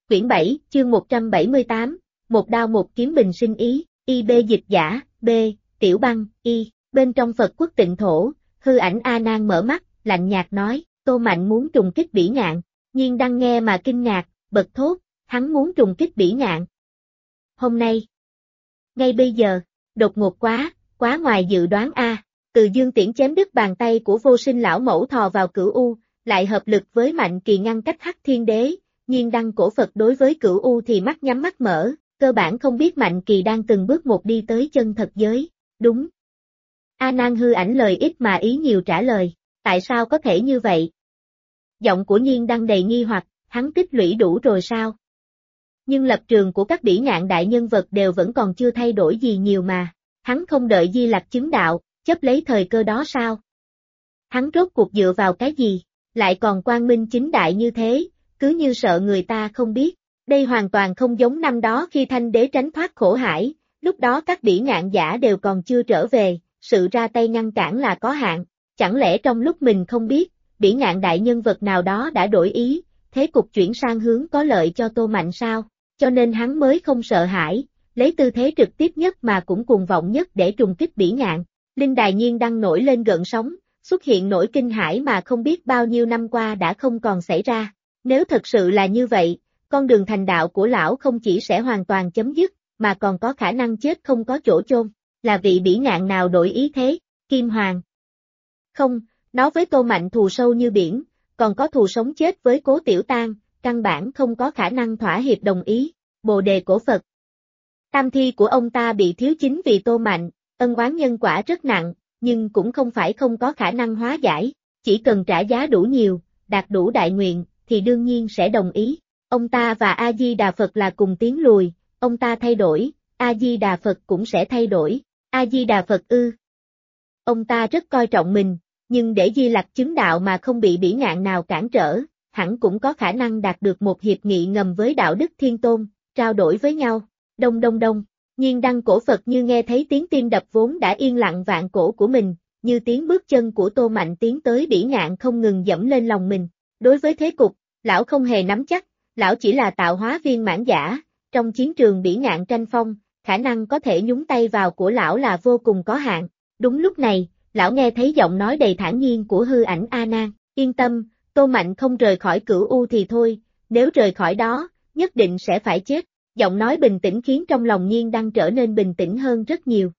Quyển 7, chương 178, một đao một kiếm bình sinh ý, IB dịch giả, B, Tiểu Băng, Y, bên trong Phật quốc tịnh thổ, hư ảnh A Nan mở mắt, lạnh nhạt nói, Tô Mạnh muốn trùng kích Bỉ Ngạn, Nhiên Đăng nghe mà kinh ngạc, bật thốt, hắn muốn trùng kích Bỉ Ngạn. Hôm nay, ngay bây giờ, đột ngột quá ngoài dự đoán a. Từ Dương Tiễn chém đứt bàn tay của Vô Sinh lão mẫu thò vào Cửu U, lại hợp lực với Mạnh Kỳ ngăn cách Hắc Thiên Đế. Nhiên Đăng cổ Phật đối với Cửu U thì mắt nhắm mắt mở, cơ bản không biết Mạnh Kỳ đang từng bước một đi tới chân thật giới. Đúng. A Nan hư ảnh lời ít mà ý nhiều trả lời, tại sao có thể như vậy? Giọng của Nhiên Đăng đầy nghi hoặc, hắn tích lũy đủ rồi sao? Nhưng lập trường của các Bỉ Ngạn đại nhân vật đều vẫn còn chưa thay đổi gì nhiều mà, hắn không đợi Di Lặc chứng đạo, chấp lấy thời cơ đó sao? Hắn rốt cuộc dựa vào cái gì, lại còn quang minh chính đại như thế, cứ như sợ người ta không biết. Đây hoàn toàn không giống năm đó khi Thanh Đế tránh thoát khổ hải, lúc đó các Bỉ Ngạn giả đều còn chưa trở về, sự ra tay ngăn cản là có hạn. Chẳng lẽ trong lúc mình không biết, Bỉ Ngạn đại nhân vật nào đó đã đổi ý, thế cục chuyển sang hướng có lợi cho Tô Mạnh sao? Cho nên hắn mới không sợ hãi, lấy tư thế trực tiếp nhất mà cũng cuồng vọng nhất để trùng kích Bỉ Ngạn. Linh đài Nhiên Đăng nổi lên gợn sóng, xuất hiện nỗi kinh hãi mà không biết bao nhiêu năm qua đã không còn xảy ra. Nếu thật sự là như vậy, con đường thành đạo của lão không chỉ sẽ hoàn toàn chấm dứt, mà còn có khả năng chết không có chỗ chôn. Là vị Bỉ Ngạn nào đổi ý thế? Kim Hoàng. Không, nó với Tô Mạnh thù sâu như biển, còn có thù sống chết với Cố Tiểu Tang, căn bản không có khả năng thỏa hiệp đồng ý. Bồ đề cổ Phật. Tam thi của ông ta bị thiếu chính vì Tô Mạnh, ân oán nhân quả rất nặng, nhưng cũng không phải không có khả năng hóa giải, chỉ cần trả giá đủ nhiều, đạt đủ đại nguyện, thì đương nhiên sẽ đồng ý. Ông ta và A-di-đà Phật là cùng tiến lùi, ông ta thay đổi, A-di-đà Phật cũng sẽ thay đổi. A-di-đà Phật ư? Ông ta rất coi trọng mình, nhưng để Di Lặc chứng đạo mà không bị Bỉ Ngạn nào cản trở, hẳn cũng có khả năng đạt được một hiệp nghị ngầm với Đạo Đức Thiên Tôn, trao đổi với nhau. Đông đông đông, Nhiên Đăng cổ Phật như nghe thấy tiếng tim đập vốn đã yên lặng vạn cổ của mình, như tiếng bước chân của Tô Mạnh tiến tới Bỉ Ngạn không ngừng dẫm lên lòng mình. Đối với thế cục, lão không hề nắm chắc, lão chỉ là tạo hóa viên mãn giả, trong chiến trường Bỉ Ngạn tranh phong, khả năng có thể nhúng tay vào của lão là vô cùng có hạn. Đúng lúc này, lão nghe thấy giọng nói đầy thản nhiên của hư ảnh A Nan, yên tâm, Tô Mạnh không rời khỏi Cửu U thì thôi, nếu rời khỏi đó, nhất định sẽ phải chết. Giọng nói bình tĩnh khiến trong lòng Nhiên Đăng trở nên bình tĩnh hơn rất nhiều.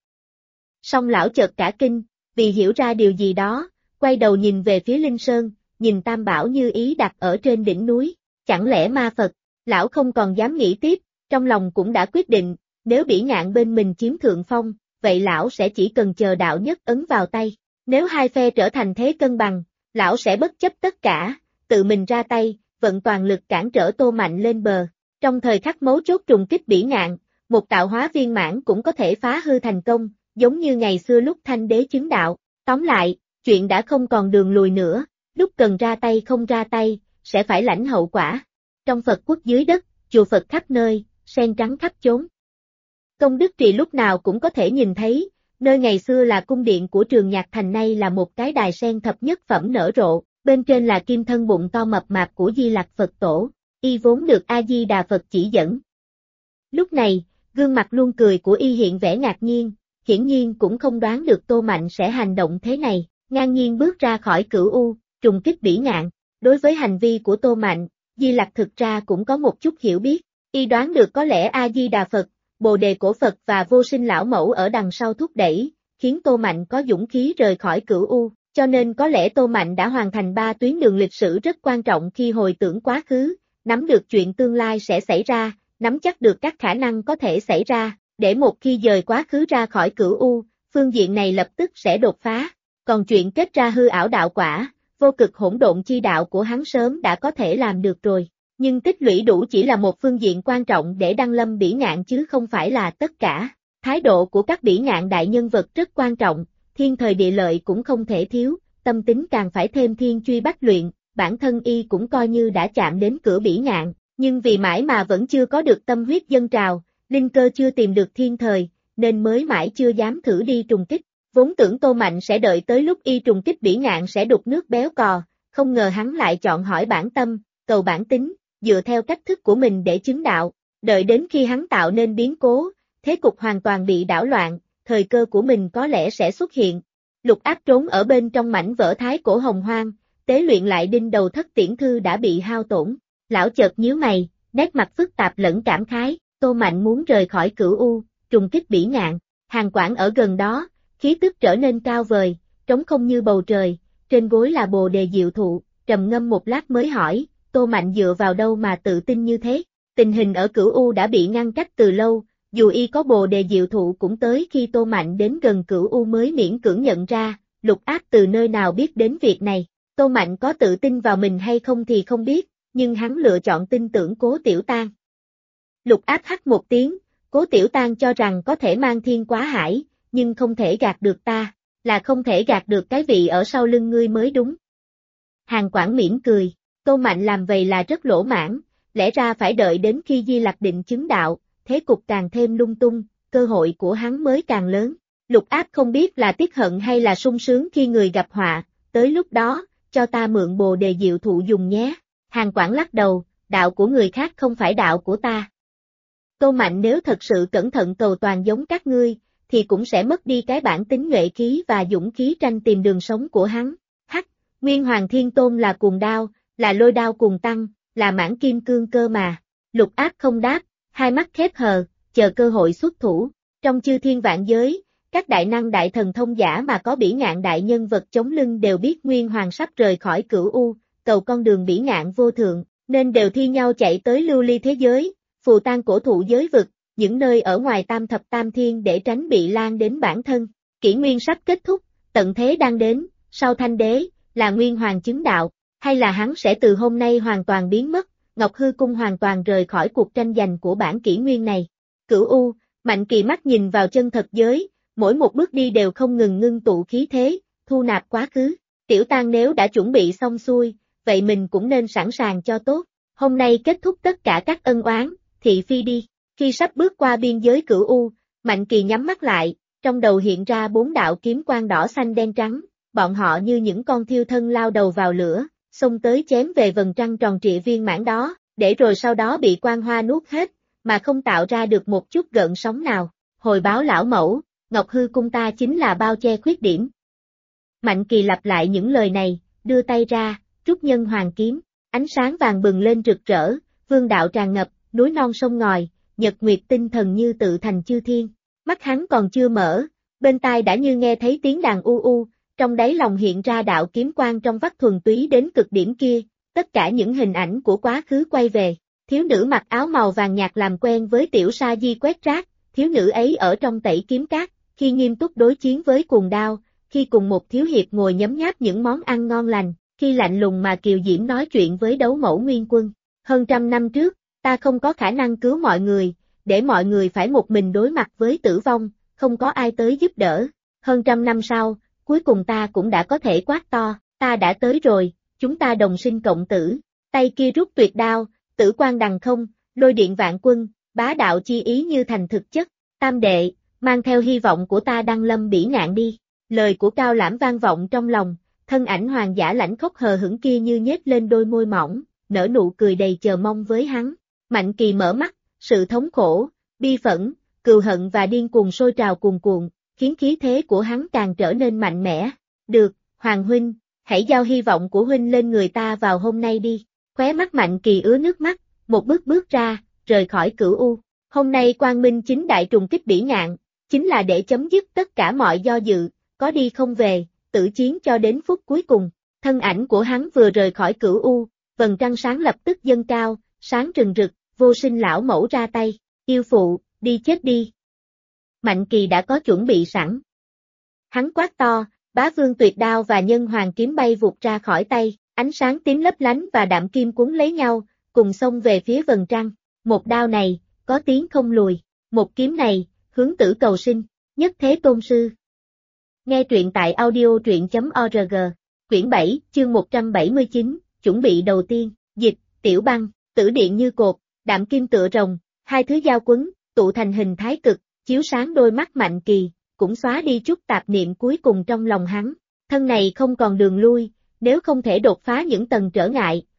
Song lão chợt cả kinh, vì hiểu ra điều gì đó, quay đầu nhìn về phía Linh Sơn, nhìn Tam Bảo như ý đặt ở trên đỉnh núi, chẳng lẽ ma Phật, lão không còn dám nghĩ tiếp, trong lòng cũng đã quyết định, nếu Bỉ Ngạn bên mình chiếm thượng phong, vậy lão sẽ chỉ cần chờ đạo nhất ấn vào tay, nếu hai phe trở thành thế cân bằng, lão sẽ bất chấp tất cả, tự mình ra tay, vận toàn lực cản trở Tô Mạnh lên bờ. Trong thời khắc mấu chốt trùng kích Bỉ Ngạn, một tạo hóa viên mãn cũng có thể phá hư thành công, giống như ngày xưa lúc Thanh Đế chứng đạo. Tóm lại, chuyện đã không còn đường lùi nữa, lúc cần ra tay không ra tay, sẽ phải lãnh hậu quả. Trong Phật quốc dưới đất, chùa Phật khắp nơi, sen trắng khắp chốn. Công Đức Trì lúc nào cũng có thể nhìn thấy, nơi ngày xưa là cung điện của Trường Nhạc Thành nay là một cái đài sen thập nhất phẩm nở rộ, bên trên là kim thân bụng to mập mạp của Di Lặc Phật Tổ. Y vốn được A-di-đà Phật chỉ dẫn. Lúc này, gương mặt luôn cười của Y hiện vẻ ngạc nhiên, hiển nhiên cũng không đoán được Tô Mạnh sẽ hành động thế này, ngang nhiên bước ra khỏi Cửu U, trùng kích Bỉ Ngạn. Đối với hành vi của Tô Mạnh, Di Lặc thực ra cũng có một chút hiểu biết, Y đoán được có lẽ A-di-đà Phật, Bồ đề cổ Phật và Vô Sinh lão mẫu ở đằng sau thúc đẩy, khiến Tô Mạnh có dũng khí rời khỏi Cửu U, cho nên có lẽ Tô Mạnh đã hoàn thành 3 tuyến đường lịch sử rất quan trọng khi hồi tưởng quá khứ. Nắm được chuyện tương lai sẽ xảy ra, nắm chắc được các khả năng có thể xảy ra, để một khi dời quá khứ ra khỏi Cửu U, phương diện này lập tức sẽ đột phá. Còn chuyện kết ra hư ảo đạo quả, vô cực hỗn độn chi đạo của hắn sớm đã có thể làm được rồi. Nhưng tích lũy đủ chỉ là một phương diện quan trọng để đăng lâm Bỉ Ngạn chứ không phải là tất cả. Thái độ của các Bỉ Ngạn đại nhân vật rất quan trọng, thiên thời địa lợi cũng không thể thiếu, tâm tính càng phải thêm thiên truy bách luyện. Bản thân Y cũng coi như đã chạm đến cửa Bỉ Ngạn, nhưng vì mãi mà vẫn chưa có được tâm huyết dâng trào, linh cơ chưa tìm được thiên thời, nên mới mãi chưa dám thử đi trùng kích. Vốn tưởng Tô Mạnh sẽ đợi tới lúc Y trùng kích Bỉ Ngạn sẽ đục nước béo cò, không ngờ hắn lại chọn hỏi bản tâm, cầu bản tính, dựa theo cách thức của mình để chứng đạo, đợi đến khi hắn tạo nên biến cố, thế cục hoàn toàn bị đảo loạn, thời cơ của mình có lẽ sẽ xuất hiện. Lục Áp trốn ở bên trong mảnh vỡ thái cổ hồng hoang, tế luyện lại đinh đầu thất tiễn thư đã bị hao tổn. Lão chợt nhíu mày, nét mặt phức tạp lẫn cảm khái, Tô Mạnh muốn rời khỏi Cửu U, trùng kích Bỉ Ngạn. Hàn Quảng ở gần đó, khí tức trở nên cao vời, trống không như bầu trời, trên gối là bồ đề diệu thụ, trầm ngâm một lát mới hỏi, Tô Mạnh dựa vào đâu mà tự tin như thế? Tình hình ở Cửu U đã bị ngăn cách từ lâu, dù y có bồ đề diệu thụ cũng tới khi Tô Mạnh đến gần Cửu U mới miễn cưỡng nhận ra, Lục Áp từ nơi nào biết đến việc này. Tô Mạnh có tự tin vào mình hay không thì không biết, nhưng hắn lựa chọn tin tưởng Cố Tiểu Tang. Lục Áp hắt một tiếng, Cố Tiểu Tang cho rằng có thể mang thiên quá hải, nhưng không thể gạt được ta, là không thể gạt được cái vị ở sau lưng ngươi mới đúng. Hàn Quảng mỉm cười, Tô Mạnh làm vậy là rất lỗ mãn, lẽ ra phải đợi đến khi Di Lặc định chứng đạo, thế cục càng thêm lung tung, cơ hội của hắn mới càng lớn. Lục Áp không biết là tiếc hận hay là sung sướng khi người gặp họa, tới lúc đó, cho ta mượn bồ đề diệu thụ dùng nhé. Hàn Quảng lắc đầu, đạo của người khác không phải đạo của ta. Tô Mạnh nếu thật sự cẩn thận cầu toàn giống các ngươi, thì cũng sẽ mất đi cái bản tính nhuệ khí và dũng khí tranh tìm đường sống của hắn. Nguyên Hoàng Thiên Tôn là cuồng đao, là lôi đao cuồng tăng, là mãn kim cương cơ mà. Lục Áp không đáp, hai mắt khép hờ, chờ cơ hội xuất thủ. Trong chư thiên vạn giới, các đại năng đại thần thông giả mà có Bỉ Ngạn đại nhân vật chống lưng đều biết Nguyên Hoàng sắp rời khỏi Cửu U, cầu con đường Bỉ Ngạn vô thượng, nên đều thi nhau chạy tới lưu ly thế giới, phù tang cổ thụ giới vực, những nơi ở ngoài tam thập tam thiên để tránh bị lan đến bản thân. Kỷ nguyên sắp kết thúc, tận thế đang đến, sau Thanh Đế, là Nguyên Hoàng chứng đạo, hay là hắn sẽ từ hôm nay hoàn toàn biến mất, Ngọc Hư Cung hoàn toàn rời khỏi cuộc tranh giành của bản kỷ nguyên này. Cửu U, Mạnh Kỳ mắt nhìn vào chân thật giới, mỗi một bước đi đều không ngừng ngưng tụ khí thế, thu nạp quá khứ. Tiểu Tang nếu đã chuẩn bị xong xuôi, vậy mình cũng nên sẵn sàng cho tốt. Hôm nay kết thúc tất cả các ân oán, thị phi đi. Khi sắp bước qua biên giới Cửu U, Mạnh Kỳ nhắm mắt lại, trong đầu hiện ra 4 đạo kiếm quang đỏ xanh đen trắng, bọn họ như những con thiêu thân lao đầu vào lửa, xông tới chém về vầng trăng tròn trịa viên mãn đó, để rồi sau đó bị quang hoa nuốt hết, mà không tạo ra được một chút gợn sóng nào. Hồi báo lão mẫu, Ngọc Hư Cung ta chính là bao che khuyết điểm. Mạnh Kỳ lặp lại những lời này, đưa tay ra, rút nhân hoàng kiếm, ánh sáng vàng bừng lên rực rỡ, vương đạo tràn ngập, núi non sông ngòi, nhật nguyệt tinh thần như tự thành chư thiên. Mắt hắn còn chưa mở, bên tai đã như nghe thấy tiếng đàn u u, trong đáy lòng hiện ra đạo kiếm quang trong vắt thuần túy đến cực điểm kia, tất cả những hình ảnh của quá khứ quay về. Thiếu nữ mặc áo màu vàng nhạt làm quen với tiểu sa di quét rác, thiếu nữ ấy ở trong tẩy kiếm cát, khi nghiêm túc đối chiến với cuồng đao, khi cùng một thiếu hiệp ngồi nhấm nháp những món ăn ngon lành, khi lạnh lùng mà kiều diễm nói chuyện với đấu mẫu Nguyên Quân. Hơn trăm năm trước, ta không có khả năng cứu mọi người, để mọi người phải một mình đối mặt với tử vong, không có ai tới giúp đỡ. Hơn trăm năm sau, cuối cùng ta cũng đã có thể quát to, ta đã tới rồi, chúng ta đồng sinh cộng tử. Tay kia rút tuyệt đao, tử quang đằng không, lôi điện vạn quân, bá đạo chi ý như thành thực chất. Tam đệ, mang theo hy vọng của ta đăng lâm Bỉ Ngạn đi. Lời của Cao Lãm vang vọng trong lòng, thân ảnh hoàng giả lãnh khốc hờ hững kia như nhếch lên đôi môi mỏng, nở nụ cười đầy chờ mong với hắn. Mạnh Kỳ mở mắt, sự thống khổ, bi phẫn, cừu hận và điên cuồng sôi trào cuồn cuộn, khiến khí thế của hắn càng trở nên mạnh mẽ. Được, Hoàng huynh, hãy giao hy vọng của huynh lên người ta vào hôm nay đi. Khóe mắt Mạnh Kỳ ứa nước mắt, một bước bước ra, rời khỏi Cửu U. Hôm nay Quang Minh chính đại trùng kích Bỉ Ngạn, chính là để chấm dứt tất cả mọi do dự, có đi không về, tử chiến cho đến phút cuối cùng. Thân ảnh của hắn vừa rời khỏi Cửu U, vầng trăng sáng lập tức dâng cao, sáng rừng rực, Vô Sinh lão mẫu ra tay, yêu phụ, đi chết đi. Mạnh Kỳ đã có chuẩn bị sẵn. Hắn quát to, Bá Vương tuyệt đao và nhân hoàng kiếm bay vụt ra khỏi tay, ánh sáng tím lấp lánh và đạm kim cuốn lấy nhau, cùng xông về phía vầng trăng. Một đao này, có tiếng không lùi, một kiếm này, hướng tử cầu sinh, nhất thế tôn sư. Nghe truyện tại audio truyện.org, quyển 7, chương 179, chuẩn bị đầu tiên, dịch, Tiểu Băng, tử điện như cột, đạm kim tựa rồng, hai thứ giao quấn, tụ thành hình thái cực, chiếu sáng đôi mắt Mạnh Kỳ, cũng xóa đi chút tạp niệm cuối cùng trong lòng hắn. Thân này không còn đường lui, nếu không thể đột phá những tầng trở ngại,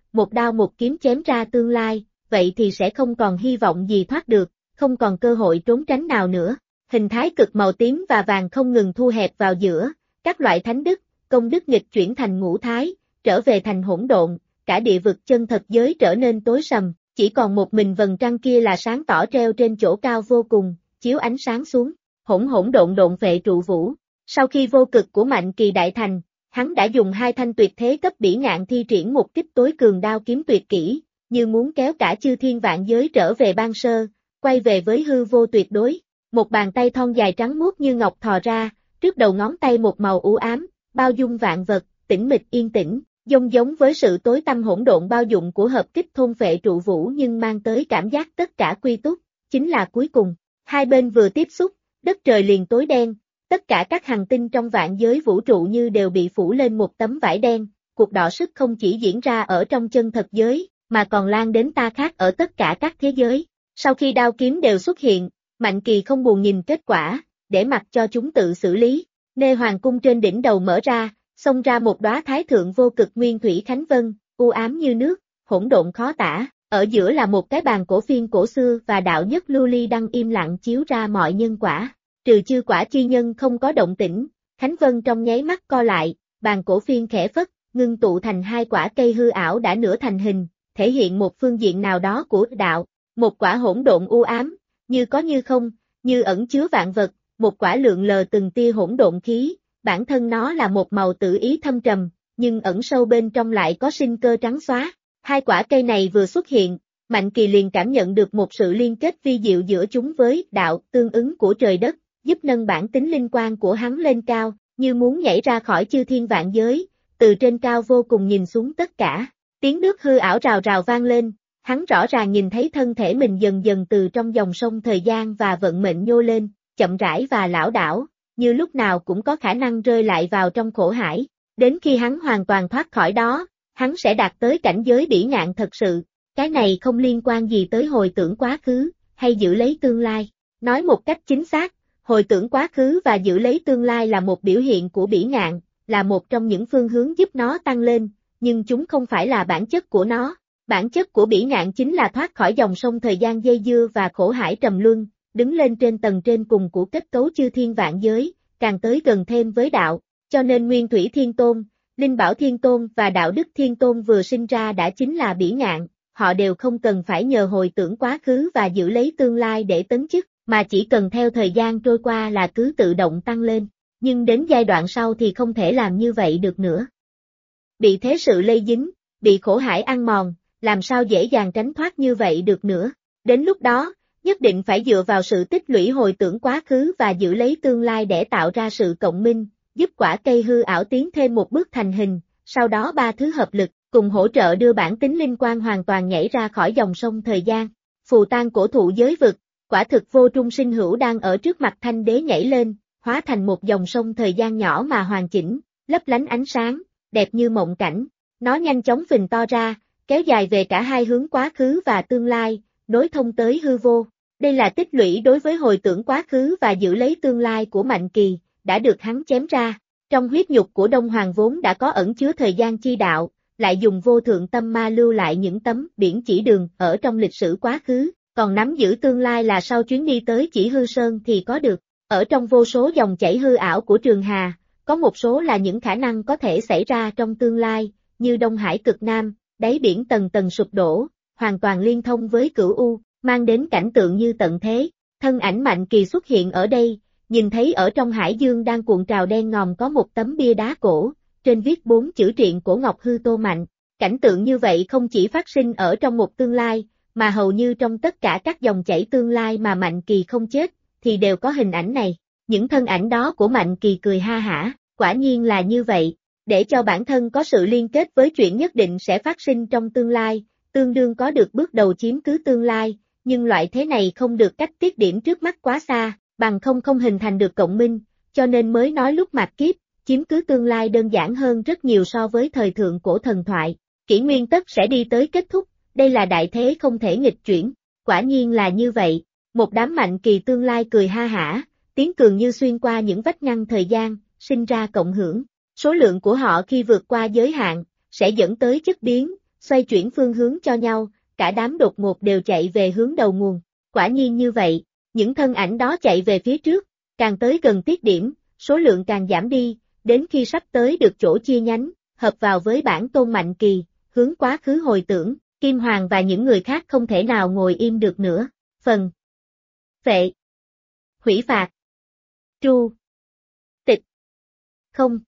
một đao một kiếm chém ra tương lai, vậy thì sẽ không còn hy vọng gì thoát được, không còn cơ hội trốn tránh nào nữa. Hình thái cực màu tím và vàng không ngừng thu hẹp vào giữa, các loại thánh đức, công đức nghịch chuyển thành ngũ thái, trở về thành hỗn độn, cả địa vực chân thật giới trở nên tối sầm, chỉ còn một mình vầng trăng kia là sáng tỏ treo trên chỗ cao vô cùng, chiếu ánh sáng xuống, hỗn độn độn vệ trụ vũ. Sau khi vô cực của Mạnh Kỳ đại thành, hắn đã dùng hai thanh tuyệt thế cấp bỉ ngạn thi triển một kích tối cường đao kiếm tuyệt kỹ, như muốn kéo cả chư thiên vạn giới trở về ban sơ, quay về với hư vô tuyệt đối. Một bàn tay thon dài trắng muốt như ngọc thò ra, trước đầu ngón tay một màu u ám, bao dung vạn vật, tĩnh mịch yên tĩnh, giống với sự tối tăm hỗn độn bao dụng của hợp kích thôn phệ trụ vũ nhưng mang tới cảm giác tất cả quy túc, chính là cuối cùng. Hai bên vừa tiếp xúc, đất trời liền tối đen, tất cả các hành tinh trong vạn giới vũ trụ như đều bị phủ lên một tấm vải đen, cuộc đọ sức không chỉ diễn ra ở trong chân thật giới, mà còn lan đến ta khác ở tất cả các thế giới. Sau khi đao kiếm đều xuất hiện, Mạnh Kỳ không buồn nhìn kết quả, để mặc cho chúng tự xử lý. Nê Hoàng cung trên đỉnh đầu mở ra, xông ra một đóa thái thượng vô cực nguyên thủy khánh vân, u ám như nước, hỗn độn khó tả, ở giữa là một cái bàn cổ phiên cổ xưa và đạo nhất lưu ly đang im lặng chiếu ra mọi nhân quả. Trừ chư quả chi nhân không có động tĩnh, khánh vân trong nháy mắt co lại, bàn cổ phiên khẽ phất, ngưng tụ thành hai quả cây hư ảo đã nửa thành hình, thể hiện một phương diện nào đó của đạo. Một quả hỗn độn u ám, như có như không, như ẩn chứa vạn vật, một quả lượn lờ từng tia hỗn độn khí, bản thân nó là một màu tự ý thâm trầm, nhưng ẩn sâu bên trong lại có sinh cơ trắng xóa. Hai quả cây này vừa xuất hiện, Mạnh Kỳ liền cảm nhận được một sự liên kết vi diệu giữa chúng với đạo tương ứng của trời đất, giúp nâng bản tính linh quan của hắn lên cao, như muốn nhảy ra khỏi chư thiên vạn giới, từ trên cao vô cùng nhìn xuống tất cả. Tiếng nước hư ảo rào rào vang lên. Hắn rõ ràng nhìn thấy thân thể mình dần dần từ trong dòng sông thời gian và vận mệnh nhô lên, chậm rãi và lảo đảo, như lúc nào cũng có khả năng rơi lại vào trong khổ hải. Đến khi hắn hoàn toàn thoát khỏi đó, hắn sẽ đạt tới cảnh giới bỉ ngạn thật sự. Cái này không liên quan gì tới hồi tưởng quá khứ, hay giữ lấy tương lai. Nói một cách chính xác, hồi tưởng quá khứ và giữ lấy tương lai là một biểu hiện của bỉ ngạn, là một trong những phương hướng giúp nó tăng lên, nhưng chúng không phải là bản chất của nó. Bản chất của bỉ ngạn chính là thoát khỏi dòng sông thời gian dây dưa và khổ hải trầm luân, đứng lên trên tầng trên cùng của kết cấu chư thiên vạn giới, càng tới gần thêm với đạo, cho nên Nguyên Thủy Thiên Tôn, Linh Bảo Thiên Tôn và Đạo Đức Thiên Tôn vừa sinh ra đã chính là bỉ ngạn, họ đều không cần phải nhờ hồi tưởng quá khứ và giữ lấy tương lai để tấn chức, mà chỉ cần theo thời gian trôi qua là cứ tự động tăng lên, nhưng đến giai đoạn sau thì không thể làm như vậy được nữa. Bị thế sự lây dính, bị khổ hải ăn mòn, làm sao dễ dàng tránh thoát như vậy được nữa. Đến lúc đó, nhất định phải dựa vào sự tích lũy hồi tưởng quá khứ và giữ lấy tương lai để tạo ra sự cộng minh, giúp quả cây hư ảo tiến thêm một bước thành hình, sau đó ba thứ hợp lực, cùng hỗ trợ đưa bản tính linh quan hoàn toàn nhảy ra khỏi dòng sông thời gian. Phù tang cổ thụ giới vực, quả thực vô trung sinh hữu đang ở trước mặt Thanh Đế nhảy lên, hóa thành một dòng sông thời gian nhỏ mà hoàn chỉnh, lấp lánh ánh sáng, đẹp như mộng cảnh. Nó nhanh chóng phình to ra, kéo dài về cả hai hướng quá khứ và tương lai, nối thông tới hư vô. Đây là tích lũy đối với hồi tưởng quá khứ và giữ lấy tương lai của Mạnh Kỳ, đã được hắn chém ra. Trong huyết nhục của Đông Hoàng vốn đã có ẩn chứa thời gian chi đạo, lại dùng vô thượng tâm ma lưu lại những tấm biển chỉ đường ở trong lịch sử quá khứ, còn nắm giữ tương lai là sau chuyến đi tới Chỉ Hư Sơn thì có được. Ở trong vô số dòng chảy hư ảo của Trường Hà, có một số là những khả năng có thể xảy ra trong tương lai, như Đông Hải cực Nam, đáy biển tầng tầng sụp đổ, hoàn toàn liên thông với Cửu U, mang đến cảnh tượng như tận thế. Thân ảnh Mạnh Kỳ xuất hiện ở đây, nhìn thấy ở trong hải dương đang cuộn trào đen ngòm có một tấm bia đá cổ, trên viết 4 chữ triện của Ngọc Hư Tô Mạnh. Cảnh tượng như vậy không chỉ phát sinh ở trong một tương lai, mà hầu như trong tất cả các dòng chảy tương lai mà Mạnh Kỳ không chết, thì đều có hình ảnh này. Những thân ảnh đó của Mạnh Kỳ cười ha hả, quả nhiên là như vậy. Để cho bản thân có sự liên kết với chuyện nhất định sẽ phát sinh trong tương lai, tương đương có được bước đầu chiếm cứ tương lai, nhưng loại thế này không được cách tiết điểm trước mắt quá xa, bằng không hình thành được cộng minh, cho nên mới nói lúc mạt kiếp, chiếm cứ tương lai đơn giản hơn rất nhiều so với thời thượng cổ thần thoại. Kỷ nguyên tất sẽ đi tới kết thúc, đây là đại thế không thể nghịch chuyển, quả nhiên là như vậy. Một đám Mạnh Kỳ tương lai cười ha hả, tiếng cường như xuyên qua những vách ngăn thời gian, sinh ra cộng hưởng. Số lượng của họ khi vượt qua giới hạn, sẽ dẫn tới chất biến, xoay chuyển phương hướng cho nhau, cả đám đột ngột đều chạy về hướng đầu nguồn. Quả nhiên như vậy, những thân ảnh đó chạy về phía trước, càng tới gần tiết điểm, số lượng càng giảm đi, đến khi sắp tới được chỗ chia nhánh, hợp vào với bản tôn Mạnh Kỳ, hướng quá khứ hồi tưởng, Kim Hoàng và những người khác không thể nào ngồi im được nữa. Phần Phệ, hủy phạt, tru, tịch, không,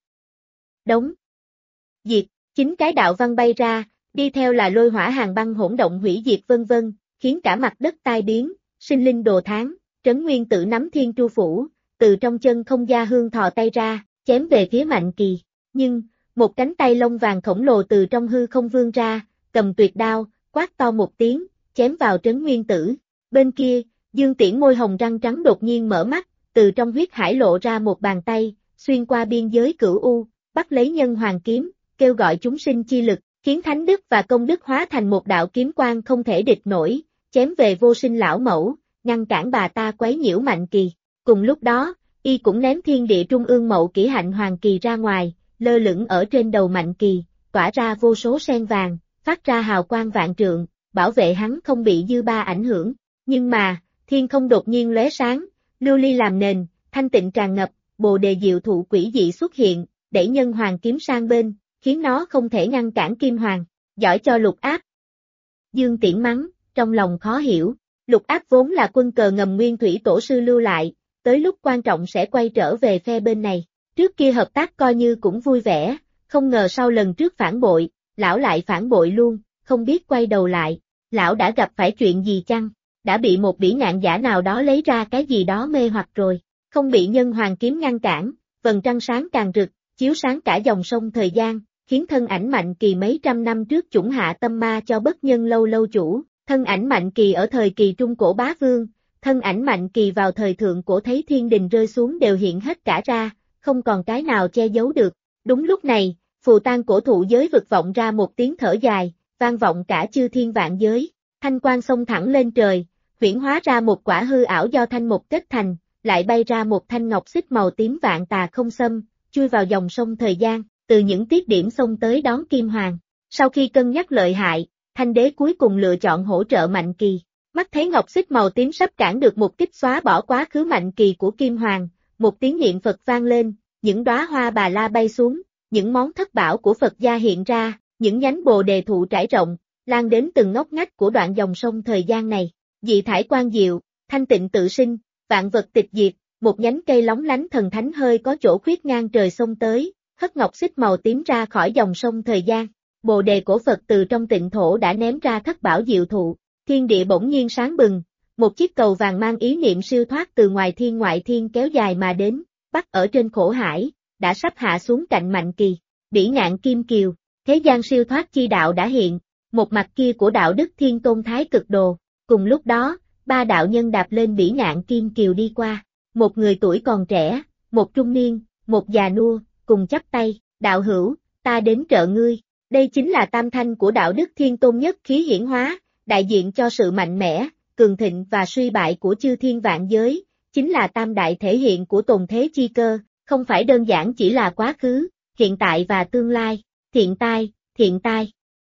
đóng, diệt, 9 cái đạo văn bay ra, đi theo là lôi hỏa hàng băng hỗn động hủy diệt vân vân, khiến cả mặt đất tai biến, sinh linh đồ tháng, Trấn Nguyên Tử nắm thiên tru phủ, từ trong chân không gia hương thò tay ra, chém về phía Mạnh Kỳ, nhưng, một cánh tay lông vàng khổng lồ từ trong hư không vươn ra, cầm tuyệt đao, quát to một tiếng, chém vào Trấn Nguyên Tử. Bên kia, Dương Tiễn môi hồng răng trắng đột nhiên mở mắt, từ trong huyết hải lộ ra một bàn tay, xuyên qua biên giới cửu u, bắt lấy nhân hoàng kiếm, kêu gọi chúng sinh chi lực, khiến thánh đức và công đức hóa thành một đạo kiếm quang không thể địch nổi, chém về vô sinh lão mẫu, ngăn cản bà ta quấy nhiễu Mạnh Kỳ. Cùng lúc đó, y cũng ném thiên địa trung ương mậu kỷ hạnh hoàng kỳ ra ngoài, lơ lửng ở trên đầu Mạnh Kỳ, tỏa ra vô số sen vàng, phát ra hào quang vạn trượng, bảo vệ hắn không bị dư ba ảnh hưởng. Nhưng mà, thiên không đột nhiên lóe sáng, lưu ly làm nền, thanh tịnh tràn ngập, bồ đề diệu thụ quỷ dị xuất hiện, đẩy nhân hoàng kiếm sang bên, khiến nó không thể ngăn cản Kim Hoàng. Giỏi cho Lục Áp. Dương Tiễn mắng, trong lòng khó hiểu, Lục Áp vốn là quân cờ ngầm nguyên thủy tổ sư lưu lại, tới lúc quan trọng sẽ quay trở về phe bên này. Trước kia hợp tác coi như cũng vui vẻ, không ngờ sau lần trước phản bội, lão lại phản bội luôn, không biết quay đầu lại, lão đã gặp phải chuyện gì chăng? Đã bị một bỉ ngạn giả nào đó lấy ra cái gì đó mê hoặc rồi, không bị nhân hoàng kiếm ngăn cản, vầng trăng sáng càng rực, chiếu sáng cả dòng sông thời gian, khiến thân ảnh Mạnh Kỳ mấy trăm năm trước chủng hạ tâm ma cho bất nhân lâu lâu chủ, thân ảnh Mạnh Kỳ ở thời kỳ trung cổ bá vương, thân ảnh Mạnh Kỳ vào thời thượng cổ thấy thiên đình rơi xuống đều hiện hết cả ra, không còn cái nào che giấu được. Đúng lúc này, phù tang cổ thụ giới vực vọng ra một tiếng thở dài, vang vọng cả chư thiên vạn giới, thanh quang xông thẳng lên trời, huyễn hóa ra một quả hư ảo do thanh mục kết thành, lại bay ra một thanh ngọc xích màu tím vạn tà không xâm, chui vào dòng sông thời gian, từ những tiết điểm xông tới đón Kim Hoàng. Sau khi cân nhắc lợi hại, Thanh Đế cuối cùng lựa chọn hỗ trợ Mạnh Kỳ. Mắt thấy ngọc xích màu tím sắp cản được một kích xóa bỏ quá khứ Mạnh Kỳ của Kim Hoàng, một tiếng niệm Phật vang lên, những đóa hoa bà la bay xuống, những món thất bảo của Phật gia hiện ra, những nhánh bồ đề thụ trải rộng, lan đến từng ngóc ngách của đoạn dòng sông thời gian này. Dị thải quang diệu, thanh tịnh tự sinh, vạn vật tịch diệt, một nhánh cây lóng lánh thần thánh hơi có chỗ khuyết ngang trời sông tới, hất ngọc xích màu tím ra khỏi dòng sông thời gian. Bồ đề cổ Phật từ trong tịnh thổ đã ném ra thất bảo diệu thụ, thiên địa bỗng nhiên sáng bừng, một chiếc cầu vàng mang ý niệm siêu thoát từ ngoài thiên ngoại thiên kéo dài mà đến, bắt ở trên khổ hải, đã sắp hạ xuống cạnh Mạnh Kỳ. Bỉ ngạn kim kiều, thế gian siêu thoát chi đạo đã hiện, một mặt kia của đạo đức thiên tôn thái cực đồ. Cùng lúc đó, ba đạo nhân đạp lên bỉ ngạn kim kiều đi qua, một người tuổi còn trẻ, một trung niên, một già nua, cùng chắp tay, đạo hữu, ta đến trợ ngươi. Đây chính là tam thanh của đạo đức thiên tôn nhất khí hiển hóa, đại diện cho sự mạnh mẽ, cường thịnh và suy bại của chư thiên vạn giới, chính là tam đại thể hiện của tồn thế chi cơ, không phải đơn giản chỉ là quá khứ, hiện tại và tương lai. Thiện tai, thiện tai.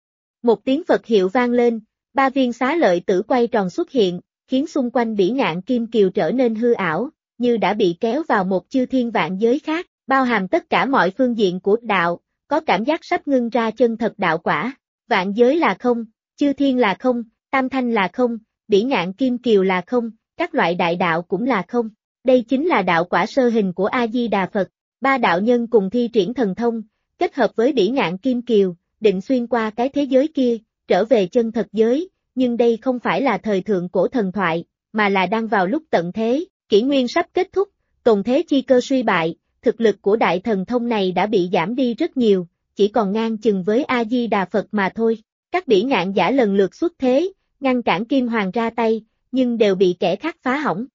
Một tiếng Phật hiệu vang lên, ba viên xá lợi tử quay tròn xuất hiện, khiến xung quanh bỉ ngạn kim kiều trở nên hư ảo, như đã bị kéo vào một chư thiên vạn giới khác, bao hàm tất cả mọi phương diện của đạo, có cảm giác sắp ngưng ra chân thật đạo quả. Vạn giới là không, chư thiên là không, tam thanh là không, bỉ ngạn kim kiều là không, các loại đại đạo cũng là không. Đây chính là đạo quả sơ hình của A-di-đà Phật. Ba đạo nhân cùng thi triển thần thông, kết hợp với bỉ ngạn kim kiều, định xuyên qua cái thế giới kia, trở về chân thật giới, nhưng đây không phải là thời thượng cổ thần thoại, mà là đang vào lúc tận thế, kỷ nguyên sắp kết thúc, tồn thế chi cơ suy bại, thực lực của đại thần thông này đã bị giảm đi rất nhiều, chỉ còn ngang chừng với A-di-đà Phật mà thôi. Các bỉ ngạn giả lần lượt xuất thế, ngăn cản Kim Hoàng ra tay, nhưng đều bị kẻ khác phá hỏng.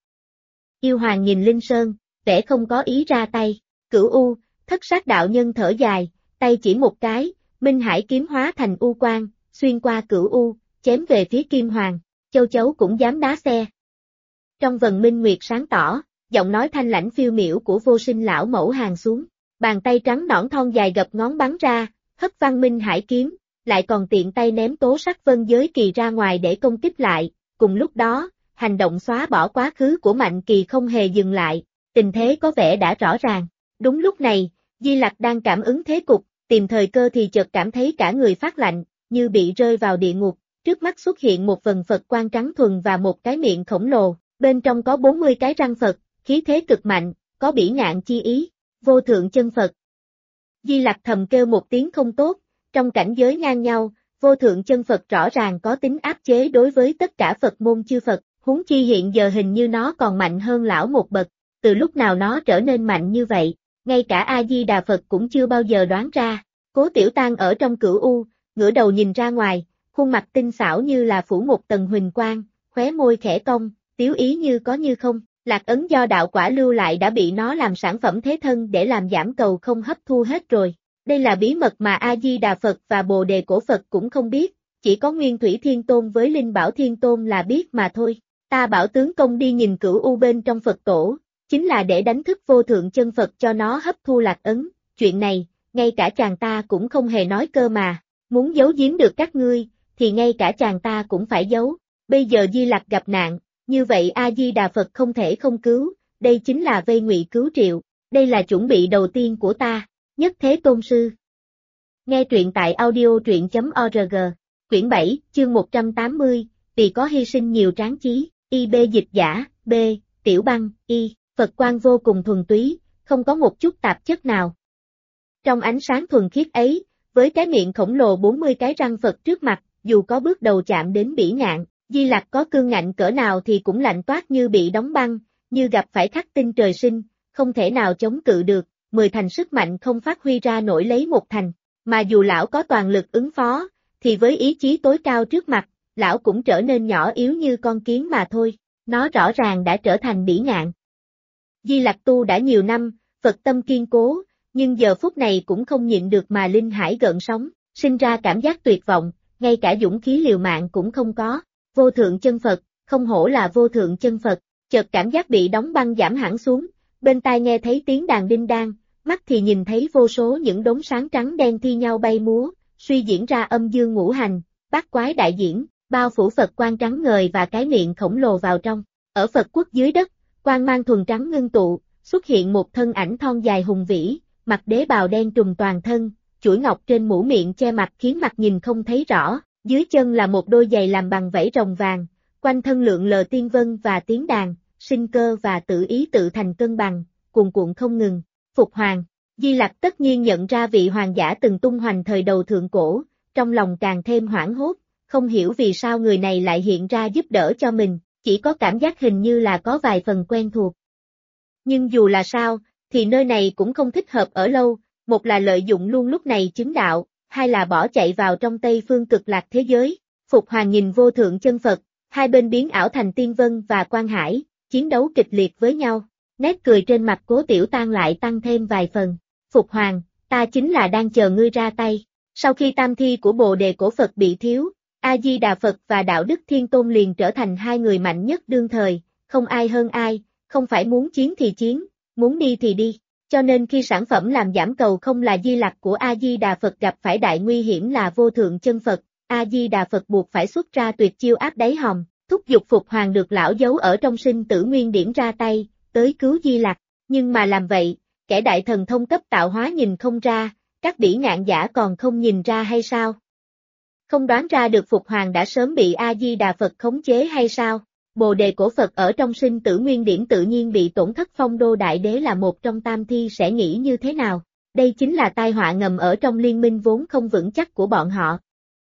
Yêu Hoàng nhìn Linh Sơn, vẻ không có ý ra tay. Cửu U, thất sát đạo nhân thở dài, tay chỉ một cái, Minh Hải kiếm hóa thành u quang, xuyên qua Cửu U, chém về phía Kim Hoàng. Châu chấu cũng dám đá xe. Trong vần minh nguyệt sáng tỏ, giọng nói thanh lãnh phiêu miểu của vô sinh lão mẫu hàng xuống, bàn tay trắng nõn thon dài gập ngón bắn ra, hất văng Minh Hải kiếm, lại còn tiện tay ném tố sắc vân giới kỳ ra ngoài để công kích lại, cùng lúc đó, hành động xóa bỏ quá khứ của Mạnh Kỳ không hề dừng lại, tình thế có vẻ đã rõ ràng. Đúng lúc này, Di Lặc đang cảm ứng thế cục, tìm thời cơ thì chợt cảm thấy cả người phát lạnh, như bị rơi vào địa ngục, trước mắt xuất hiện một vần Phật quang trắng thuần và một cái miệng khổng lồ, bên trong có 40 cái răng Phật, khí thế cực mạnh, có bỉ ngạn chi ý, vô thượng chân Phật. Di Lặc thầm kêu một tiếng không tốt, trong cảnh giới ngang nhau, vô thượng chân Phật rõ ràng có tính áp chế đối với tất cả Phật môn chư Phật, huống chi hiện giờ hình như nó còn mạnh hơn lão một bậc, từ lúc nào nó trở nên mạnh như vậy, ngay cả A-di-đà Phật cũng chưa bao giờ đoán ra. Cố Tiểu Tang ở trong cửu u, ngửa đầu nhìn ra ngoài, khuôn mặt tinh xảo như là phủ một tầng huỳnh quang, khóe môi khẽ cong, tiếu ý như có như không, lạc ấn do đạo quả lưu lại đã bị nó làm sản phẩm thế thân để làm giảm cầu không hấp thu hết rồi. Đây là bí mật mà A-di-đà Phật và Bồ Đề Cổ Phật cũng không biết, chỉ có Nguyên Thủy Thiên Tôn với Linh Bảo Thiên Tôn là biết mà thôi. Ta bảo tướng công đi nhìn cửu u bên trong Phật tổ, chính là để đánh thức vô thượng chân Phật cho nó hấp thu lạc ấn, chuyện này, ngay cả chàng ta cũng không hề nói cơ mà, muốn giấu giếm được các ngươi, thì ngay cả chàng ta cũng phải giấu, bây giờ Di Lặc gặp nạn, như vậy A-di-đà Phật không thể không cứu, đây chính là vây ngụy cứu triệu, đây là chuẩn bị đầu tiên của ta, Nhất Thế Tôn Sư. Nghe truyện tại audio truyện.org, quyển 7, chương 180, vì có hy sinh nhiều tráng chí, IB dịch giả, B, Tiểu Băng, Y, Phật quang vô cùng thuần túy, không có một chút tạp chất nào. Trong ánh sáng thuần khiết ấy, với cái miệng khổng lồ 40 cái răng Phật trước mặt, dù có bước đầu chạm đến bỉ ngạn, Di Lặc có cương ngạnh cỡ nào thì cũng lạnh toát như bị đóng băng, như gặp phải khắc tinh trời sinh, không thể nào chống cự được, 10 thành sức mạnh không phát huy ra nổi lấy một thành, mà dù lão có toàn lực ứng phó, thì với ý chí tối cao trước mặt, lão cũng trở nên nhỏ yếu như con kiến mà thôi, nó rõ ràng đã trở thành bỉ ngạn. Di Lặc tu đã nhiều năm, Phật tâm kiên cố, nhưng giờ phút này cũng không nhịn được mà linh hải gợn sóng, sinh ra cảm giác tuyệt vọng, ngay cả dũng khí liều mạng cũng không có. Vô thượng chân Phật, không hổ là vô thượng chân Phật, chợt cảm giác bị đóng băng giảm hẳn xuống, bên tai nghe thấy tiếng đàn đinh đan, mắt thì nhìn thấy vô số những đốm sáng trắng đen thi nhau bay múa, suy diễn ra âm dương ngũ hành, bát quái đại diễn, bao phủ Phật quang trắng ngời và cái miệng khổng lồ vào trong. Ở Phật quốc dưới đất, quang mang thuần trắng ngưng tụ, xuất hiện một thân ảnh thon dài hùng vĩ, mặc đế bào đen trùm toàn thân, chuỗi ngọc trên mũ miệng che mặt khiến mặt nhìn không thấy rõ, dưới chân là một đôi giày làm bằng vảy rồng vàng, quanh thân lượn lờ tiên vân và tiếng đàn, sinh cơ và tự ý tự thành cân bằng, cuồn cuộn không ngừng. Phục Hoàng, Di Lặc tất nhiên nhận ra vị hoàng giả từng tung hoành thời đầu thượng cổ, trong lòng càng thêm hoảng hốt, không hiểu vì sao người này lại hiện ra giúp đỡ cho mình, chỉ có cảm giác hình như là có vài phần quen thuộc. Nhưng dù là sao, thì nơi này cũng không thích hợp ở lâu, một là lợi dụng luôn lúc này chứng đạo, hai là bỏ chạy vào trong Tây Phương Cực Lạc thế giới. Phục Hoàng nhìn vô thượng chân Phật, hai bên biến ảo thành tiên vân và quan hải, chiến đấu kịch liệt với nhau, nét cười trên mặt Cố Tiểu Tang lại tăng thêm vài phần. Phục Hoàng, ta chính là đang chờ ngươi ra tay. Sau khi tam thi của Bồ Đề Cổ Phật bị thiếu, A-di-đà Phật và Đạo Đức Thiên Tôn liền trở thành hai người mạnh nhất đương thời, không ai hơn ai, không phải muốn chiến thì chiến, muốn đi thì đi. Cho nên khi sản phẩm làm giảm cầu không là Di Lặc của A-di-đà Phật gặp phải đại nguy hiểm là vô thượng chân Phật, A-di-đà Phật buộc phải xuất ra tuyệt chiêu áp đáy hòm, thúc giục Phục Hoàng được lão giấu ở trong sinh tử nguyên điểm ra tay, tới cứu Di Lặc. Nhưng mà làm vậy, kẻ đại thần thông cấp tạo hóa nhìn không ra, các bỉ ngạn giả còn không nhìn ra hay sao? Không đoán ra được Phục Hoàng đã sớm bị A-di-đà Phật khống chế hay sao? Bồ Đề Cổ Phật ở trong sinh tử nguyên điểm tự nhiên bị tổn thất, Phong Đô Đại Đế là một trong tam thi sẽ nghĩ như thế nào? Đây chính là tai họa ngầm ở trong liên minh vốn không vững chắc của bọn họ.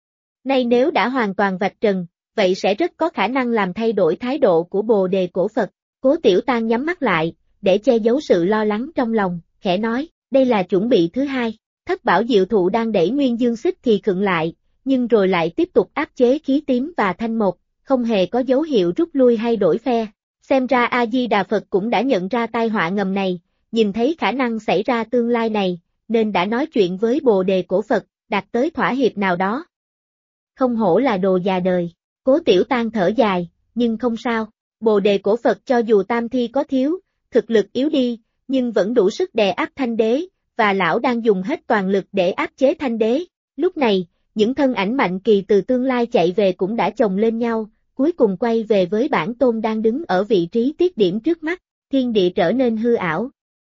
Nay nếu đã hoàn toàn vạch trần, vậy sẽ rất có khả năng làm thay đổi thái độ của Bồ Đề Cổ Phật. Cố Tiểu Tang nhắm mắt lại, để che giấu sự lo lắng trong lòng, khẽ nói, đây là chuẩn bị thứ hai. Thất Bảo Diệu Thụ đang đẩy Nguyên Dương Xích thì khựng lại, nhưng rồi lại tiếp tục áp chế khí tím và thanh mộc, không hề có dấu hiệu rút lui hay đổi phe. Xem ra A-di-đà Phật cũng đã nhận ra tai họa ngầm này, nhìn thấy khả năng xảy ra tương lai này, nên đã nói chuyện với Bồ Đề Cổ Phật, đạt tới thỏa hiệp nào đó. Không hổ là đồ già đời, Cố Tiểu Tang thở dài, nhưng không sao, Bồ Đề Cổ Phật cho dù tam thi có thiếu, thực lực yếu đi, nhưng vẫn đủ sức đè áp Thanh Đế, và lão đang dùng hết toàn lực để áp chế Thanh Đế. Lúc này, những thân ảnh mạnh kỳ từ tương lai chạy về cũng đã chồng lên nhau, cuối cùng quay về với bản tôn đang đứng ở vị trí tiết điểm trước mắt, thiên địa trở nên hư ảo.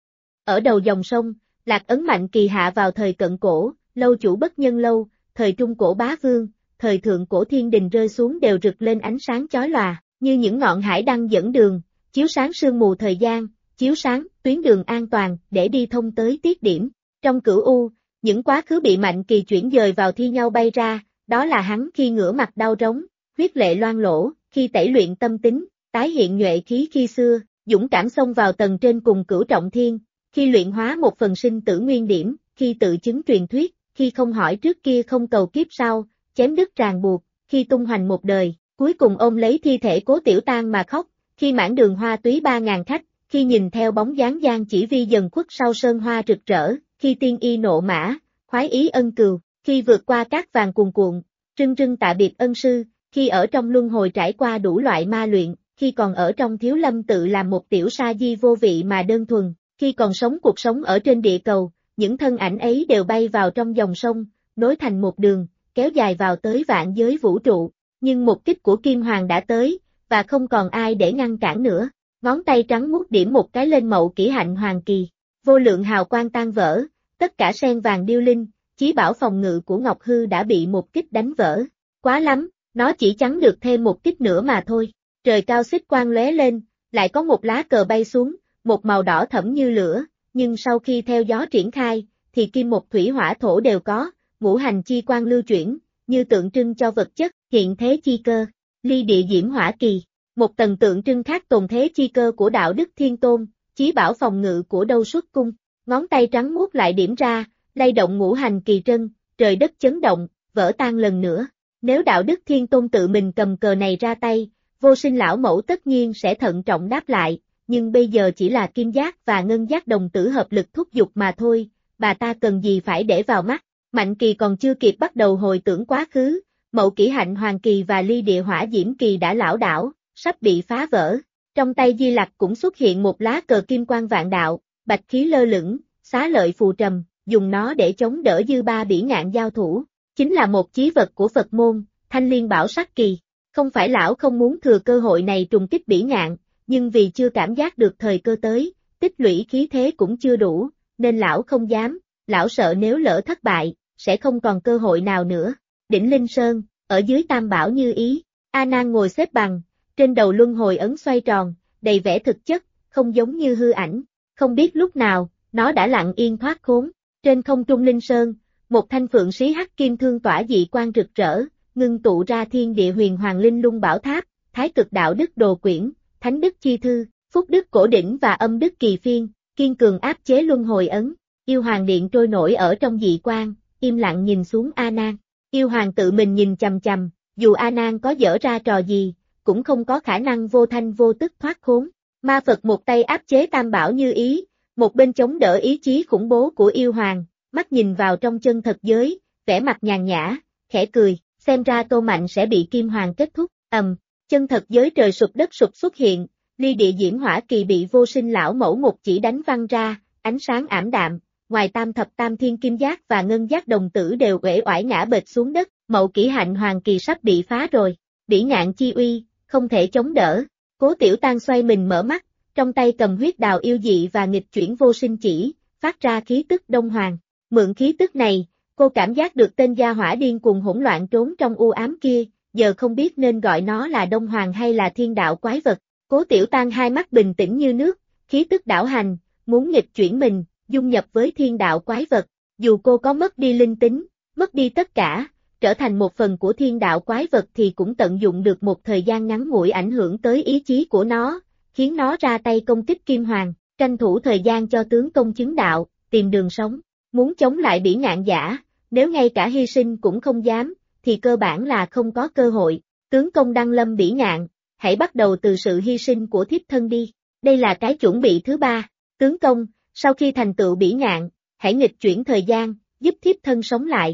Ở đầu dòng sông, Lạc Ấn Mạnh Kỳ hạ vào thời cận cổ, lâu chủ bất nhân lâu, thời trung cổ bá vương, thời thượng cổ thiên đình rơi xuống đều rực lên ánh sáng chói lòa, như những ngọn hải đăng dẫn đường, chiếu sáng sương mù thời gian, chiếu sáng tuyến đường an toàn để đi thông tới tiết điểm. Trong cửu u, những quá khứ bị Mạnh Kỳ chuyển dời vào thi nhau bay ra, đó là hắn khi ngửa mặt đau rống, huyết lệ loang lỗ, khi tẩy luyện tâm tính, tái hiện nhuệ khí khi xưa, dũng cảm xông vào tầng trên cùng cửu trọng thiên, khi luyện hóa một phần sinh tử nguyên điểm, khi tự chứng truyền thuyết, khi không hỏi trước kia không cầu kiếp sau, chém đứt ràng buộc, khi tung hoành một đời, cuối cùng ôm lấy thi thể Cố Tiểu Tang mà khóc, khi mãn đường hoa túy 3.000 khách, khi nhìn theo bóng dáng Giang Chỉ Vi dần khuất sau sơn hoa rực rỡ, khi tiên y nộ mã, khoái ý ân cừu, khi vượt qua cát vàng cuồn cuộn, trưng trưng tạ biệt ân sư, khi ở trong luân hồi trải qua đủ loại ma luyện, khi còn ở trong thiếu lâm tự làm một tiểu sa di vô vị mà đơn thuần, khi còn sống cuộc sống ở trên địa cầu, những thân ảnh ấy đều bay vào trong dòng sông, nối thành một đường, kéo dài vào tới vạn giới vũ trụ, nhưng một kích của Kim Hoàng đã tới, và không còn ai để ngăn cản nữa, ngón tay trắng muốt điểm một cái lên mậu kỷ hạnh hoàng kỳ, vô lượng hào quang tan vỡ, tất cả sen vàng điêu linh, chí bảo phòng ngự của Ngọc Hư đã bị một kích đánh vỡ, quá lắm, nó chỉ chắn được thêm một kích nữa mà thôi, trời cao xích quang lóe lên, lại có một lá cờ bay xuống, một màu đỏ thẫm như lửa, nhưng sau khi theo gió triển khai, thì kim một thủy hỏa thổ đều có, ngũ hành chi quang lưu chuyển, như tượng trưng cho vật chất, hiện thế chi cơ, ly địa diễm hỏa kỳ, một tầng tượng trưng khác tồn thế chi cơ của đạo đức thiên tôn, chí bảo phòng ngự của đâu xuất cung, ngón tay trắng muốt lại điểm ra, lay động ngũ hành kỳ trân, trời đất chấn động, vỡ tan lần nữa, nếu đạo đức thiên tôn tự mình cầm cờ này ra tay, Vô Sinh lão mẫu tất nhiên sẽ thận trọng đáp lại, nhưng bây giờ chỉ là kim giác và ngân giác đồng tử hợp lực thúc giục mà thôi, bà ta cần gì phải để vào mắt. Mạnh Kỳ còn chưa kịp bắt đầu hồi tưởng quá khứ, mậu kỷ hạnh hoàng kỳ và ly địa hỏa diễm kỳ đã lảo đảo, sắp bị phá vỡ. Trong tay Di Lặc cũng xuất hiện một lá cờ kim quang vạn đạo, bạch khí lơ lửng, xá lợi phù trầm, dùng nó để chống đỡ dư ba bỉ ngạn giao thủ. Chính là một chí vật của Phật môn, Thanh Liên Bảo Sắc Kỳ. Không phải lão không muốn thừa cơ hội này trùng kích bỉ ngạn, nhưng vì chưa cảm giác được thời cơ tới, tích lũy khí thế cũng chưa đủ, nên lão không dám, lão sợ nếu lỡ thất bại, sẽ không còn cơ hội nào nữa. Đỉnh Linh Sơn, ở dưới Tam Bảo Như Ý, A Nan ngồi xếp bằng, trên đầu luân hồi ấn xoay tròn, đầy vẻ thực chất, không giống như hư ảnh, không biết lúc nào, nó đã lặng yên thoát khốn. Trên không trung Linh Sơn, một thanh phượng xí hắc kim thương tỏa dị quang rực rỡ, ngưng tụ ra thiên địa huyền hoàng linh lung bảo tháp, thái cực đạo đức đồ quyển, thánh đức chi thư, phúc đức cổ đỉnh và âm đức kỳ phiên, kiên cường áp chế luân hồi ấn. Yêu hoàng điện trôi nổi ở trong dị quang, im lặng nhìn xuống A Nan. Yêu hoàng tự mình nhìn chằm chằm, dù A Nan có dở ra trò gì, cũng không có khả năng vô thanh vô tức thoát khốn. Ma Phật một tay áp chế Tam Bảo Như Ý, một bên chống đỡ ý chí khủng bố của yêu hoàng, mắt nhìn vào trong chân thật giới, vẻ mặt nhàn nhã, khẽ cười, xem ra Tô Mạnh sẽ bị Kim Hoàng kết thúc. Chân thật giới trời sụp đất sụp xuất hiện, ly địa diễm hỏa kỳ bị Vô Sinh lão mẫu một chỉ đánh văng ra, ánh sáng ảm đạm, ngoài tam thập tam thiên kim giác và ngân giác đồng tử đều uể oải ngã bệt xuống đất, mậu kỷ hạnh hoàng kỳ sắp bị phá rồi, bỉ ngạn chi uy, không thể chống đỡ. Cố Tiểu Tang xoay mình mở mắt, trong tay cầm huyết đào yêu dị và nghịch chuyển vô sinh chỉ, phát ra khí tức đông hoàng. Mượn khí tức này, cô cảm giác được tên gia hỏa điên cuồng hỗn loạn trốn trong u ám kia, giờ không biết nên gọi nó là đông hoàng hay là thiên đạo quái vật. Cố Tiểu Tang hai mắt bình tĩnh như nước, khí tức đảo hành, muốn nghịch chuyển mình, dung nhập với thiên đạo quái vật. Dù cô có mất đi linh tính, mất đi tất cả, trở thành một phần của thiên đạo quái vật thì cũng tận dụng được một thời gian ngắn ngủi ảnh hưởng tới ý chí của nó, khiến nó ra tay công kích Kim Hoàng, tranh thủ thời gian cho tướng công chứng đạo, tìm đường sống. Muốn chống lại bỉ ngạn giả, nếu ngay cả hy sinh cũng không dám, thì cơ bản là không có cơ hội. Tướng công đăng lâm bỉ ngạn, hãy bắt đầu từ sự hy sinh của thiếp thân đi. Đây là cái chuẩn bị thứ ba. Tướng công, sau khi thành tựu bỉ ngạn, hãy nghịch chuyển thời gian, giúp thiếp thân sống lại.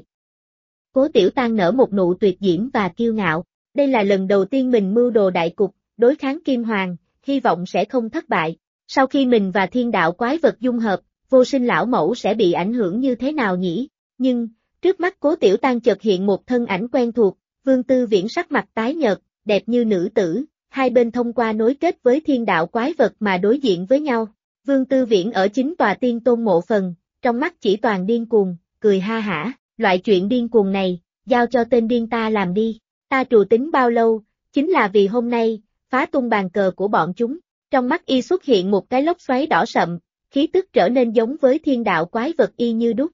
Cố Tiểu Tang nở một nụ tuyệt diễm và kiêu ngạo. Đây là lần đầu tiên mình mưu đồ đại cục, đối kháng Kim Hoàng, hy vọng sẽ không thất bại. Sau khi mình và thiên đạo quái vật dung hợp, Vô Sinh lão mẫu sẽ bị ảnh hưởng như thế nào nhỉ? Nhưng, Trước mắt Cố Tiểu Tan chợt hiện một thân ảnh quen thuộc, Vương Tư Viễn sắc mặt tái nhợt, đẹp như nữ tử, hai bên thông qua nối kết với thiên đạo quái vật mà đối diện với nhau. Vương Tư Viễn ở chính tòa tiên tôn mộ phần, trong mắt chỉ toàn điên cuồng, cười ha hả, loại chuyện điên cuồng này, giao cho tên điên ta làm đi, ta trù tính bao lâu, chính là vì hôm nay, phá tung bàn cờ của bọn chúng. Trong mắt y xuất hiện một cái lốc xoáy đỏ sậm, khí tức trở nên giống với thiên đạo quái vật y như đúc.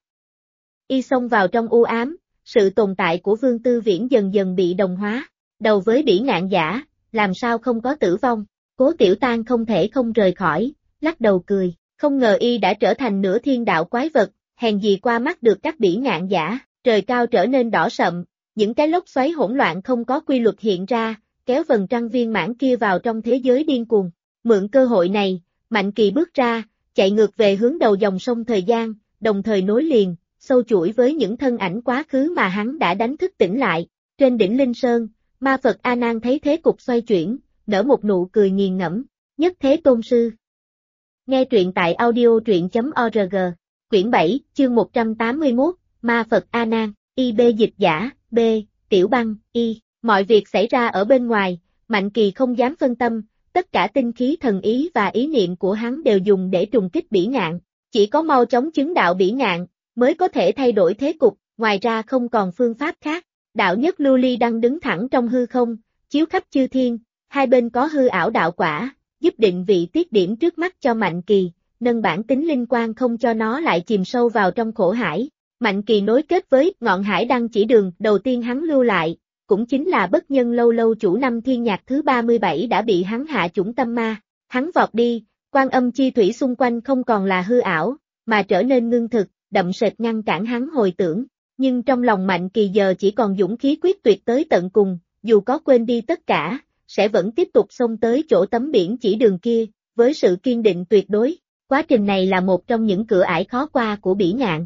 Y xông vào trong u ám, sự tồn tại của Vương Tư Viễn dần dần bị đồng hóa, đầu với bỉ ngạn giả, làm sao không có tử vong, Cố Tiểu Tan không thể không rời khỏi, lắc đầu cười, không ngờ y đã trở thành nửa thiên đạo quái vật, hèn gì qua mắt được các bỉ ngạn giả, trời cao trở nên đỏ sậm, những cái lốc xoáy hỗn loạn không có quy luật hiện ra, kéo vầng trăng viên mãn kia vào trong thế giới điên cuồng. Mượn cơ hội này, Mạnh Kỳ bước ra, chạy ngược về hướng đầu dòng sông thời gian, đồng thời nối liền, sâu chuỗi với những thân ảnh quá khứ mà hắn đã đánh thức tỉnh lại. Trên đỉnh Linh Sơn, Ma Phật A Nan thấy thế cục xoay chuyển, nở một nụ cười nghiền ngẫm, nhất thế tôn sư. Nghe truyện tại audio.org, quyển 7, chương 181, Ma Phật A Nan, IB dịch giả, B, Tiểu Băng, Y. Mọi việc xảy ra ở bên ngoài, Mạnh Kỳ không dám phân tâm, tất cả tinh khí thần ý và ý niệm của hắn đều dùng để trùng kích bỉ ngạn. Chỉ có mau chóng chứng đạo bỉ ngạn, mới có thể thay đổi thế cục, ngoài ra không còn phương pháp khác. Đạo nhất lưu ly đang đứng thẳng trong hư không, chiếu khắp chư thiên, hai bên có hư ảo đạo quả, giúp định vị tiết điểm trước mắt cho Mạnh Kỳ, nâng bản tính linh quan không cho nó lại chìm sâu vào trong khổ hải. Mạnh Kỳ nối kết với ngọn hải đăng chỉ đường đầu tiên hắn lưu lại, cũng chính là bất nhân lâu lâu chủ năm thiên nhạc thứ 37 đã bị hắn hạ chủng tâm ma. Hắn vọt đi, quan âm chi thủy xung quanh không còn là hư ảo, mà trở nên ngưng thực, đậm sệt ngăn cản hắn hồi tưởng. Nhưng trong lòng Mạnh Kỳ giờ chỉ còn dũng khí quyết tuyệt tới tận cùng, dù có quên đi tất cả, sẽ vẫn tiếp tục xông tới chỗ tấm biển chỉ đường kia, với sự kiên định tuyệt đối. Quá trình này là một trong những cửa ải khó qua của bỉ ngạn.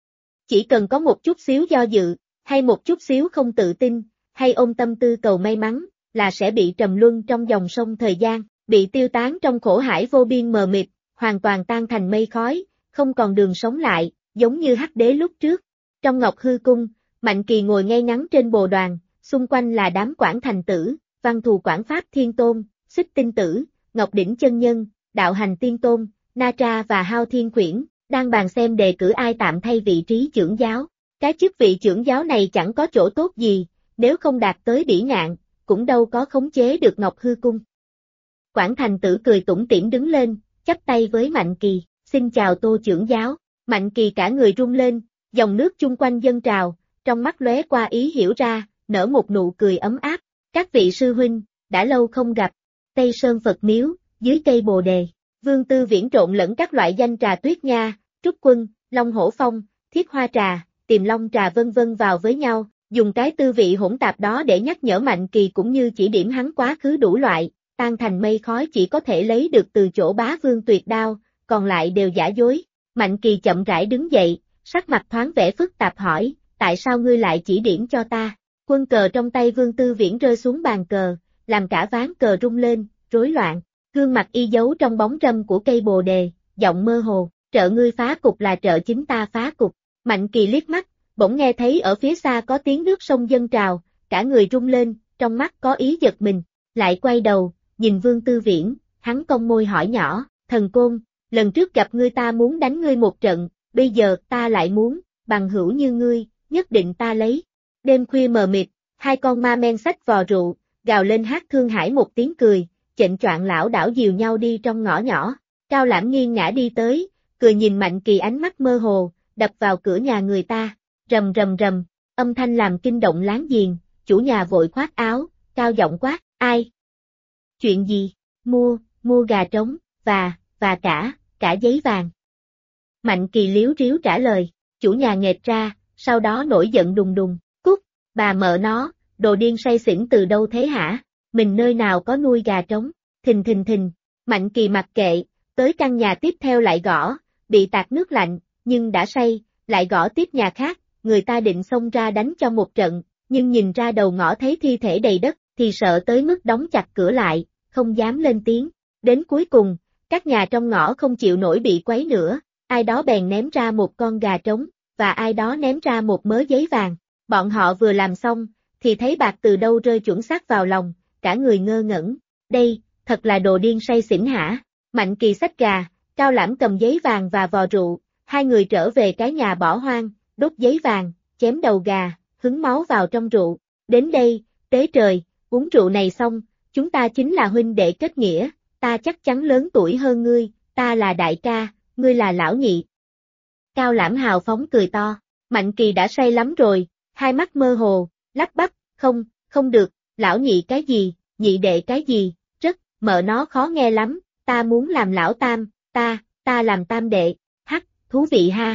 Chỉ cần có một chút xíu do dự, hay một chút xíu không tự tin, hay ôm tâm tư cầu may mắn, là sẽ bị trầm luân trong dòng sông thời gian, bị tiêu tán trong khổ hải vô biên mờ mịt, hoàn toàn tan thành mây khói, không còn đường sống lại, giống như Hắc Đế lúc trước. Trong Ngọc Hư Cung, Mạnh Kỳ ngồi ngay ngắn trên bồ đoàn, xung quanh là đám quản thành tử, văn thù quản pháp thiên tôn, xích tinh tử, Ngọc Đỉnh chân nhân, đạo hành tiên tôn, Na Tra và Hao Thiên Khuyển, đang bàn xem đề cử ai tạm thay vị trí trưởng giáo. Cái chức vị trưởng giáo này chẳng có chỗ tốt gì, nếu không đạt tới bỉ ngạn, cũng đâu có khống chế được Ngọc Hư Cung. Quản thành tử cười tủm tỉm đứng lên, chắp tay với Mạnh Kỳ, xin chào Tô trưởng giáo. Mạnh Kỳ cả người rung lên, dòng nước chung quanh dâng trào, trong mắt lóe qua ý hiểu ra, nở một nụ cười ấm áp. Các vị sư huynh, đã lâu không gặp. Tây Sơn Phật Miếu, dưới cây bồ đề, Vương Tư Viễn trộn lẫn các loại danh trà Tuyết Nha, Trúc Quân, Long Hổ Phong, Thiết Hoa Trà, Tiềm Long Trà vân vân vào với nhau, dùng cái tư vị hỗn tạp đó để nhắc nhở Mạnh Kỳ cũng như chỉ điểm hắn quá khứ đủ loại, tan thành mây khói chỉ có thể lấy được từ chỗ Bá Vương tuyệt đao, còn lại đều giả dối. Mạnh Kỳ chậm rãi đứng dậy, sắc mặt thoáng vẻ phức tạp hỏi, tại sao ngươi lại chỉ điểm cho ta? Quân cờ trong tay Vương Tư Viễn rơi xuống bàn cờ, làm cả ván cờ rung lên, rối loạn, gương mặt y giấu trong bóng râm của cây bồ đề, giọng mơ hồ, trợ ngươi phá cục là trợ chính ta phá cục. Mạnh Kỳ liếc mắt, bỗng nghe thấy ở phía xa có tiếng nước sông dâng trào, cả người rung lên, trong mắt có ý giật mình, lại quay đầu, nhìn Vương Tư Viễn, hắn cong môi hỏi nhỏ, thần côn, lần trước gặp ngươi ta muốn đánh ngươi một trận, bây giờ ta lại muốn, bằng hữu như ngươi, nhất định ta lấy. Đêm khuya mờ mịt, hai con ma men xách vò rượu, gào lên hát thương hải một tiếng cười, chệnh choạng lảo đảo dìu nhau đi trong ngõ nhỏ. Cao Lãm nghiêng ngã đi tới, cười nhìn Mạnh Kỳ ánh mắt mơ hồ, đập vào cửa nhà người ta, rầm rầm rầm, âm thanh làm kinh động láng giềng, chủ nhà vội khoác áo, cao giọng quát, ai? Chuyện gì? Mua gà trống, và cả giấy vàng. Mạnh Kỳ liếu riếu trả lời, chủ nhà nghệt ra, sau đó nổi giận đùng đùng, cút, bà mợ nó, đồ điên say xỉn từ đâu thế hả? Mình nơi nào có nuôi gà trống? Thình thình thình, Mạnh Kỳ mặc kệ, tới căn nhà tiếp theo lại gõ, bị tạt nước lạnh, nhưng đã say, lại gõ tiếp nhà khác, người ta định xông ra đánh cho một trận, nhưng nhìn ra đầu ngõ thấy thi thể đầy đất, thì sợ tới mức đóng chặt cửa lại, không dám lên tiếng. Đến cuối cùng, các nhà trong ngõ không chịu nổi bị quấy nữa, ai đó bèn ném ra một con gà trống, và ai đó ném ra một mớ giấy vàng. Bọn họ vừa làm xong, thì thấy bạc từ đâu rơi chuẩn xác vào lòng, cả người ngơ ngẩn. Đây, thật là đồ điên say xỉn hả? Mạnh Kỳ xách gà, Cao Lãm cầm giấy vàng và vò rượu, hai người trở về cái nhà bỏ hoang, đốt giấy vàng, chém đầu gà, hứng máu vào trong rượu. Đến đây, tế trời, uống rượu này xong, chúng ta chính là huynh đệ kết nghĩa, ta chắc chắn lớn tuổi hơn ngươi, ta là đại ca, ngươi là lão nhị. Cao Lãm hào phóng cười to, Mạnh Kỳ đã say lắm rồi, hai mắt mơ hồ, lắp bắp, không được, lão nhị cái gì, nhị đệ cái gì, mợ nó khó nghe lắm, ta muốn làm lão tam, ta làm tam đệ, thú vị ha.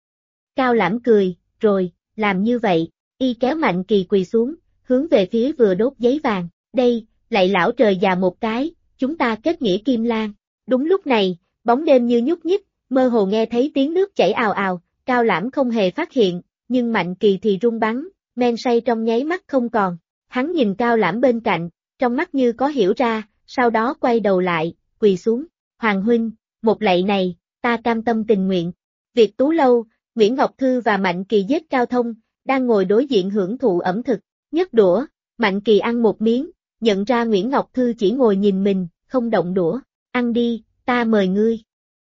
Cao Lãm cười, rồi, làm như vậy, y kéo Mạnh Kỳ quỳ xuống, hướng về phía vừa đốt giấy vàng, đây, lạy lão trời già một cái, chúng ta kết nghĩa kim lan. Đúng lúc này, bóng đêm như nhúc nhích, mơ hồ nghe thấy tiếng nước chảy ào ào, Cao Lãm không hề phát hiện, nhưng Mạnh Kỳ thì run bắn, men say trong nháy mắt không còn. Hắn nhìn Cao Lãm bên cạnh, trong mắt như có hiểu ra, sau đó quay đầu lại, quỳ xuống, Hoàng huynh, một lạy này, ta cam tâm tình nguyện. Việt Tú Lâu, Nguyễn Ngọc Thư và Mạnh Kỳ giết Cao Thông, đang ngồi đối diện hưởng thụ ẩm thực, nhấc đũa, Mạnh Kỳ ăn một miếng, nhận ra Nguyễn Ngọc Thư chỉ ngồi nhìn mình, không động đũa, ăn đi, ta mời ngươi.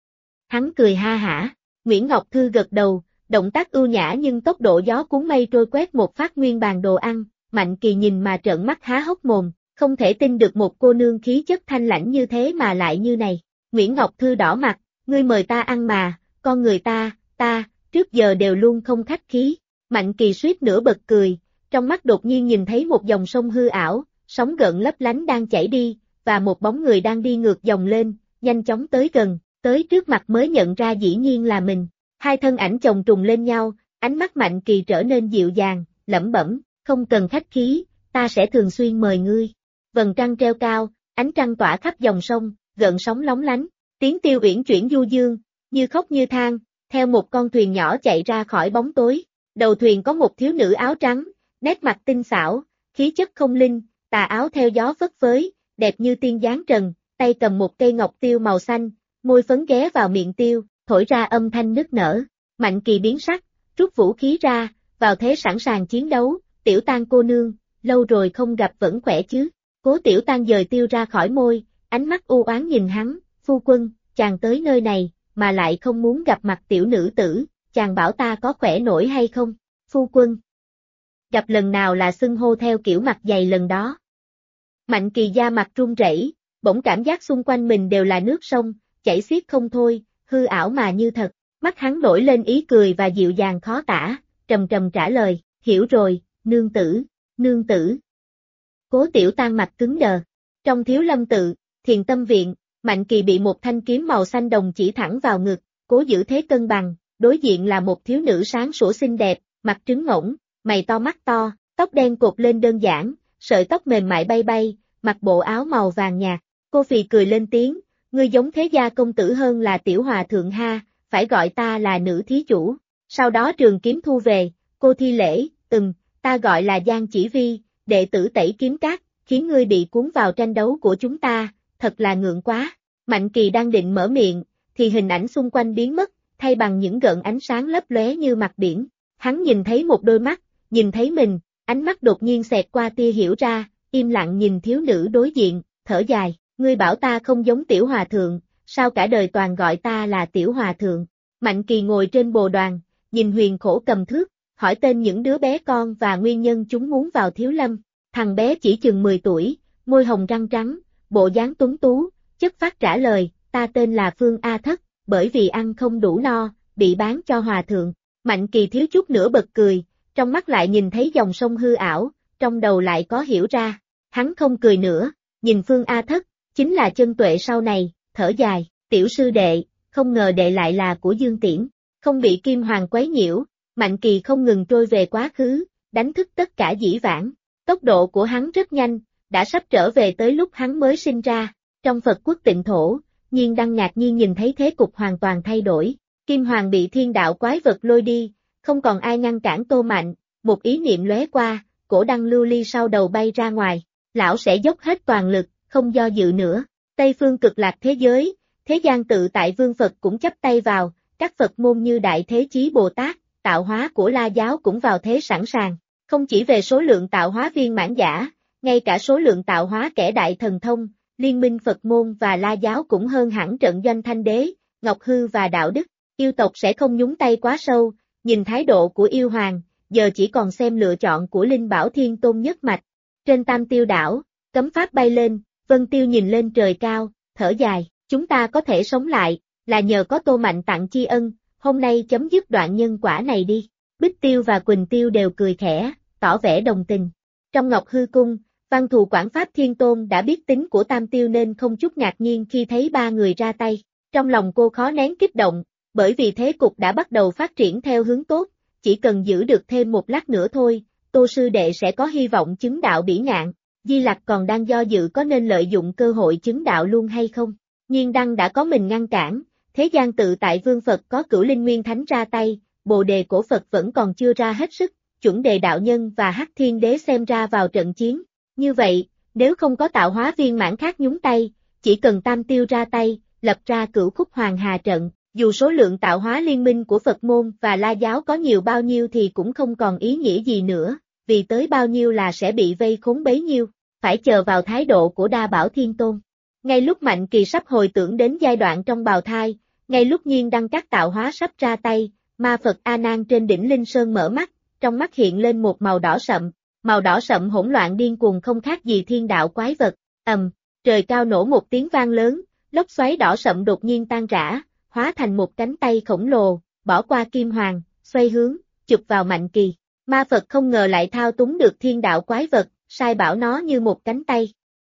Hắn cười ha hả, Nguyễn Ngọc Thư gật đầu, động tác ưu nhã nhưng tốc độ gió cuốn mây trôi quét một phát nguyên bàn đồ ăn, Mạnh Kỳ nhìn mà trợn mắt há hốc mồm, không thể tin được một cô nương khí chất thanh lãnh như thế mà lại như này. Nguyễn Ngọc Thư đỏ mặt, ngươi mời ta ăn mà, con người ta, trước giờ đều luôn không khách khí. Mạnh Kỳ suýt nữa bật cười, trong mắt đột nhiên nhìn thấy một dòng sông hư ảo, sóng gợn lấp lánh đang chảy đi, và một bóng người đang đi ngược dòng lên, nhanh chóng tới gần, tới trước mặt mới nhận ra dĩ nhiên là mình. Hai thân ảnh chồng trùng lên nhau, ánh mắt Mạnh Kỳ trở nên dịu dàng, lẩm bẩm, không cần khách khí, ta sẽ thường xuyên mời ngươi. Vầng trăng treo cao, ánh trăng tỏa khắp dòng sông, gợn sóng lóng lánh, tiếng tiêu uyển chuyển du dương, như khóc như than, theo một con thuyền nhỏ chạy ra khỏi bóng tối. Đầu thuyền có một thiếu nữ áo trắng, nét mặt tinh xảo, khí chất không linh, tà áo theo gió phất phới, đẹp như tiên dáng trần, tay cầm một cây ngọc tiêu màu xanh, môi phấn ghé vào miệng tiêu, thổi ra âm thanh nức nở. Mạnh Kỳ biến sắc, rút vũ khí ra, vào thế sẵn sàng chiến đấu. Tiểu Tang cô nương, lâu rồi không gặp vẫn khỏe chứ? Cố Tiểu Tang dời tiêu ra khỏi môi, ánh mắt u oán nhìn hắn, phu quân, chàng tới nơi này, mà lại không muốn gặp mặt tiểu nữ tử, chàng bảo ta có khỏe nổi hay không? Phu quân. Gặp lần nào là xưng hô theo kiểu mặt dày lần đó. Mạnh Kỳ da mặt run rẩy, bỗng cảm giác xung quanh mình đều là nước sông, chảy xiết không thôi, hư ảo mà như thật. Mắt hắn nổi lên ý cười và dịu dàng khó tả, trầm trầm trả lời, hiểu rồi, nương tử. Cố Tiểu Tang mặt cứng đờ. Trong Thiếu Lâm tự, Thiền Tâm viện, Mạnh Kỳ bị một thanh kiếm màu xanh đồng chỉ thẳng vào ngực, cố giữ thế cân bằng, đối diện là một thiếu nữ sáng sủa xinh đẹp, mặt trứng ngỗng, mày to mắt to, tóc đen cột lên đơn giản, sợi tóc mềm mại bay bay, mặc bộ áo màu vàng nhạt. Cô phì cười lên tiếng, ngươi giống thế gia công tử hơn là tiểu hòa thượng ha, phải gọi ta là nữ thí chủ. Sau đó trường kiếm thu về, cô thi lễ, ta gọi là Giang Chỉ Vi, đệ tử Tẩy Kiếm Các, khiến ngươi bị cuốn vào tranh đấu của chúng ta, thật là ngượng quá. Mạnh Kỳ đang định mở miệng, thì hình ảnh xung quanh biến mất, thay bằng những gợn ánh sáng lấp lóe như mặt biển. Hắn nhìn thấy một đôi mắt, nhìn thấy mình, ánh mắt đột nhiên xẹt qua tia hiểu ra, im lặng nhìn thiếu nữ đối diện, thở dài, ngươi bảo ta không giống tiểu hòa thượng, sao cả đời toàn gọi ta là tiểu hòa thượng. Mạnh Kỳ ngồi trên bồ đoàn, nhìn Huyền Khổ cầm thước, hỏi tên những đứa bé con và nguyên nhân chúng muốn vào Thiếu Lâm. Thằng bé chỉ chừng 10 tuổi, môi hồng răng trắng, bộ dáng tuấn tú, chất phác trả lời, ta tên là Phương A Thất, bởi vì ăn không đủ no, bị bán cho hòa thượng. Mạnh Kỳ thiếu chút nữa bật cười, trong mắt lại nhìn thấy dòng sông hư ảo, trong đầu lại có hiểu ra. Hắn không cười nữa, nhìn Phương A Thất, chính là Chân Tuệ sau này, thở dài, tiểu sư đệ, không ngờ đệ lại là của Dương Tiễn. Không bị Kim Hoàng quấy nhiễu, Mạnh Kỳ không ngừng trôi về quá khứ, đánh thức tất cả dĩ vãng. Tốc độ của hắn rất nhanh, đã sắp trở về tới lúc hắn mới sinh ra. Trong Phật quốc Tịnh Thổ, Nhiên Đăng ngạc nhiên nhìn thấy thế cục hoàn toàn thay đổi. Kim Hoàng bị thiên đạo quái vật lôi đi, không còn ai ngăn cản Tô Mạnh, một ý niệm lóe qua, cổ đăng lưu ly sau đầu bay ra ngoài. Lão sẽ dốc hết toàn lực, không do dự nữa. Tây phương cực lạc thế giới, thế gian tự tại vương Phật cũng chắp tay vào, các Phật môn như Đại Thế Chí Bồ Tát, tạo hóa của La giáo cũng vào thế sẵn sàng. Không chỉ về số lượng tạo hóa viên mãn giả, ngay cả số lượng tạo hóa kẻ đại thần thông, Liên minh Phật môn và La giáo cũng hơn hẳn trận doanh Thanh đế, Ngọc Hư và Đạo Đức. Yêu tộc sẽ không nhúng tay quá sâu, nhìn thái độ của yêu hoàng, giờ chỉ còn xem lựa chọn của Linh Bảo Thiên Tôn nhất mạch. Trên Tam Tiêu đảo, cấm pháp bay lên, Vân Tiêu nhìn lên trời cao, thở dài, chúng ta có thể sống lại, là nhờ có Tô Mạnh tặng tri ân, hôm nay chấm dứt đoạn nhân quả này đi. Bích Tiêu và Quỳnh Tiêu đều cười khẽ, tỏ vẻ đồng tình. Trong Ngọc Hư Cung, Văn Thù Quản Pháp Thiên Tôn đã biết tính của Tam Tiêu nên không chút ngạc nhiên khi thấy ba người ra tay. Trong lòng cô khó nén kích động, bởi vì thế cục đã bắt đầu phát triển theo hướng tốt, chỉ cần giữ được thêm một lát nữa thôi, Tô sư đệ sẽ có hy vọng chứng đạo bỉ ngạn. Di Lặc còn đang do dự có nên lợi dụng cơ hội chứng đạo luôn hay không. Nhiên Đăng đã có mình ngăn cản, thế gian tự tại Vương Phật có Cửu Linh Nguyên Thánh ra tay, Bồ đề cổ Phật vẫn còn chưa ra hết sức, Chuẩn đề đạo nhân và Hắc Thiên Đế xem ra vào trận chiến. Như vậy, nếu không có tạo hóa viên mãn khác nhúng tay, chỉ cần Tam Tiêu ra tay, lập ra Cửu Khúc Hoàng Hà trận, dù số lượng tạo hóa liên minh của Phật môn và La giáo có nhiều bao nhiêu thì cũng không còn ý nghĩa gì nữa, vì tới bao nhiêu là sẽ bị vây khốn bấy nhiêu, phải chờ vào thái độ của Đa Bảo Thiên Tôn. Ngay lúc Mạnh Kỳ sắp hồi tưởng đến giai đoạn trong bào thai, ngay lúc Nhiên Đăng các tạo hóa sắp ra tay, ma Phật A Nan trên đỉnh Linh Sơn mở mắt, trong mắt hiện lên một màu đỏ sậm hỗn loạn điên cuồng không khác gì thiên đạo quái vật. Trời cao nổ một tiếng vang lớn, lốc xoáy đỏ sậm đột nhiên tan rã, hóa thành một cánh tay khổng lồ, bỏ qua Kim Hoàng, xoay hướng, chụp vào Mạnh Kỳ. Ma Phật không ngờ lại thao túng được thiên đạo quái vật, sai bảo nó như một cánh tay.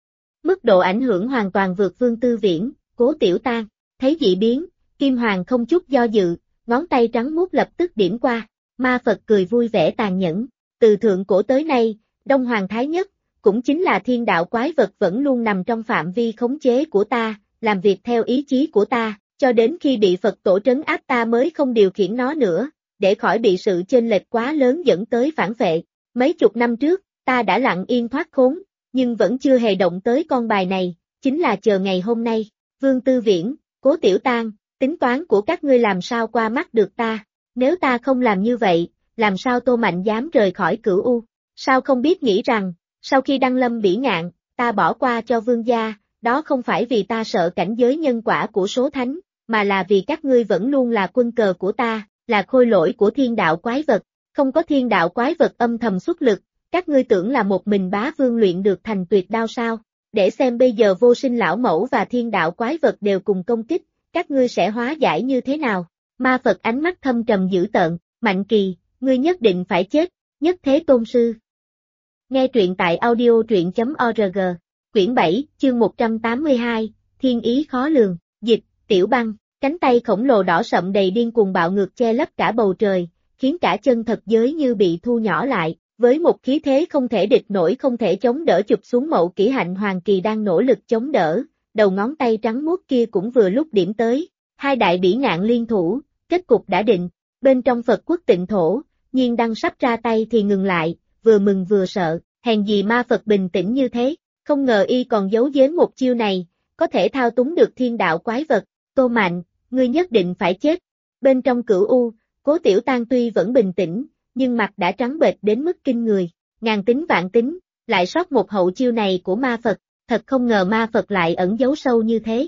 Mức độ ảnh hưởng hoàn toàn vượt Vương Tư Viễn, Cố Tiểu Tang. Thấy dị biến, Kim Hoàng không chút do dự, ngón tay trắng muốt lập tức điểm qua. Ma Phật cười vui vẻ tàn nhẫn. Từ thượng cổ tới nay, Đông Hoàng Thái Nhất, cũng chính là thiên đạo quái vật vẫn luôn nằm trong phạm vi khống chế của ta, làm việc theo ý chí của ta, cho đến khi bị Phật tổ trấn áp ta mới không điều khiển nó nữa, để khỏi bị sự chênh lệch quá lớn dẫn tới phản vệ. Mấy chục năm trước, ta đã lặng yên thoát khốn, nhưng vẫn chưa hề động tới con bài này, chính là chờ ngày hôm nay. Vương Tư Viễn, Cố Tiểu Tang, tính toán của các ngươi làm sao qua mắt được ta, nếu ta không làm như vậy, làm sao Tô Mạnh dám rời khỏi Cửu U, sao không biết nghĩ rằng, sau khi đăng lâm bỉ ngạn, ta bỏ qua cho Vương gia, đó không phải vì ta sợ cảnh giới nhân quả của số thánh, mà là vì các ngươi vẫn luôn là quân cờ của ta, là khôi lỗi của thiên đạo quái vật, không có thiên đạo quái vật âm thầm xuất lực, các ngươi tưởng là một mình bá vương luyện được thành tuyệt đao sao, để xem bây giờ Vô Sinh lão mẫu và thiên đạo quái vật đều cùng công kích, các ngươi sẽ hóa giải như thế nào. Ma Phật ánh mắt thâm trầm dữ tợn, Mạnh Kỳ, ngươi nhất định phải chết, Nhất Thế Tôn Sư. Nghe truyện tại audio.org, quyển 7, chương 182, Thiên ý khó lường, dịch, Tiểu Băng, cánh tay khổng lồ đỏ sậm đầy điên cuồng bạo ngược che lấp cả bầu trời, khiến cả chân thật giới như bị thu nhỏ lại, với một khí thế không thể địch nổi không thể chống đỡ chụp xuống Mậu Kỷ Hạnh Hoàng Kỳ đang nỗ lực chống đỡ, đầu ngón tay trắng muốt kia cũng vừa lúc điểm tới, hai đại bỉ ngạn liên thủ, kết cục đã định, bên trong Phật quốc Tịnh Thổ, Nhiên Đăng sắp ra tay thì ngừng lại, vừa mừng vừa sợ, hèn gì ma Phật bình tĩnh như thế, không ngờ y còn giấu giếm một chiêu này, có thể thao túng được thiên đạo quái vật, Tô Mạnh, ngươi nhất định phải chết. Bên trong Cửu U, Cố Tiểu Tang tuy vẫn bình tĩnh, nhưng mặt đã trắng bệch đến mức kinh người, ngàn tính vạn tính, lại sót một hậu chiêu này của ma Phật, thật không ngờ ma Phật lại ẩn giấu sâu như thế.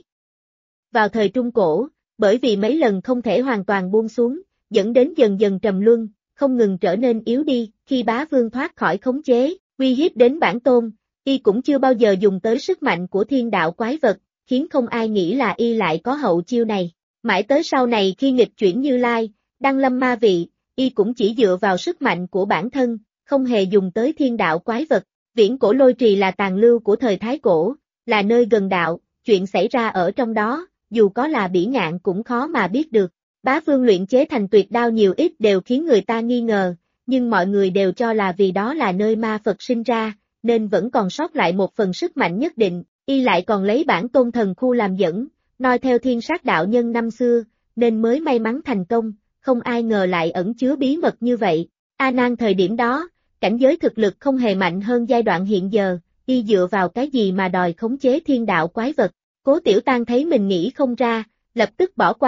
Vào thời Trung Cổ, bởi vì mấy lần không thể hoàn toàn buông xuống, dẫn đến dần dần trầm luân, không ngừng trở nên yếu đi, khi bá vương thoát khỏi khống chế, uy hiếp đến bản tôn, y cũng chưa bao giờ dùng tới sức mạnh của thiên đạo quái vật, khiến không ai nghĩ là y lại có hậu chiêu này. Mãi tới sau này khi nghịch chuyển Như Lai, đăng lâm ma vị, y cũng chỉ dựa vào sức mạnh của bản thân, không hề dùng tới thiên đạo quái vật. Viễn Cổ Lôi Trì là tàn lưu của thời Thái Cổ, là nơi gần đạo, chuyện xảy ra ở trong đó, dù có là bỉ ngạn cũng khó mà biết được. Bá vương luyện chế thành tuyệt đao nhiều ít đều khiến người ta nghi ngờ, nhưng mọi người đều cho là vì đó là nơi ma Phật sinh ra, nên vẫn còn sót lại một phần sức mạnh nhất định, y lại còn lấy bản tôn thần khu làm dẫn, noi theo thiên sát đạo nhân năm xưa, nên mới may mắn thành công, không ai ngờ lại ẩn chứa bí mật như vậy. A Nan thời điểm đó, cảnh giới thực lực không hề mạnh hơn giai đoạn hiện giờ, y dựa vào cái gì mà đòi khống chế thiên đạo quái vật. Cố Tiểu Tang thấy mình nghĩ không ra, lập tức bỏ qua,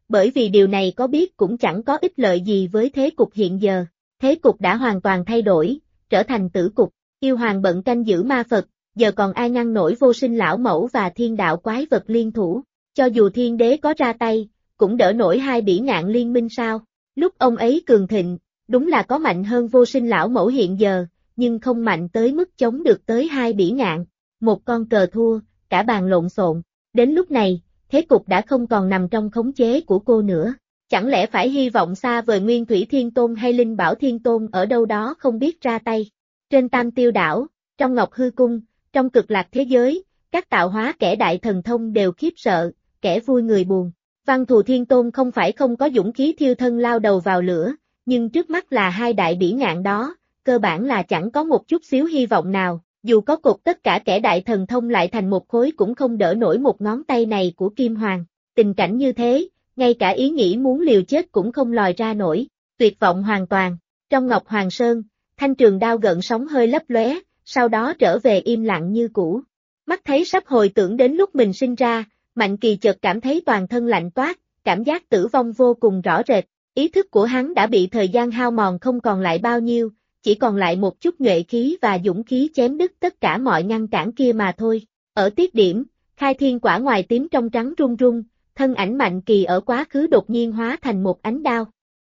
bởi vì điều này có biết cũng chẳng có ích lợi gì với thế cục hiện giờ. Thế cục đã hoàn toàn thay đổi, trở thành tử cục, yêu hoàng bận canh giữ ma Phật, giờ còn ai ngăn nổi vô sinh lão mẫu và thiên đạo quái vật liên thủ, cho dù thiên đế có ra tay, cũng đỡ nổi hai bỉ ngạn liên minh sao. Lúc ông ấy cường thịnh, đúng là có mạnh hơn vô sinh lão mẫu hiện giờ, nhưng không mạnh tới mức chống được tới hai bỉ ngạn. Một con cờ thua, cả bàn lộn xộn. Đến lúc này, thế cục đã không còn nằm trong khống chế của cô nữa. Chẳng lẽ phải hy vọng xa vời Nguyên Thủy Thiên Tôn hay Linh Bảo Thiên Tôn ở đâu đó không biết ra tay. Trên Tam Tiêu Đảo, trong Ngọc Hư Cung, trong Cực Lạc thế giới, các tạo hóa kẻ đại thần thông đều khiếp sợ, kẻ vui người buồn. Văn Thù Thiên Tôn không phải không có dũng khí thiêu thân lao đầu vào lửa, nhưng trước mắt là hai đại bỉ ngạn đó, cơ bản là chẳng có một chút xíu hy vọng nào, dù có cột tất cả kẻ đại thần thông lại thành một khối cũng không đỡ nổi một ngón tay này của Kim Hoàng. Tình cảnh như thế, ngay cả ý nghĩ muốn liều chết cũng không lòi ra nổi, tuyệt vọng hoàn toàn. Trong Ngọc Hoàng Sơn, thanh trường đao gợn sóng hơi lấp lóe, sau đó trở về im lặng như cũ. Mắt thấy sắp hồi tưởng đến lúc mình sinh ra, Mạnh Kỳ chợt cảm thấy toàn thân lạnh toát, cảm giác tử vong vô cùng rõ rệt. Ý thức của hắn đã bị thời gian hao mòn không còn lại bao nhiêu, chỉ còn lại một chút nhuệ khí và dũng khí chém đứt tất cả mọi ngăn cản kia mà thôi. Ở tiết điểm, khai thiên quả ngoài tím trong trắng rung rung, thân ảnh Mạnh Kỳ ở quá khứ đột nhiên hóa thành một ánh đao.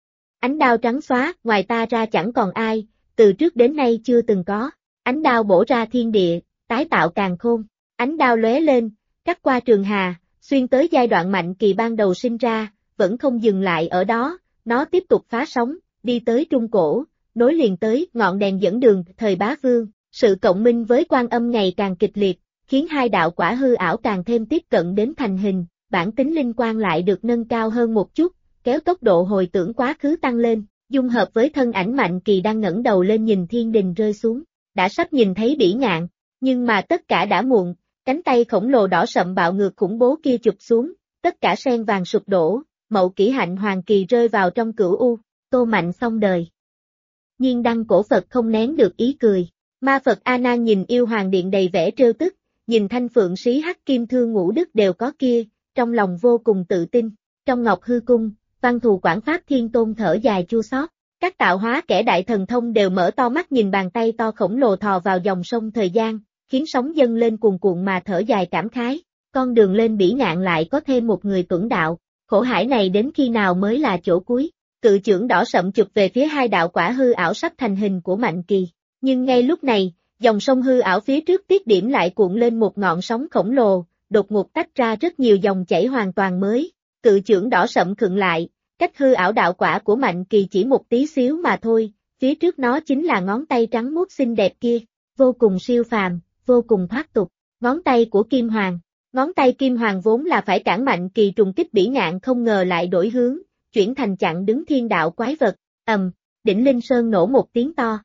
Ánh đao trắng xóa, ngoài ta ra chẳng còn ai, từ trước đến nay chưa từng có. Ánh đao bổ ra thiên địa, tái tạo càn khôn. Ánh đao lóe lên, cắt qua trường hà, xuyên tới giai đoạn Mạnh Kỳ ban đầu sinh ra, vẫn không dừng lại ở đó, nó tiếp tục phá sóng, đi tới Trung Cổ, nối liền tới ngọn đèn dẫn đường thời Bá Vương. Sự cộng minh với Quan Âm ngày càng kịch liệt, khiến hai đạo quả hư ảo càng thêm tiếp cận đến thành hình, bản tính linh quan lại được nâng cao hơn một chút, kéo tốc độ hồi tưởng quá khứ tăng lên, dung hợp với thân ảnh Mạnh Kỳ đang ngẩng đầu lên nhìn thiên đình rơi xuống, đã sắp nhìn thấy bỉ ngạn, nhưng mà tất cả đã muộn, cánh tay khổng lồ đỏ sậm bạo ngược khủng bố kia chụp xuống, tất cả sen vàng sụp đổ, Mậu Kỷ Hạnh Hoàng Kỳ rơi vào trong cửu u, Tô Mạnh xong đời. Nhiên Đăng Cổ Phật không nén được ý cười, ma Phật A Nan nhìn yêu hoàng điện đầy vẻ trêu tức, nhìn thanh phượng sĩ hắc kim thương ngũ đức đều có kia, trong lòng vô cùng tự tin. Trong Ngọc Hư Cung, Văn Thù Quản Pháp Thiên Tôn thở dài chua xót. Các tạo hóa kẻ đại thần thông đều mở to mắt nhìn bàn tay to khổng lồ thò vào dòng sông thời gian, khiến sóng dâng lên cuồn cuộn mà thở dài cảm khái. Con đường lên bỉ ngạn lại có thêm một người tuẫn đạo, khổ hải này đến khi nào mới là chỗ cuối. Cự chưởng đỏ sậm chụp về phía hai đạo quả hư ảo sắp thành hình của Mạnh Kỳ. Nhưng ngay lúc này, dòng sông hư ảo phía trước tiết điểm lại cuộn lên một ngọn sóng khổng lồ, đột ngột tách ra rất nhiều dòng chảy hoàn toàn mới. Cự chưởng đỏ sậm khựng lại, cách hư ảo đạo quả của Mạnh Kỳ chỉ một tí xíu mà thôi, phía trước nó chính là ngón tay trắng muốt xinh đẹp kia, vô cùng siêu phàm, vô cùng thoát tục. Ngón tay của Kim Hoàng. Ngón tay Kim Hoàng vốn là phải cản Mạnh Kỳ trùng kích bỉ ngạn không ngờ lại đổi hướng, chuyển thành chặn đứng thiên đạo quái vật. Đỉnh Linh Sơn nổ một tiếng to.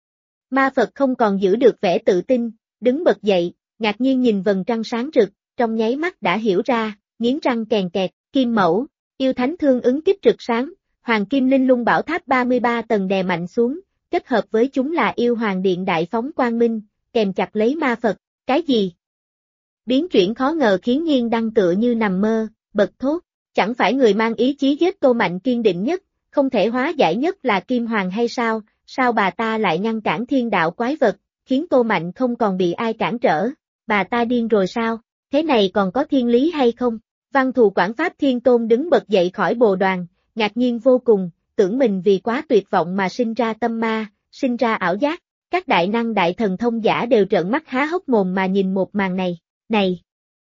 Ma Phật không còn giữ được vẻ tự tin, đứng bật dậy, ngạc nhiên nhìn vầng trăng sáng rực, trong nháy mắt đã hiểu ra, nghiến răng kèn kẹt, Kim Mẫu, yêu thánh thương ứng kích rực sáng, Hoàng Kim Linh Lung Bảo Tháp 33 tầng đè mạnh xuống, kết hợp với chúng là yêu hoàng điện đại phóng quang minh, kèm chặt lấy ma Phật, cái gì? Biến chuyển khó ngờ khiến Nhiên Đăng tựa như nằm mơ, bật thốt, chẳng phải người mang ý chí giết Tô Mạnh kiên định nhất, không thể hóa giải nhất là Kim Hoàng hay sao, sao bà ta lại ngăn cản thiên đạo quái vật, khiến Tô Mạnh không còn bị ai cản trở, bà ta điên rồi sao, thế này còn có thiên lý hay không? Văn Thù Quản Pháp Thiên Tôn đứng bật dậy khỏi bồ đoàn, ngạc nhiên vô cùng, tưởng mình vì quá tuyệt vọng mà sinh ra tâm ma, sinh ra ảo giác, các đại năng đại thần thông giả đều trợn mắt há hốc mồm mà nhìn một màn này, này!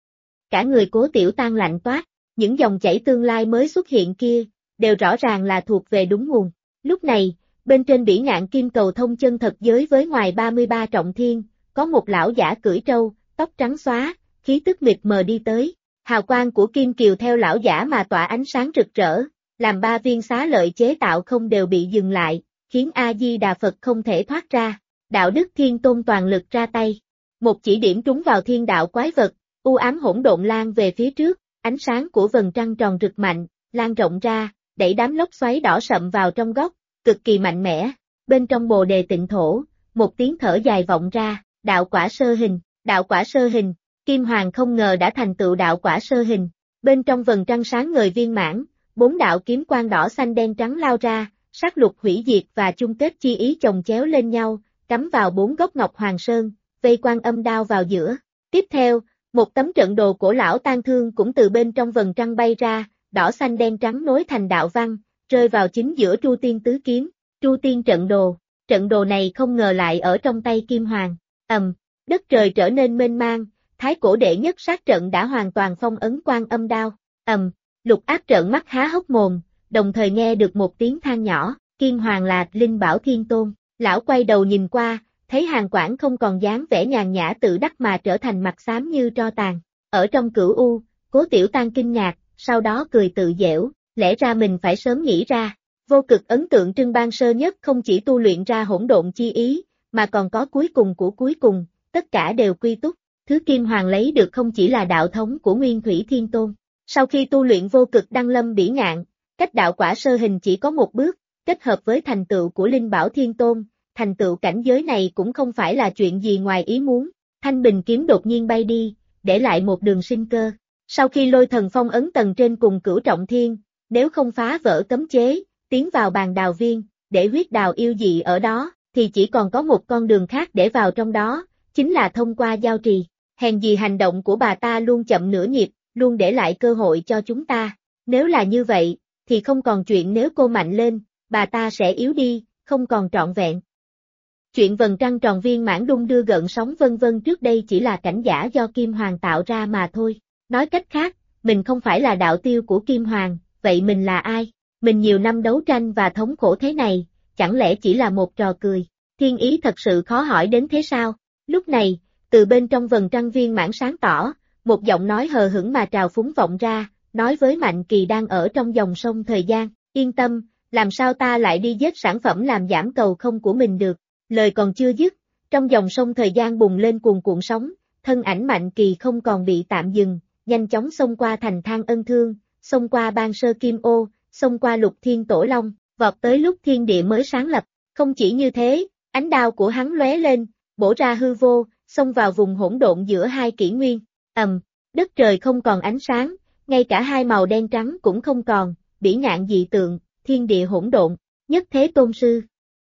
Cả người Cố Tiểu Tan lạnh toát, những dòng chảy tương lai mới xuất hiện kia, đều rõ ràng là thuộc về đúng nguồn. Lúc này, bên trên bỉ ngạn kim cầu thông chân thật giới với ngoài 33 trọng thiên, có một lão giả cưỡi trâu, tóc trắng xóa, khí tức mịt mờ đi tới. Hào quang của kim kiều theo lão giả mà tỏa ánh sáng rực rỡ, làm ba viên xá lợi chế tạo không đều bị dừng lại, khiến A-di-đà Phật không thể thoát ra. Đạo Đức Thiên Tôn toàn lực ra tay. Một chỉ điểm trúng vào thiên đạo quái vật, u ám hỗn độn lan về phía trước, ánh sáng của vầng trăng tròn rực mạnh, lan rộng ra, đẩy đám lốc xoáy đỏ sậm vào trong góc, cực kỳ mạnh mẽ. Bên trong bồ đề tịnh thổ, một tiếng thở dài vọng ra, đạo quả sơ hình, đạo quả sơ hình. Kim Hoàng không ngờ đã thành tựu đạo quả sơ hình, bên trong vầng trăng sáng ngời viên mãn, 4 đạo kiếm quang đỏ xanh đen trắng lao ra, sát lục hủy diệt và chung kết chi ý chồng chéo lên nhau, cắm vào 4 gốc ngọc hoàng sơn, vây Quan Âm đao vào giữa. Tiếp theo, một tấm trận đồ cổ lão tang thương cũng từ bên trong vầng trăng bay ra, đỏ xanh đen trắng nối thành đạo văn, rơi vào chính giữa Tru Tiên tứ kiếm, Tru Tiên trận đồ này không ngờ lại ở trong tay Kim Hoàng. Đất trời trở nên mênh mang, thái cổ đệ nhất sát trận đã hoàn toàn phong ấn Quan Âm đao. Lục Áp trợn mắt há hốc mồm, đồng thời nghe được một tiếng than nhỏ, Kim Hoàng là Linh Bảo Thiên Tôn. Lão quay đầu nhìn qua, thấy Hàn Quảng không còn dáng vẻ nhàn nhã tự đắc mà trở thành mặt xám như tro tàn. Ở trong Cửu U, Cố Tiểu Tăng kinh ngạc, sau đó cười tự giễu, lẽ ra mình phải sớm nghĩ ra. Vô Cực ấn tượng trưng ban sơ nhất không chỉ tu luyện ra hỗn độn chi ý, mà còn có cuối cùng của cuối cùng, tất cả đều quy túc. Thứ Kim Hoàng lấy được không chỉ là đạo thống của Nguyên Thủy Thiên Tôn. Sau khi tu luyện Vô Cực đăng lâm bỉ ngạn, cách đạo quả sơ hình chỉ có một bước, kết hợp với thành tựu của Linh Bảo Thiên Tôn, thành tựu cảnh giới này cũng không phải là chuyện gì ngoài ý muốn. Thanh Bình kiếm đột nhiên bay đi, để lại một đường sinh cơ. Sau khi Lôi Thần phong ấn tầng trên cùng Cửu Trọng Thiên, nếu không phá vỡ cấm chế, tiến vào bàn đào viên, để huyết đào yêu dị ở đó, thì chỉ còn có một con đường khác để vào trong đó, chính là thông qua giao trì. Hèn gì hành động của bà ta luôn chậm nửa nhịp, luôn để lại cơ hội cho chúng ta. Nếu là như vậy, thì không còn chuyện nếu cô mạnh lên, bà ta sẽ yếu đi, không còn trọn vẹn. Chuyện vầng trăng tròn viên mãn đung đưa gợn sóng vân vân trước đây chỉ là cảnh giả do Kim Hoàng tạo ra mà thôi. Nói cách khác, mình không phải là đạo tiêu của Kim Hoàng, vậy mình là ai? Mình nhiều năm đấu tranh và thống khổ thế này, chẳng lẽ chỉ là một trò cười? Thiên ý thật sự khó hỏi đến thế sao? Lúc này, từ bên trong vầng trăng viên mãn sáng tỏ, một giọng nói hờ hững mà trào phúng vọng ra, nói với Mạnh Kỳ đang ở trong dòng sông thời gian, yên tâm, làm sao ta lại đi giết sản phẩm làm giảm cầu không của mình được. Lời còn chưa dứt, trong dòng sông thời gian bùng lên cuồn cuộn sóng, thân ảnh Mạnh Kỳ không còn bị tạm dừng, nhanh chóng xông qua thành Thang Ân Thương, xông qua Ban Sơ Kim Ô, xông qua Lục Thiên Tổ Long, vọt tới lúc thiên địa mới sáng lập. Không chỉ như thế, ánh đao của hắn lóe lên, bổ ra hư vô, xông vào vùng hỗn độn giữa hai kỷ nguyên. Đất trời không còn ánh sáng, ngay cả hai màu đen trắng cũng không còn, bỉ ngạn dị tượng, thiên địa hỗn độn, nhất thế tôn sư.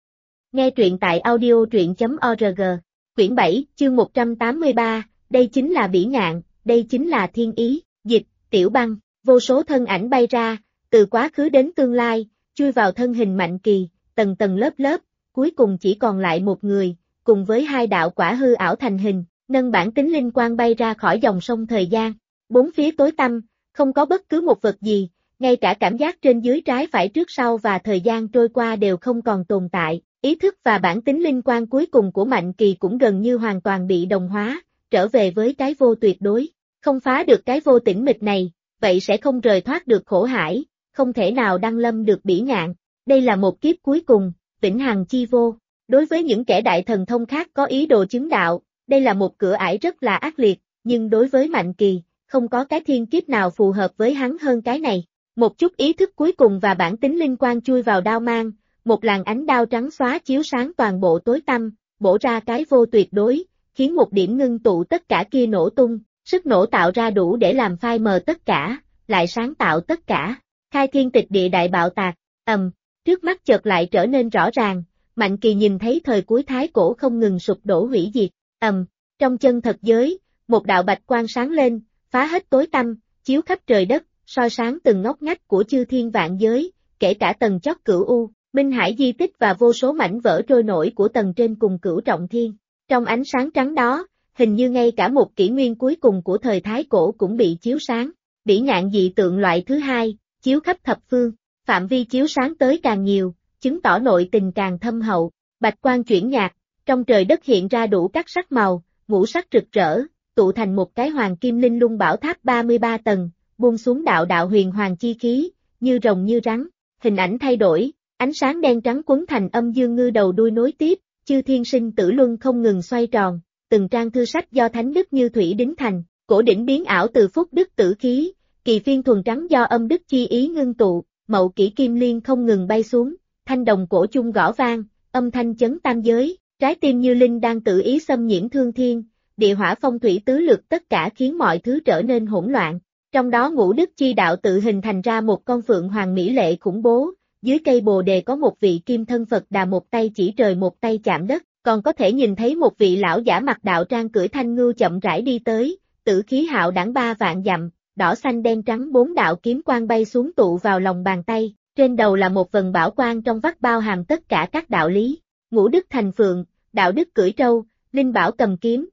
Nghe truyện tại audio.truyện.org, quyển 7, chương 183, đây chính là bỉ ngạn, đây chính là thiên ý, dịch, Tiểu Băng, vô số thân ảnh bay ra, từ quá khứ đến tương lai, chui vào thân hình Mạnh Kỳ, tầng tầng lớp lớp, cuối cùng chỉ còn lại một người, cùng với hai đạo quả hư ảo thành hình, nâng bản tính linh quang bay ra khỏi dòng sông thời gian. Bốn phía tối tăm, không có bất cứ một vật gì, ngay cả cảm giác trên dưới trái phải trước sau và thời gian trôi qua đều không còn tồn tại. Ý thức và bản tính linh quang cuối cùng của Mạnh Kỳ cũng gần như hoàn toàn bị đồng hóa, trở về với cái vô tuyệt đối. Không phá được cái vô tĩnh mịch này, vậy sẽ không rời thoát được khổ hải, không thể nào đăng lâm được bỉ ngạn. Đây là một kiếp cuối cùng, vĩnh hằng chi vô. Đối với những kẻ đại thần thông khác có ý đồ chứng đạo, đây là một cửa ải rất là ác liệt, nhưng đối với Mạnh Kỳ, không có cái thiên kiếp nào phù hợp với hắn hơn cái này. Một chút ý thức cuối cùng và bản tính linh quang chui vào đao mang, một làn ánh đao trắng xóa chiếu sáng toàn bộ tối tăm, bổ ra cái vô tuyệt đối, khiến một điểm ngưng tụ tất cả kia nổ tung, sức nổ tạo ra đủ để làm phai mờ tất cả, lại sáng tạo tất cả. Khai thiên tịch địa đại bạo tạc, trước mắt chợt lại trở nên rõ ràng, Mạnh Kỳ nhìn thấy thời cuối thái cổ không ngừng sụp đổ hủy diệt, trong chân thật giới, một đạo bạch quang sáng lên, phá hết tối tăm, chiếu khắp trời đất, soi sáng từng ngóc ngách của chư thiên vạn giới, kể cả tầng chót Cửu U, Minh Hải di tích và vô số mảnh vỡ trôi nổi của tầng trên cùng Cửu Trọng Thiên. Trong ánh sáng trắng đó, hình như ngay cả một kỷ nguyên cuối cùng của thời thái cổ cũng bị chiếu sáng. Bỉ ngạn dị tượng loại thứ hai, chiếu khắp thập phương, phạm vi chiếu sáng tới càng nhiều, chứng tỏ nội tình càng thâm hậu. Bạch quang chuyển nhạt, trong trời đất hiện ra đủ các sắc màu, ngũ sắc rực rỡ, tụ thành một cái hoàng kim linh lung bảo tháp 33 tầng, buông xuống đạo đạo huyền hoàng chi khí, như rồng như rắn. Hình ảnh thay đổi, ánh sáng đen trắng quấn thành âm dương ngư đầu đuôi nối tiếp, chư thiên sinh tử luân không ngừng xoay tròn, từng trang thư sách do thánh đức như thủy đính thành, cổ đỉnh biến ảo từ phúc đức tử khí, kỳ phiên thuần trắng do âm đức chi ý ngưng tụ, mậu kỷ kim liên không ngừng bay xuống, thanh đồng cổ chung gõ vang, âm thanh chấn tam giới, trái tim như linh đang tự ý xâm nhiễm thương thiên, địa hỏa phong thủy tứ lực tất cả khiến mọi thứ trở nên hỗn loạn. Trong đó ngũ đức chi đạo tự hình thành ra một con phượng hoàng mỹ lệ khủng bố, dưới cây bồ đề có một vị kim thân Phật Đà một tay chỉ trời một tay chạm đất, còn có thể nhìn thấy một vị lão giả mặc đạo trang cưỡi thanh ngưu chậm rãi đi tới, tử khí hạo đãng 3 vạn dặm, đỏ xanh đen trắng 4 đạo kiếm quang bay xuống tụ vào lòng bàn tay, trên đầu là một vần bảo quang trong vắt bao hàm tất cả các đạo lý, ngũ đức thành phượng, đạo đức cưỡi trâu, linh bảo cầm kiếm,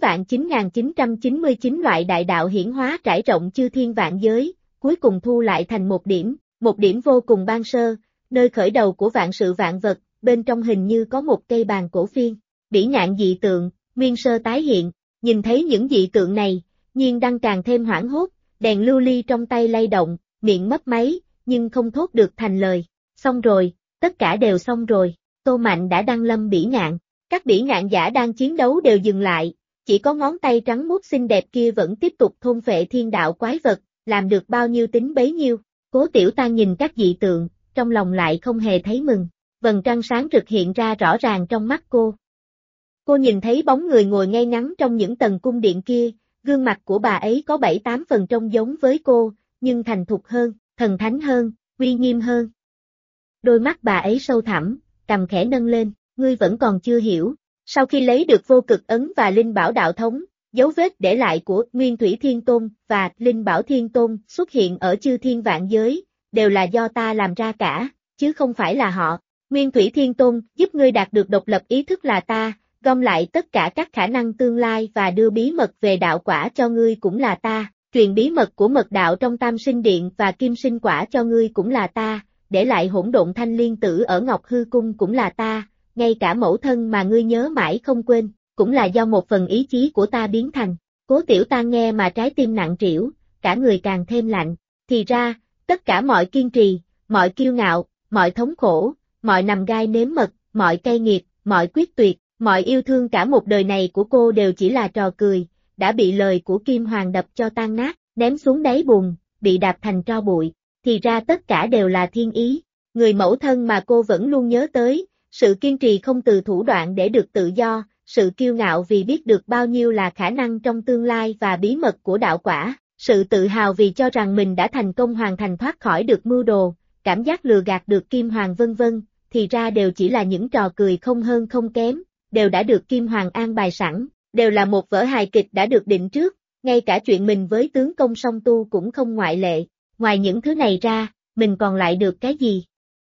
9.9999 loại đại đạo hiển hóa trải rộng chư thiên vạn giới, cuối cùng thu lại thành một điểm vô cùng ban sơ, nơi khởi đầu của vạn sự vạn vật, bên trong hình như có một cây bàn cổ phiên, bỉ ngạn dị tượng, nguyên sơ tái hiện, nhìn thấy những dị tượng này, Nhiên Đăng càng thêm hoảng hốt, đèn lưu ly trong tay lay động, miệng mấp máy, nhưng không thốt được thành lời, xong rồi, tất cả đều xong rồi, Tô Mạnh đã đăng lâm bỉ ngạn, các bỉ ngạn giả đang chiến đấu đều dừng lại, chỉ có ngón tay trắng muốt xinh đẹp kia vẫn tiếp tục thôn phệ thiên đạo quái vật, làm được bao nhiêu tính bấy nhiêu, Cố Tiểu Tan nhìn các dị tượng, trong lòng lại không hề thấy mừng, vầng trăng sáng rực hiện ra rõ ràng trong mắt cô. Cô nhìn thấy bóng người ngồi ngay ngắn trong những tầng cung điện kia, gương mặt của bà ấy có 7-8 phần trông giống với cô, nhưng thành thục hơn, thần thánh hơn, uy nghiêm hơn. Đôi mắt bà ấy sâu thẳm, cằm khẽ nâng lên, ngươi vẫn còn chưa hiểu. Sau khi lấy được vô cực ấn và linh bảo đạo thống, dấu vết để lại của Nguyên Thủy Thiên Tôn và Linh Bảo Thiên Tôn xuất hiện ở chư thiên vạn giới, đều là do ta làm ra cả, chứ không phải là họ. Nguyên Thủy Thiên Tôn giúp ngươi đạt được độc lập ý thức là ta, gom lại tất cả các khả năng tương lai và đưa bí mật về đạo quả cho ngươi cũng là ta, truyền bí mật của mật đạo trong Tam Sinh Điện và Kim Sinh Quả cho ngươi cũng là ta, để lại hỗn độn thanh liên tử ở Ngọc Hư Cung cũng là ta, ngay cả mẫu thân mà ngươi nhớ mãi không quên, cũng là do một phần ý chí của ta biến thành. Cố Tiểu Tan nghe mà trái tim nặng trĩu, cả người càng thêm lạnh, thì ra, tất cả mọi kiên trì, mọi kiêu ngạo, mọi thống khổ, mọi nằm gai nếm mật, mọi cay nghiệt, mọi quyết tuyệt, mọi yêu thương cả một đời này của cô đều chỉ là trò cười, đã bị lời của Kim Hoàng đập cho tan nát, ném xuống đáy bùn, bị đạp thành tro bụi, thì ra tất cả đều là thiên ý, người mẫu thân mà cô vẫn luôn nhớ tới, sự kiên trì không từ thủ đoạn để được tự do, sự kiêu ngạo vì biết được bao nhiêu là khả năng trong tương lai và bí mật của đạo quả, sự tự hào vì cho rằng mình đã thành công hoàn thành thoát khỏi được mưu đồ, cảm giác lừa gạt được Kim Hoàng vân vân, thì ra đều chỉ là những trò cười không hơn không kém, đều đã được Kim Hoàng an bài sẵn, đều là một vở hài kịch đã được định trước, ngay cả chuyện mình với tướng công song tu cũng không ngoại lệ, ngoài những thứ này ra, mình còn lại được cái gì?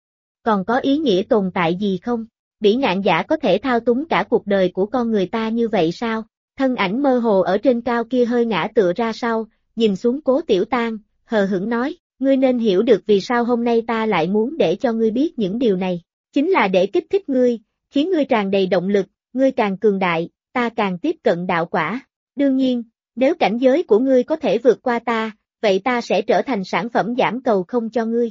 Còn có ý nghĩa tồn tại gì không? Bỉ ngạn giả có thể thao túng cả cuộc đời của con người ta như vậy sao? Thân ảnh mơ hồ ở trên cao kia hơi ngã tựa ra sau, nhìn xuống Cố Tiểu Tan, hờ hững nói, ngươi nên hiểu được vì sao hôm nay ta lại muốn để cho ngươi biết những điều này. Chính là để kích thích ngươi, khiến ngươi tràn đầy động lực, ngươi càng cường đại, ta càng tiếp cận đạo quả. Đương nhiên, nếu cảnh giới của ngươi có thể vượt qua ta, vậy ta sẽ trở thành sản phẩm giảm cầu không cho ngươi.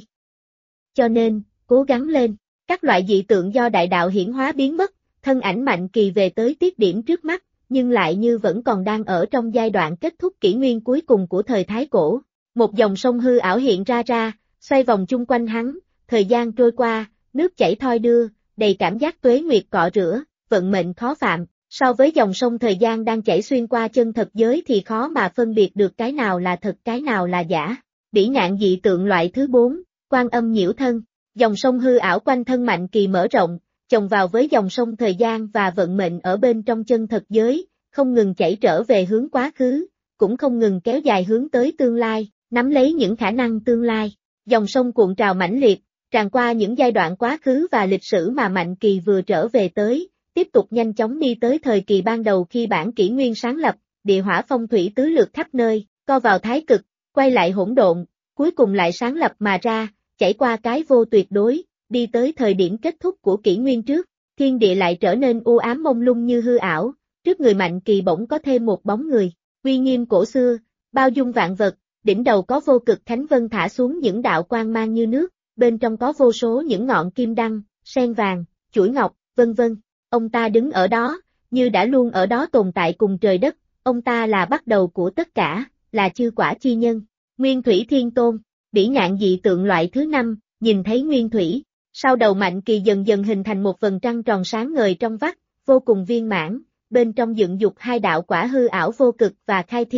Cho nên, cố gắng lên. Các loại dị tượng do đại đạo hiển hóa biến mất, thân ảnh Mạnh Kỳ về tới tiết điểm trước mắt, nhưng lại như vẫn còn đang ở trong giai đoạn kết thúc kỷ nguyên cuối cùng của thời Thái Cổ. Một dòng sông hư ảo hiện ra, xoay vòng chung quanh hắn, thời gian trôi qua, nước chảy thoi đưa, đầy cảm giác tuế nguyệt cọ rửa, vận mệnh khó phạm. So với dòng sông thời gian đang chảy xuyên qua chân thật giới thì khó mà phân biệt được cái nào là thật cái nào là giả. Bỉ ngạn dị tượng loại thứ 4, Quan Âm nhiễu thân. Dòng sông hư ảo quanh thân Mạnh Kỳ mở rộng, chồng vào với dòng sông thời gian và vận mệnh ở bên trong chân thật giới, không ngừng chảy trở về hướng quá khứ, cũng không ngừng kéo dài hướng tới tương lai, nắm lấy những khả năng tương lai. Dòng sông cuộn trào mãnh liệt, tràn qua những giai đoạn quá khứ và lịch sử mà Mạnh Kỳ vừa trở về tới, tiếp tục nhanh chóng đi tới thời kỳ ban đầu khi bản kỷ nguyên sáng lập, địa hỏa phong thủy tứ lược khắp nơi, co vào thái cực, quay lại hỗn độn, cuối cùng lại sáng lập mà ra. Chảy qua cái vô tuyệt đối, đi tới thời điểm kết thúc của kỷ nguyên trước, thiên địa lại trở nên u ám mông lung như hư ảo, trước người Mạnh Kỳ bỗng có thêm một bóng người, uy nghiêm cổ xưa, bao dung vạn vật, đỉnh đầu có vô cực thánh vân thả xuống những đạo quang mang như nước, bên trong có vô số những ngọn kim đăng, sen vàng, chuỗi ngọc, vân vân. Ông ta đứng ở đó, như đã luôn ở đó tồn tại cùng trời đất, ông ta là bắt đầu của tất cả, là chư quả chi nhân, Nguyên Thủy Thiên Tôn. Bỉ ngạn dị tượng loại thứ 5, nhìn thấy Nguyên Thủy, sau đầu Mạnh Kỳ dần dần hình thành một vầng trăng tròn sáng ngời trong vắt, vô cùng viên mãn, bên trong dựng dục 2 đạo quả hư ảo vô cực và khai thiên,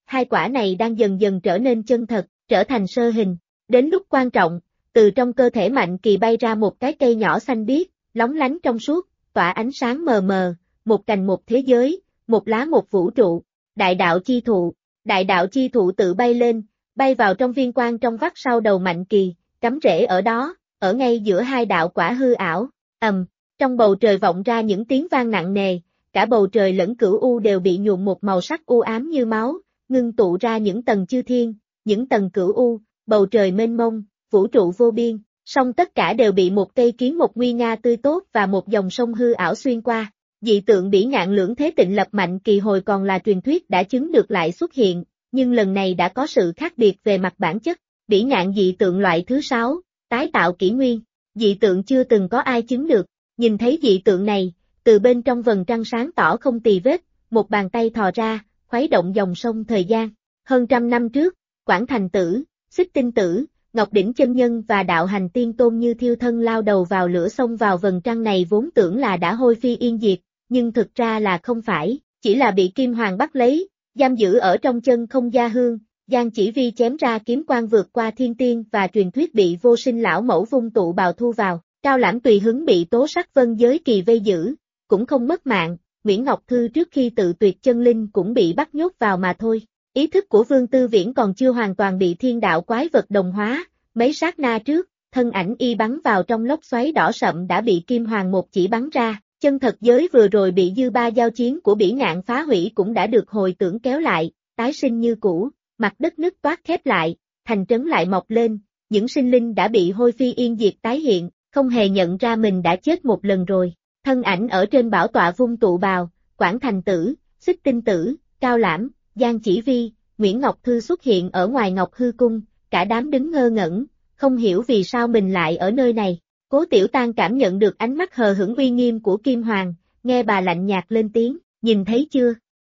hai quả này đang dần dần trở nên chân thật, trở thành sơ hình. Đến lúc quan trọng, từ trong cơ thể Mạnh Kỳ bay ra một cái cây nhỏ xanh biếc, lóng lánh trong suốt, tỏa ánh sáng mờ mờ, một cành một thế giới, một lá một vũ trụ. Đại đạo chi thụ. Đại đạo chi thụ tự bay lên, bay vào trong viên quang trong vắt sau đầu Mạnh Kỳ, cắm rễ ở đó, ở ngay giữa hai đạo quả hư ảo. Trong bầu trời vọng ra những tiếng vang nặng nề, cả bầu trời lẫn cửu u đều bị nhuộm một màu sắc u ám như máu, ngưng tụ ra những tầng chư thiên, những tầng cửu u, bầu trời mênh mông, vũ trụ vô biên, song tất cả đều bị một cây kiến một nguy nga tươi tốt và một dòng sông hư ảo xuyên qua. Dị tượng bỉ ngạn lưỡng thế tịnh lập Mạnh Kỳ hồi còn là truyền thuyết đã chứng được lại xuất hiện, nhưng lần này đã có sự khác biệt về mặt bản chất. Bỉ ngạn dị tượng loại thứ 6, tái tạo kỷ nguyên. Dị tượng chưa từng có ai chứng được. Nhìn thấy dị tượng này, từ bên trong vầng trăng sáng tỏ không tì vết, một bàn tay thò ra, khuấy động dòng sông thời gian. Hơn trăm năm trước, Quảng Thành Tử, Xích Tinh Tử, Ngọc Đỉnh Chân Nhân và Đạo Hành Tiên Tôn như thiêu thân lao đầu vào lửa xông vào vầng trăng này vốn tưởng là đã hôi phi yên diệt, nhưng thực ra là không phải, chỉ là bị Kim Hoàng bắt lấy, giam giữ ở trong chân không gia hương. Giang Chỉ Vi chém ra kiếm quang vượt qua thiên tiên và truyền thuyết bị Vô Sinh lão mẫu vung tụ bào thu vào. Cao Lãm tùy hứng bị Tố Sắc Vân giới kỳ vây giữ, cũng không mất mạng. Nguyễn Ngọc Thư trước khi tự tuyệt chân linh cũng bị bắt nhốt vào mà thôi. Ý thức của Vương Tư Viễn còn chưa hoàn toàn bị thiên đạo quái vật đồng hóa, mấy sát na trước, thân ảnh y bắn vào trong lốc xoáy đỏ sậm đã bị Kim Hoàng một chỉ bắn ra. Chân thật giới vừa rồi bị dư ba giao chiến của bỉ ngạn phá hủy cũng đã được hồi tưởng kéo lại, tái sinh như cũ, mặt đất nứt toát khép lại, thành trấn lại mọc lên, những sinh linh đã bị hôi phi yên diệt tái hiện, không hề nhận ra mình đã chết một lần rồi. Thân ảnh ở trên bảo tọa vung tụ bào, Quảng Thành Tử, Xích Tinh Tử, Cao Lãm, Giang Chỉ Vi, Nguyễn Ngọc Thư xuất hiện ở ngoài Ngọc Hư Cung, cả đám đứng ngơ ngẩn, không hiểu vì sao mình lại ở nơi này. Cố Tiểu Tan cảm nhận được ánh mắt hờ hững uy nghiêm của Kim Hoàng, nghe bà lạnh nhạt lên tiếng, nhìn thấy chưa?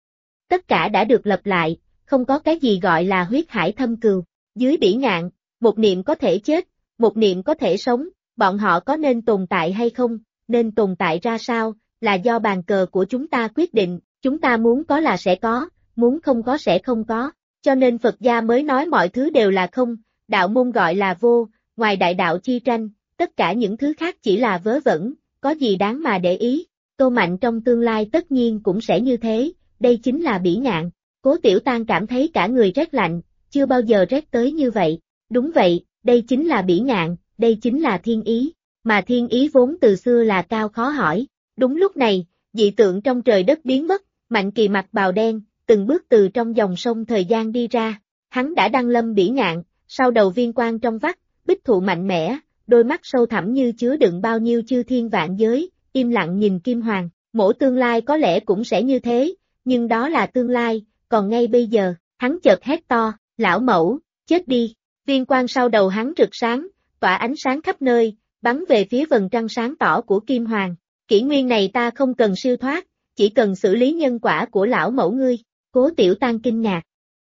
Tất cả đã được lập lại, không có cái gì gọi là huyết hải thâm cừu. Dưới bỉ ngạn, một niệm có thể chết, một niệm có thể sống, bọn họ có nên tồn tại hay không, nên tồn tại ra sao, là do bàn cờ của chúng ta quyết định, chúng ta muốn có là sẽ có, muốn không có sẽ không có, cho nên Phật gia mới nói mọi thứ đều là không, đạo môn gọi là vô, ngoài đại đạo chi tranh, tất cả những thứ khác chỉ là vớ vẩn, có gì đáng mà để ý. Tô Mạnh trong tương lai tất nhiên cũng sẽ như thế, đây chính là bỉ ngạn. Cố Tiểu Tan cảm thấy cả người rét lạnh, chưa bao giờ rét tới như vậy. Đúng vậy, đây chính là bỉ ngạn, đây chính là thiên ý, mà thiên ý vốn từ xưa là cao khó hỏi. Đúng lúc này, dị tượng trong trời đất biến mất, Mạnh Kỳ mặc bào đen, từng bước từ trong dòng sông thời gian đi ra. Hắn đã đăng lâm bỉ ngạn, sau đầu viên quang trong vắt, bích thụ mạnh mẽ, đôi mắt sâu thẳm như chứa đựng bao nhiêu chư thiên vạn giới, im lặng nhìn Kim Hoàng. Mỗi tương lai có lẽ cũng sẽ như thế, nhưng đó là tương lai, còn ngay bây giờ, hắn chợt hét to, lão mẫu, chết đi. Viên quang sau đầu hắn rực sáng, tỏa ánh sáng khắp nơi, bắn về phía vầng trăng sáng tỏ của Kim Hoàng. Kỷ nguyên này ta không cần siêu thoát, chỉ cần xử lý nhân quả của lão mẫu ngươi. Cố Tiểu Tan kinh ngạc.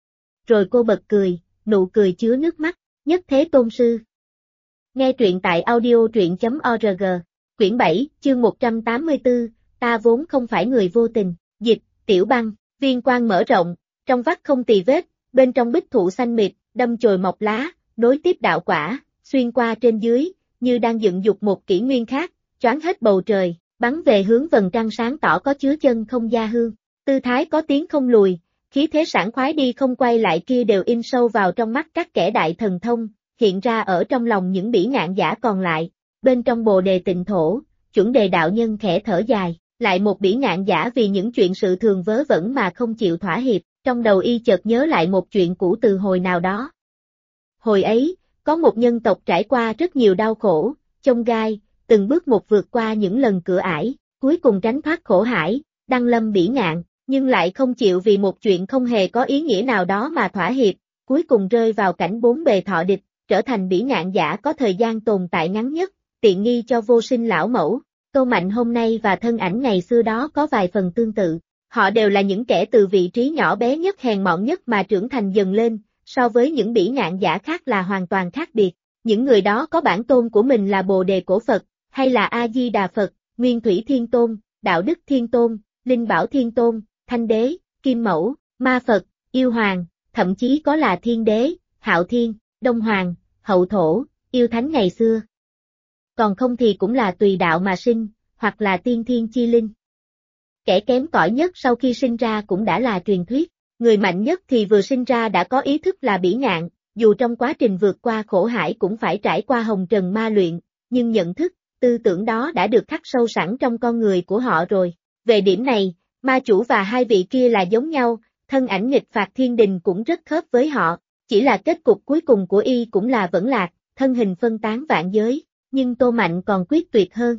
Rồi cô bật cười, nụ cười chứa nước mắt, Nhất Thế Tôn Sư. Nghe truyện tại audio.org, quyển 7, chương 184, ta vốn không phải người vô tình, dịch, Tiểu Băng. Viên quang mở rộng, trong vắt không tì vết, bên trong bích thụ xanh mịt, đâm chồi mọc lá, nối tiếp đạo quả, xuyên qua trên dưới, như đang dựng dục một kỷ nguyên khác, choáng hết bầu trời, bắn về hướng vầng trăng sáng tỏ có chứa chân không gia hương. Tư thái có tiếng không lùi, khí thế sảng khoái đi không quay lại kia đều in sâu vào trong mắt các kẻ đại thần thông, hiện ra ở trong lòng những bỉ ngạn giả còn lại. Bên trong Bồ Đề Tịnh Thổ, Chuẩn Đề đạo nhân khẽ thở dài, lại một bỉ ngạn giả vì những chuyện sự thường vớ vẩn mà không chịu thỏa hiệp, trong đầu y chợt nhớ lại một chuyện cũ từ hồi nào đó. Hồi ấy, có một nhân tộc trải qua rất nhiều đau khổ, chông gai, từng bước một vượt qua những lần cửa ải, cuối cùng tránh thoát khổ hải, đăng lâm bỉ ngạn, nhưng lại không chịu vì một chuyện không hề có ý nghĩa nào đó mà thỏa hiệp, cuối cùng rơi vào cảnh bốn bề thọ địch, trở thành bỉ ngạn giả có thời gian tồn tại ngắn nhất, tiện nghi cho Vô Sinh lão mẫu. Tô Mạnh hôm nay và thân ảnh ngày xưa đó có vài phần tương tự, họ đều là những kẻ từ vị trí nhỏ bé nhất hèn mọn nhất mà trưởng thành dần lên, so với những bỉ ngạn giả khác là hoàn toàn khác biệt. Những người đó có bản tôn của mình là Bồ Đề Cổ Phật, hay là A-di-đà Phật, Nguyên Thủy Thiên Tôn, Đạo Đức Thiên Tôn, Linh Bảo Thiên Tôn, Thanh Đế, Kim Mẫu, Ma Phật, yêu hoàng, thậm chí có là thiên đế, hạo thiên, đông hoàng, hậu thổ, yêu thánh ngày xưa. Còn không thì cũng là tùy đạo mà sinh, hoặc là tiên thiên chi linh. Kẻ kém cỏi nhất sau khi sinh ra cũng đã là truyền thuyết, người mạnh nhất thì vừa sinh ra đã có ý thức là bỉ ngạn, dù trong quá trình vượt qua khổ hải cũng phải trải qua hồng trần ma luyện, nhưng nhận thức, tư tưởng đó đã được khắc sâu sẵn trong con người của họ rồi. Về điểm này, ma chủ và hai vị kia là giống nhau, thân ảnh nghịch phạt thiên đình cũng rất khớp với họ, chỉ là kết cục cuối cùng của y cũng là vẫn lạc, thân hình phân tán vạn giới, nhưng Tô Mạnh còn quyết tuyệt hơn.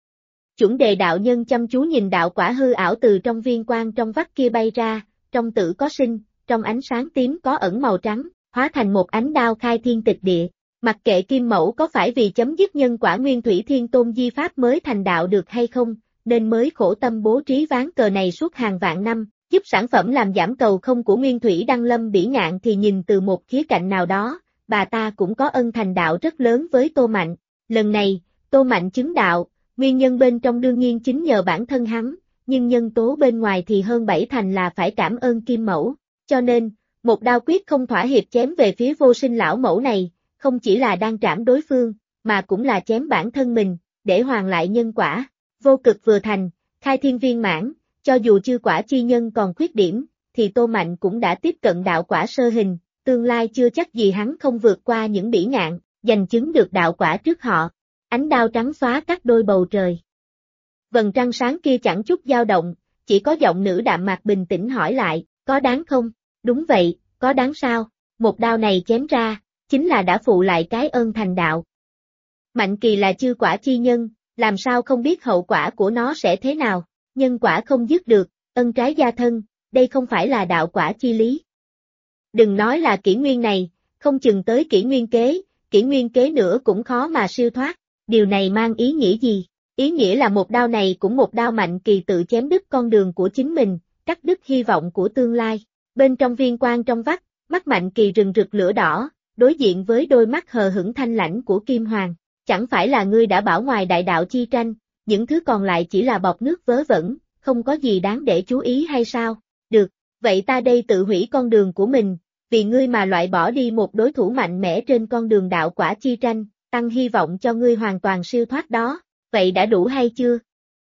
Chuẩn đề đạo nhân chăm chú nhìn đạo quả hư ảo từ trong viên quang trong vắt kia bay ra, trong tử có sinh, trong ánh sáng tím có ẩn màu trắng, hóa thành một ánh đao khai thiên tịch địa. Mặc kệ Kim Mẫu có phải vì chấm dứt nhân quả Nguyên Thủy Thiên Tôn di pháp mới thành đạo được hay không, nên mới khổ tâm bố trí ván cờ này suốt hàng vạn năm, giúp sản phẩm làm giảm cầu không của Nguyên Thủy Đăng Lâm bỉ ngạn thì nhìn từ một khía cạnh nào đó, bà ta cũng có ân thành đạo rất lớn với Tô Mạnh. Lần này, Tô Mạnh chứng đạo, nguyên nhân bên trong đương nhiên chính nhờ bản thân hắn, nhưng nhân tố bên ngoài thì hơn 7 thành là phải cảm ơn Kim Mẫu, cho nên, một đao quyết không thỏa hiệp chém về phía vô sinh lão mẫu này, không chỉ là đang trảm đối phương, mà cũng là chém bản thân mình, để hoàn lại nhân quả. Vô cực vừa thành, khai thiên viên mãn, cho dù chư quả chi nhân còn khuyết điểm, thì Tô Mạnh cũng đã tiếp cận đạo quả sơ hình, tương lai chưa chắc gì hắn không vượt qua những bỉ ngạn, giành chứng được đạo quả trước họ. Ánh đao trắng xóa cắt đôi bầu trời. Vầng trăng sáng kia chẳng chút dao động, chỉ có giọng nữ đạm mạc bình tĩnh hỏi lại, có đáng không? Đúng vậy, có đáng sao? Một đao này chém ra, chính là đã phụ lại cái ơn thành đạo. Mạnh Kỳ là chư quả chi nhân, làm sao không biết hậu quả của nó sẽ thế nào? Nhân quả không dứt được, ân trái gia thân, đây không phải là đạo quả chi lý. Đừng nói là kỷ nguyên này, không chừng tới kỷ nguyên kế nữa cũng khó mà siêu thoát. Điều này mang ý nghĩa gì? Ý nghĩa là một đao này cũng một đao Mạnh Kỳ tự chém đứt con đường của chính mình, cắt đứt hy vọng của tương lai. Bên trong viên quang trong vắt, mắt Mạnh Kỳ rừng rực lửa đỏ, đối diện với đôi mắt hờ hững thanh lãnh của Kim Hoàng. Chẳng phải là ngươi đã bảo ngoài đại đạo chi tranh, những thứ còn lại chỉ là bọt nước vớ vẩn, không có gì đáng để chú ý hay sao? Được, vậy ta đây tự hủy con đường của mình, vì ngươi mà loại bỏ đi một đối thủ mạnh mẽ trên con đường đạo quả chi tranh, tăng hy vọng cho ngươi hoàn toàn siêu thoát đó, vậy đã đủ hay chưa?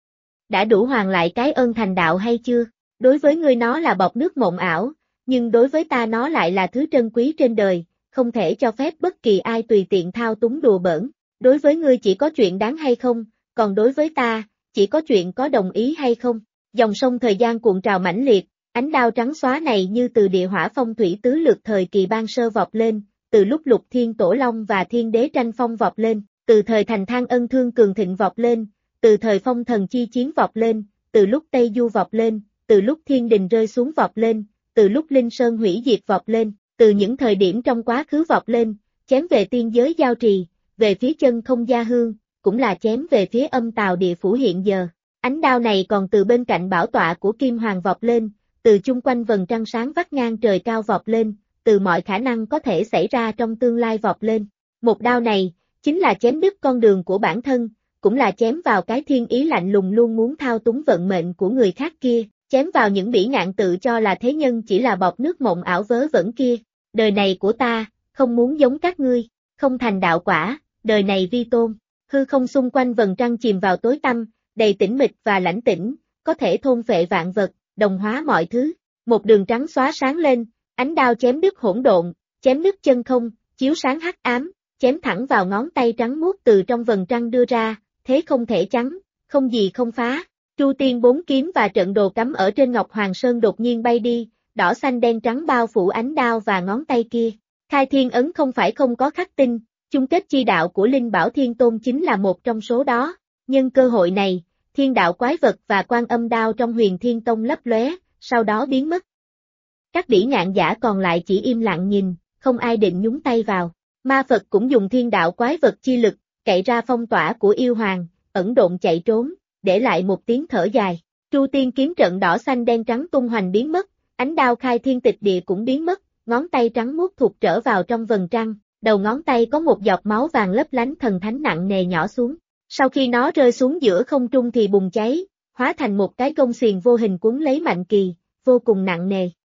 Đã đủ hoàn lại cái ơn thành đạo hay chưa? Đối với ngươi nó là bọt nước mộng ảo, nhưng đối với ta nó lại là thứ trân quý trên đời, không thể cho phép bất kỳ ai tùy tiện thao túng đùa bỡn. Đối với ngươi chỉ có chuyện đáng hay không, còn đối với ta, chỉ có chuyện có đồng ý hay không. Dòng sông thời gian cuộn trào mãnh liệt, ánh đao trắng xóa này như từ địa hỏa phong thủy tứ lực thời kỳ ban sơ vọt lên, từ lúc Lục Thiên Tổ Long và Thiên Đế tranh phong vọt lên, từ thời Thành Thang Ân Thương cường thịnh vọt lên, từ thời Phong Thần chi chiến vọt lên, từ lúc Tây Du vọt lên, từ lúc Thiên Đình rơi xuống vọt lên, từ lúc Linh Sơn hủy diệt vọt lên, từ những thời điểm trong quá khứ vọt lên, chém về tiên giới giao trì, về phía chân không gia hương, cũng là chém về phía âm tào địa phủ hiện giờ. Ánh đao này còn từ bên cạnh bảo tọa của Kim Hoàng vọt lên, từ chung quanh vầng trăng sáng vắt ngang trời cao vọt lên, từ mọi khả năng có thể xảy ra trong tương lai vọt lên. Một đao này, chính là chém đứt con đường của bản thân, cũng là chém vào cái thiên ý lạnh lùng luôn muốn thao túng vận mệnh của người khác kia, chém vào những bỉ ngạn tự cho là thế nhân chỉ là bọt nước mộng ảo vớ vẩn kia. Đời này của ta, không muốn giống các ngươi, không thành đạo quả, đời này vi tôn. Hư không xung quanh vầng trăng chìm vào tối tăm, đầy tĩnh mịch và lãnh tĩnh, có thể thôn phệ vạn vật, đồng hóa mọi thứ. Một đường trắng xóa sáng lên, ánh đao chém đứt hỗn độn, chém đứt chân không, chiếu sáng hắc ám, chém thẳng vào ngón tay trắng muốt từ trong vầng trăng đưa ra, thế không thể chắn, không gì không phá. Chu Tiên bốn kiếm và trận đồ cắm ở trên Ngọc Hoàng Sơn đột nhiên bay đi, đỏ xanh đen trắng bao phủ ánh đao và ngón tay kia. Khai Thiên Ấn không phải không có khắc tinh, chung kết chi đạo của Linh Bảo Thiên Tôn chính là một trong số đó. Nhân cơ hội này, thiên đạo quái vật và quan âm đao trong Huyền Thiên Tông lấp lóe, sau đó biến mất. Các bỉ ngạn giả còn lại chỉ im lặng nhìn, không ai định nhúng tay vào. Ma Phật cũng dùng thiên đạo quái vật chi lực, cậy ra phong tỏa của yêu hoàng, ẩn độn chạy trốn, để lại một tiếng thở dài. Chu Tiên kiếm trận đỏ xanh đen trắng tung hoành biến mất, ánh đao khai thiên tịch địa cũng biến mất, ngón tay trắng muốt thụt trở vào trong vầng trăng, đầu ngón tay có một giọt máu vàng lấp lánh thần thánh nặng nề nhỏ xuống. Sau khi nó rơi xuống giữa không trung thì bùng cháy, hóa thành một cái gông xiềng vô hình cuốn lấy Mạnh Kỳ, vô cùng nặng nề.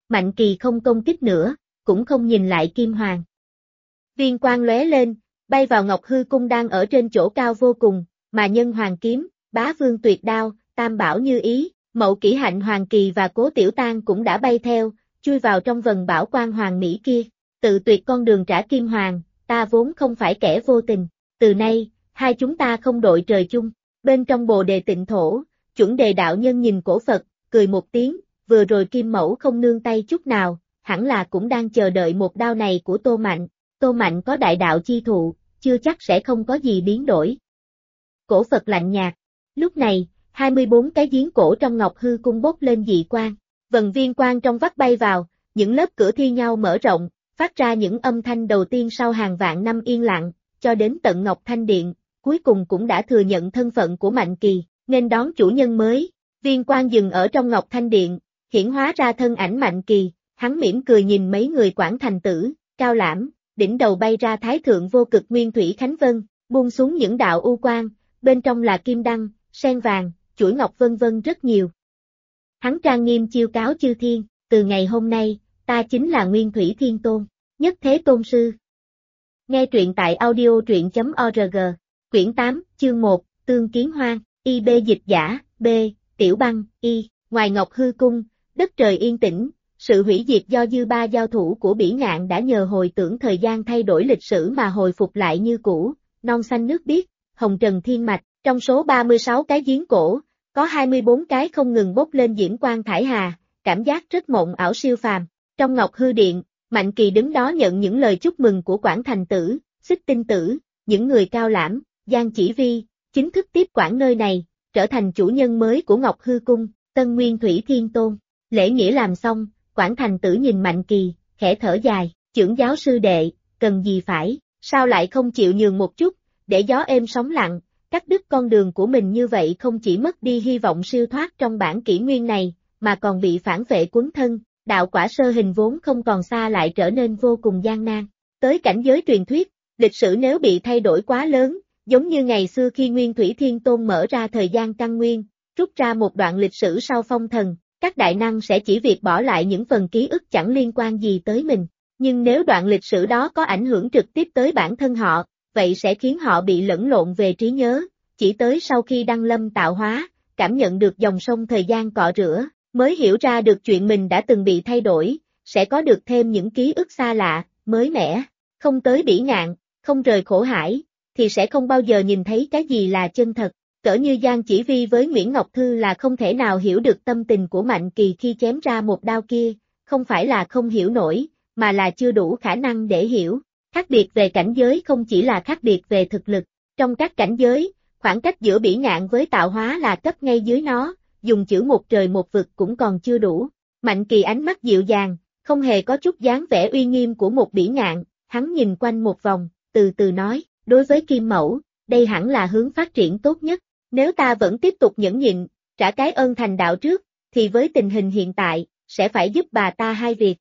Mạnh Kỳ không công kích nữa, cũng không nhìn lại Kim Hoàng. Viên quang lóe lên, bay vào Ngọc Hư Cung đang ở trên chỗ cao vô cùng, mà Nhân Hoàng kiếm, Bá Vương tuyệt đao, Tam Bảo như ý, Mậu Kỷ Hạnh Hoàng Kỳ và Cố Tiểu Tang cũng đã bay theo, chui vào trong vần bảo quang hoàng mỹ kia. Tự tuyệt con đường trả Kim Hoàng, ta vốn không phải kẻ vô tình. Từ nay, hai chúng ta không đội trời chung. Bên trong Bồ Đề Tịnh Thổ, Chuẩn Đề đạo nhân nhìn cổ Phật, cười một tiếng, vừa rồi Kim Mẫu không nương tay chút nào, hẳn là cũng đang chờ đợi một đao này của Tô Mạnh. Tô Mạnh có đại đạo chi thụ, chưa chắc sẽ không có gì biến đổi. Cổ Phật lạnh nhạt. Lúc này, 24 cái giếng cổ trong Ngọc Hư Cung bốc lên dị quang. Vần viên quang trong vắt bay vào, những lớp cửa thi nhau mở rộng, phát ra những âm thanh đầu tiên sau hàng vạn năm yên lặng, cho đến tận Ngọc Thanh Điện, cuối cùng cũng đã thừa nhận thân phận của Mạnh Kỳ, nên đón chủ nhân mới. Viên quang dừng ở trong Ngọc Thanh Điện, hiển hóa ra thân ảnh Mạnh Kỳ, hắn mỉm cười nhìn mấy người Quảng Thành Tử, Cao Lãm, đỉnh đầu bay ra Thái Thượng Vô Cực Nguyên Thủy Khánh Vân, buông xuống những đạo u quang, bên trong là kim đăng, sen vàng, chuỗi ngọc vân vân rất nhiều. Hắn trang nghiêm chiêu cáo chư thiên, từ ngày hôm nay, ta chính là Nguyên Thủy Thiên Tôn, Nhất Thế Tôn Sư. Nghe truyện tại audio.org, quyển 8, chương 1, Tương Kiến Hoang, IB dịch giả, B, Tiểu Băng, Y, ngoài Ngọc Hư Cung, đất trời yên tĩnh, sự hủy diệt do dư ba giao thủ của Bỉ Ngạn đã nhờ hồi tưởng thời gian thay đổi lịch sử mà hồi phục lại như cũ, non xanh nước biếc, hồng trần thiên mạch, trong số 36 cái giếng cổ, có 24 cái không ngừng bốc lên diễm quang thải hà, cảm giác rất mộng ảo siêu phàm. Trong Ngọc Hư Điện, Mạnh Kỳ đứng đó nhận những lời chúc mừng của Quảng Thành Tử, Xích Tinh Tử, những người Cao Lãm, Giang Chỉ Vi, chính thức tiếp quản nơi này, trở thành chủ nhân mới của Ngọc Hư Cung, Tân Nguyên Thủy Thiên Tôn. Lễ nghĩa làm xong, Quảng Thành Tử nhìn Mạnh Kỳ, khẽ thở dài, trưởng giáo sư đệ, cần gì phải, sao lại không chịu nhường một chút, để gió êm sóng lặng, cắt đứt con đường của mình như vậy không chỉ mất đi hy vọng siêu thoát trong bản kỷ nguyên này, mà còn bị phản vệ quấn thân, đạo quả sơ hình vốn không còn xa lại trở nên vô cùng gian nan. Tới cảnh giới truyền thuyết, lịch sử nếu bị thay đổi quá lớn, giống như ngày xưa khi Nguyên Thủy Thiên Tôn mở ra thời gian căn nguyên, rút ra một đoạn lịch sử sau phong thần, các đại năng sẽ chỉ việc bỏ lại những phần ký ức chẳng liên quan gì tới mình. Nhưng nếu đoạn lịch sử đó có ảnh hưởng trực tiếp tới bản thân họ, vậy sẽ khiến họ bị lẫn lộn về trí nhớ, chỉ tới sau khi đăng lâm tạo hóa, cảm nhận được dòng sông thời gian cọ rửa, mới hiểu ra được chuyện mình đã từng bị thay đổi, sẽ có được thêm những ký ức xa lạ, mới mẻ, không tới Bỉ Ngạn, không rời khổ hải, thì sẽ không bao giờ nhìn thấy cái gì là chân thật. Cỡ như Giang Chỉ Vi với Nguyễn Ngọc Thư là không thể nào hiểu được tâm tình của Mạnh Kỳ khi chém ra một đao kia, không phải là không hiểu nổi, mà là chưa đủ khả năng để hiểu. Khác biệt về cảnh giới không chỉ là khác biệt về thực lực, trong các cảnh giới, khoảng cách giữa Bỉ Ngạn với tạo hóa là cấp ngay dưới nó, dùng chữ một trời một vực cũng còn chưa đủ. Mạnh Kỳ ánh mắt dịu dàng, không hề có chút dáng vẻ uy nghiêm của một Bỉ Ngạn, hắn nhìn quanh một vòng, từ từ nói, đối với Kim Mẫu, đây hẳn là hướng phát triển tốt nhất. Nếu ta vẫn tiếp tục nhẫn nhịn, trả cái ơn thành đạo trước, thì với tình hình hiện tại, sẽ phải giúp bà ta hai việc.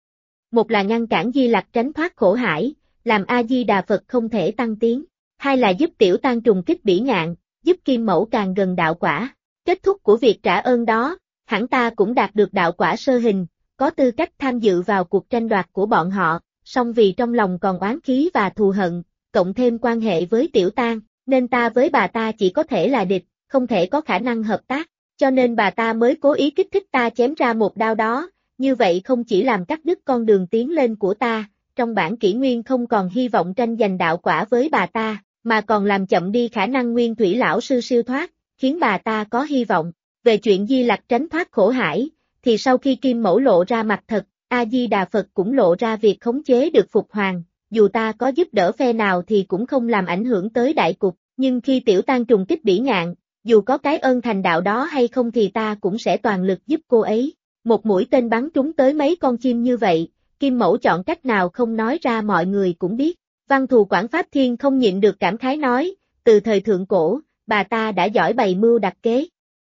Một là ngăn cản Di Lặc tránh thoát khổ hải, làm A-di-đà Phật không thể tăng tiến. Hai là giúp Tiểu Tang trùng kích Bỉ Ngạn, giúp Kim Mẫu càng gần đạo quả. Kết thúc của việc trả ơn đó, hẳn ta cũng đạt được đạo quả sơ hình, có tư cách tham dự vào cuộc tranh đoạt của bọn họ, song vì trong lòng còn oán khí và thù hận, cộng thêm quan hệ với Tiểu Tang, nên ta với bà ta chỉ có thể là địch, không thể có khả năng hợp tác, cho nên bà ta mới cố ý kích thích ta chém ra một đao đó, như vậy không chỉ làm cắt đứt con đường tiến lên của ta, trong bản kỷ nguyên không còn hy vọng tranh giành đạo quả với bà ta, mà còn làm chậm đi khả năng Nguyên Thủy Lão Sư siêu thoát, khiến bà ta có hy vọng. Về chuyện Di Lặc tránh thoát khổ hải, thì sau khi Kim Mẫu lộ ra mặt thật, A-di-đà Phật cũng lộ ra việc khống chế được Phục Hoàng. Dù ta có giúp đỡ phe nào thì cũng không làm ảnh hưởng tới đại cục, nhưng khi Tiểu Tang trùng kích Bỉ Ngạn, dù có cái ơn thành đạo đó hay không thì ta cũng sẽ toàn lực giúp cô ấy. Một mũi tên bắn trúng tới mấy con chim như vậy, Kim Mẫu chọn cách nào không nói ra mọi người cũng biết. Văn thù Quảng Pháp Thiên không nhịn được cảm khái nói, từ thời thượng cổ, bà ta đã giỏi bày mưu đặt kế.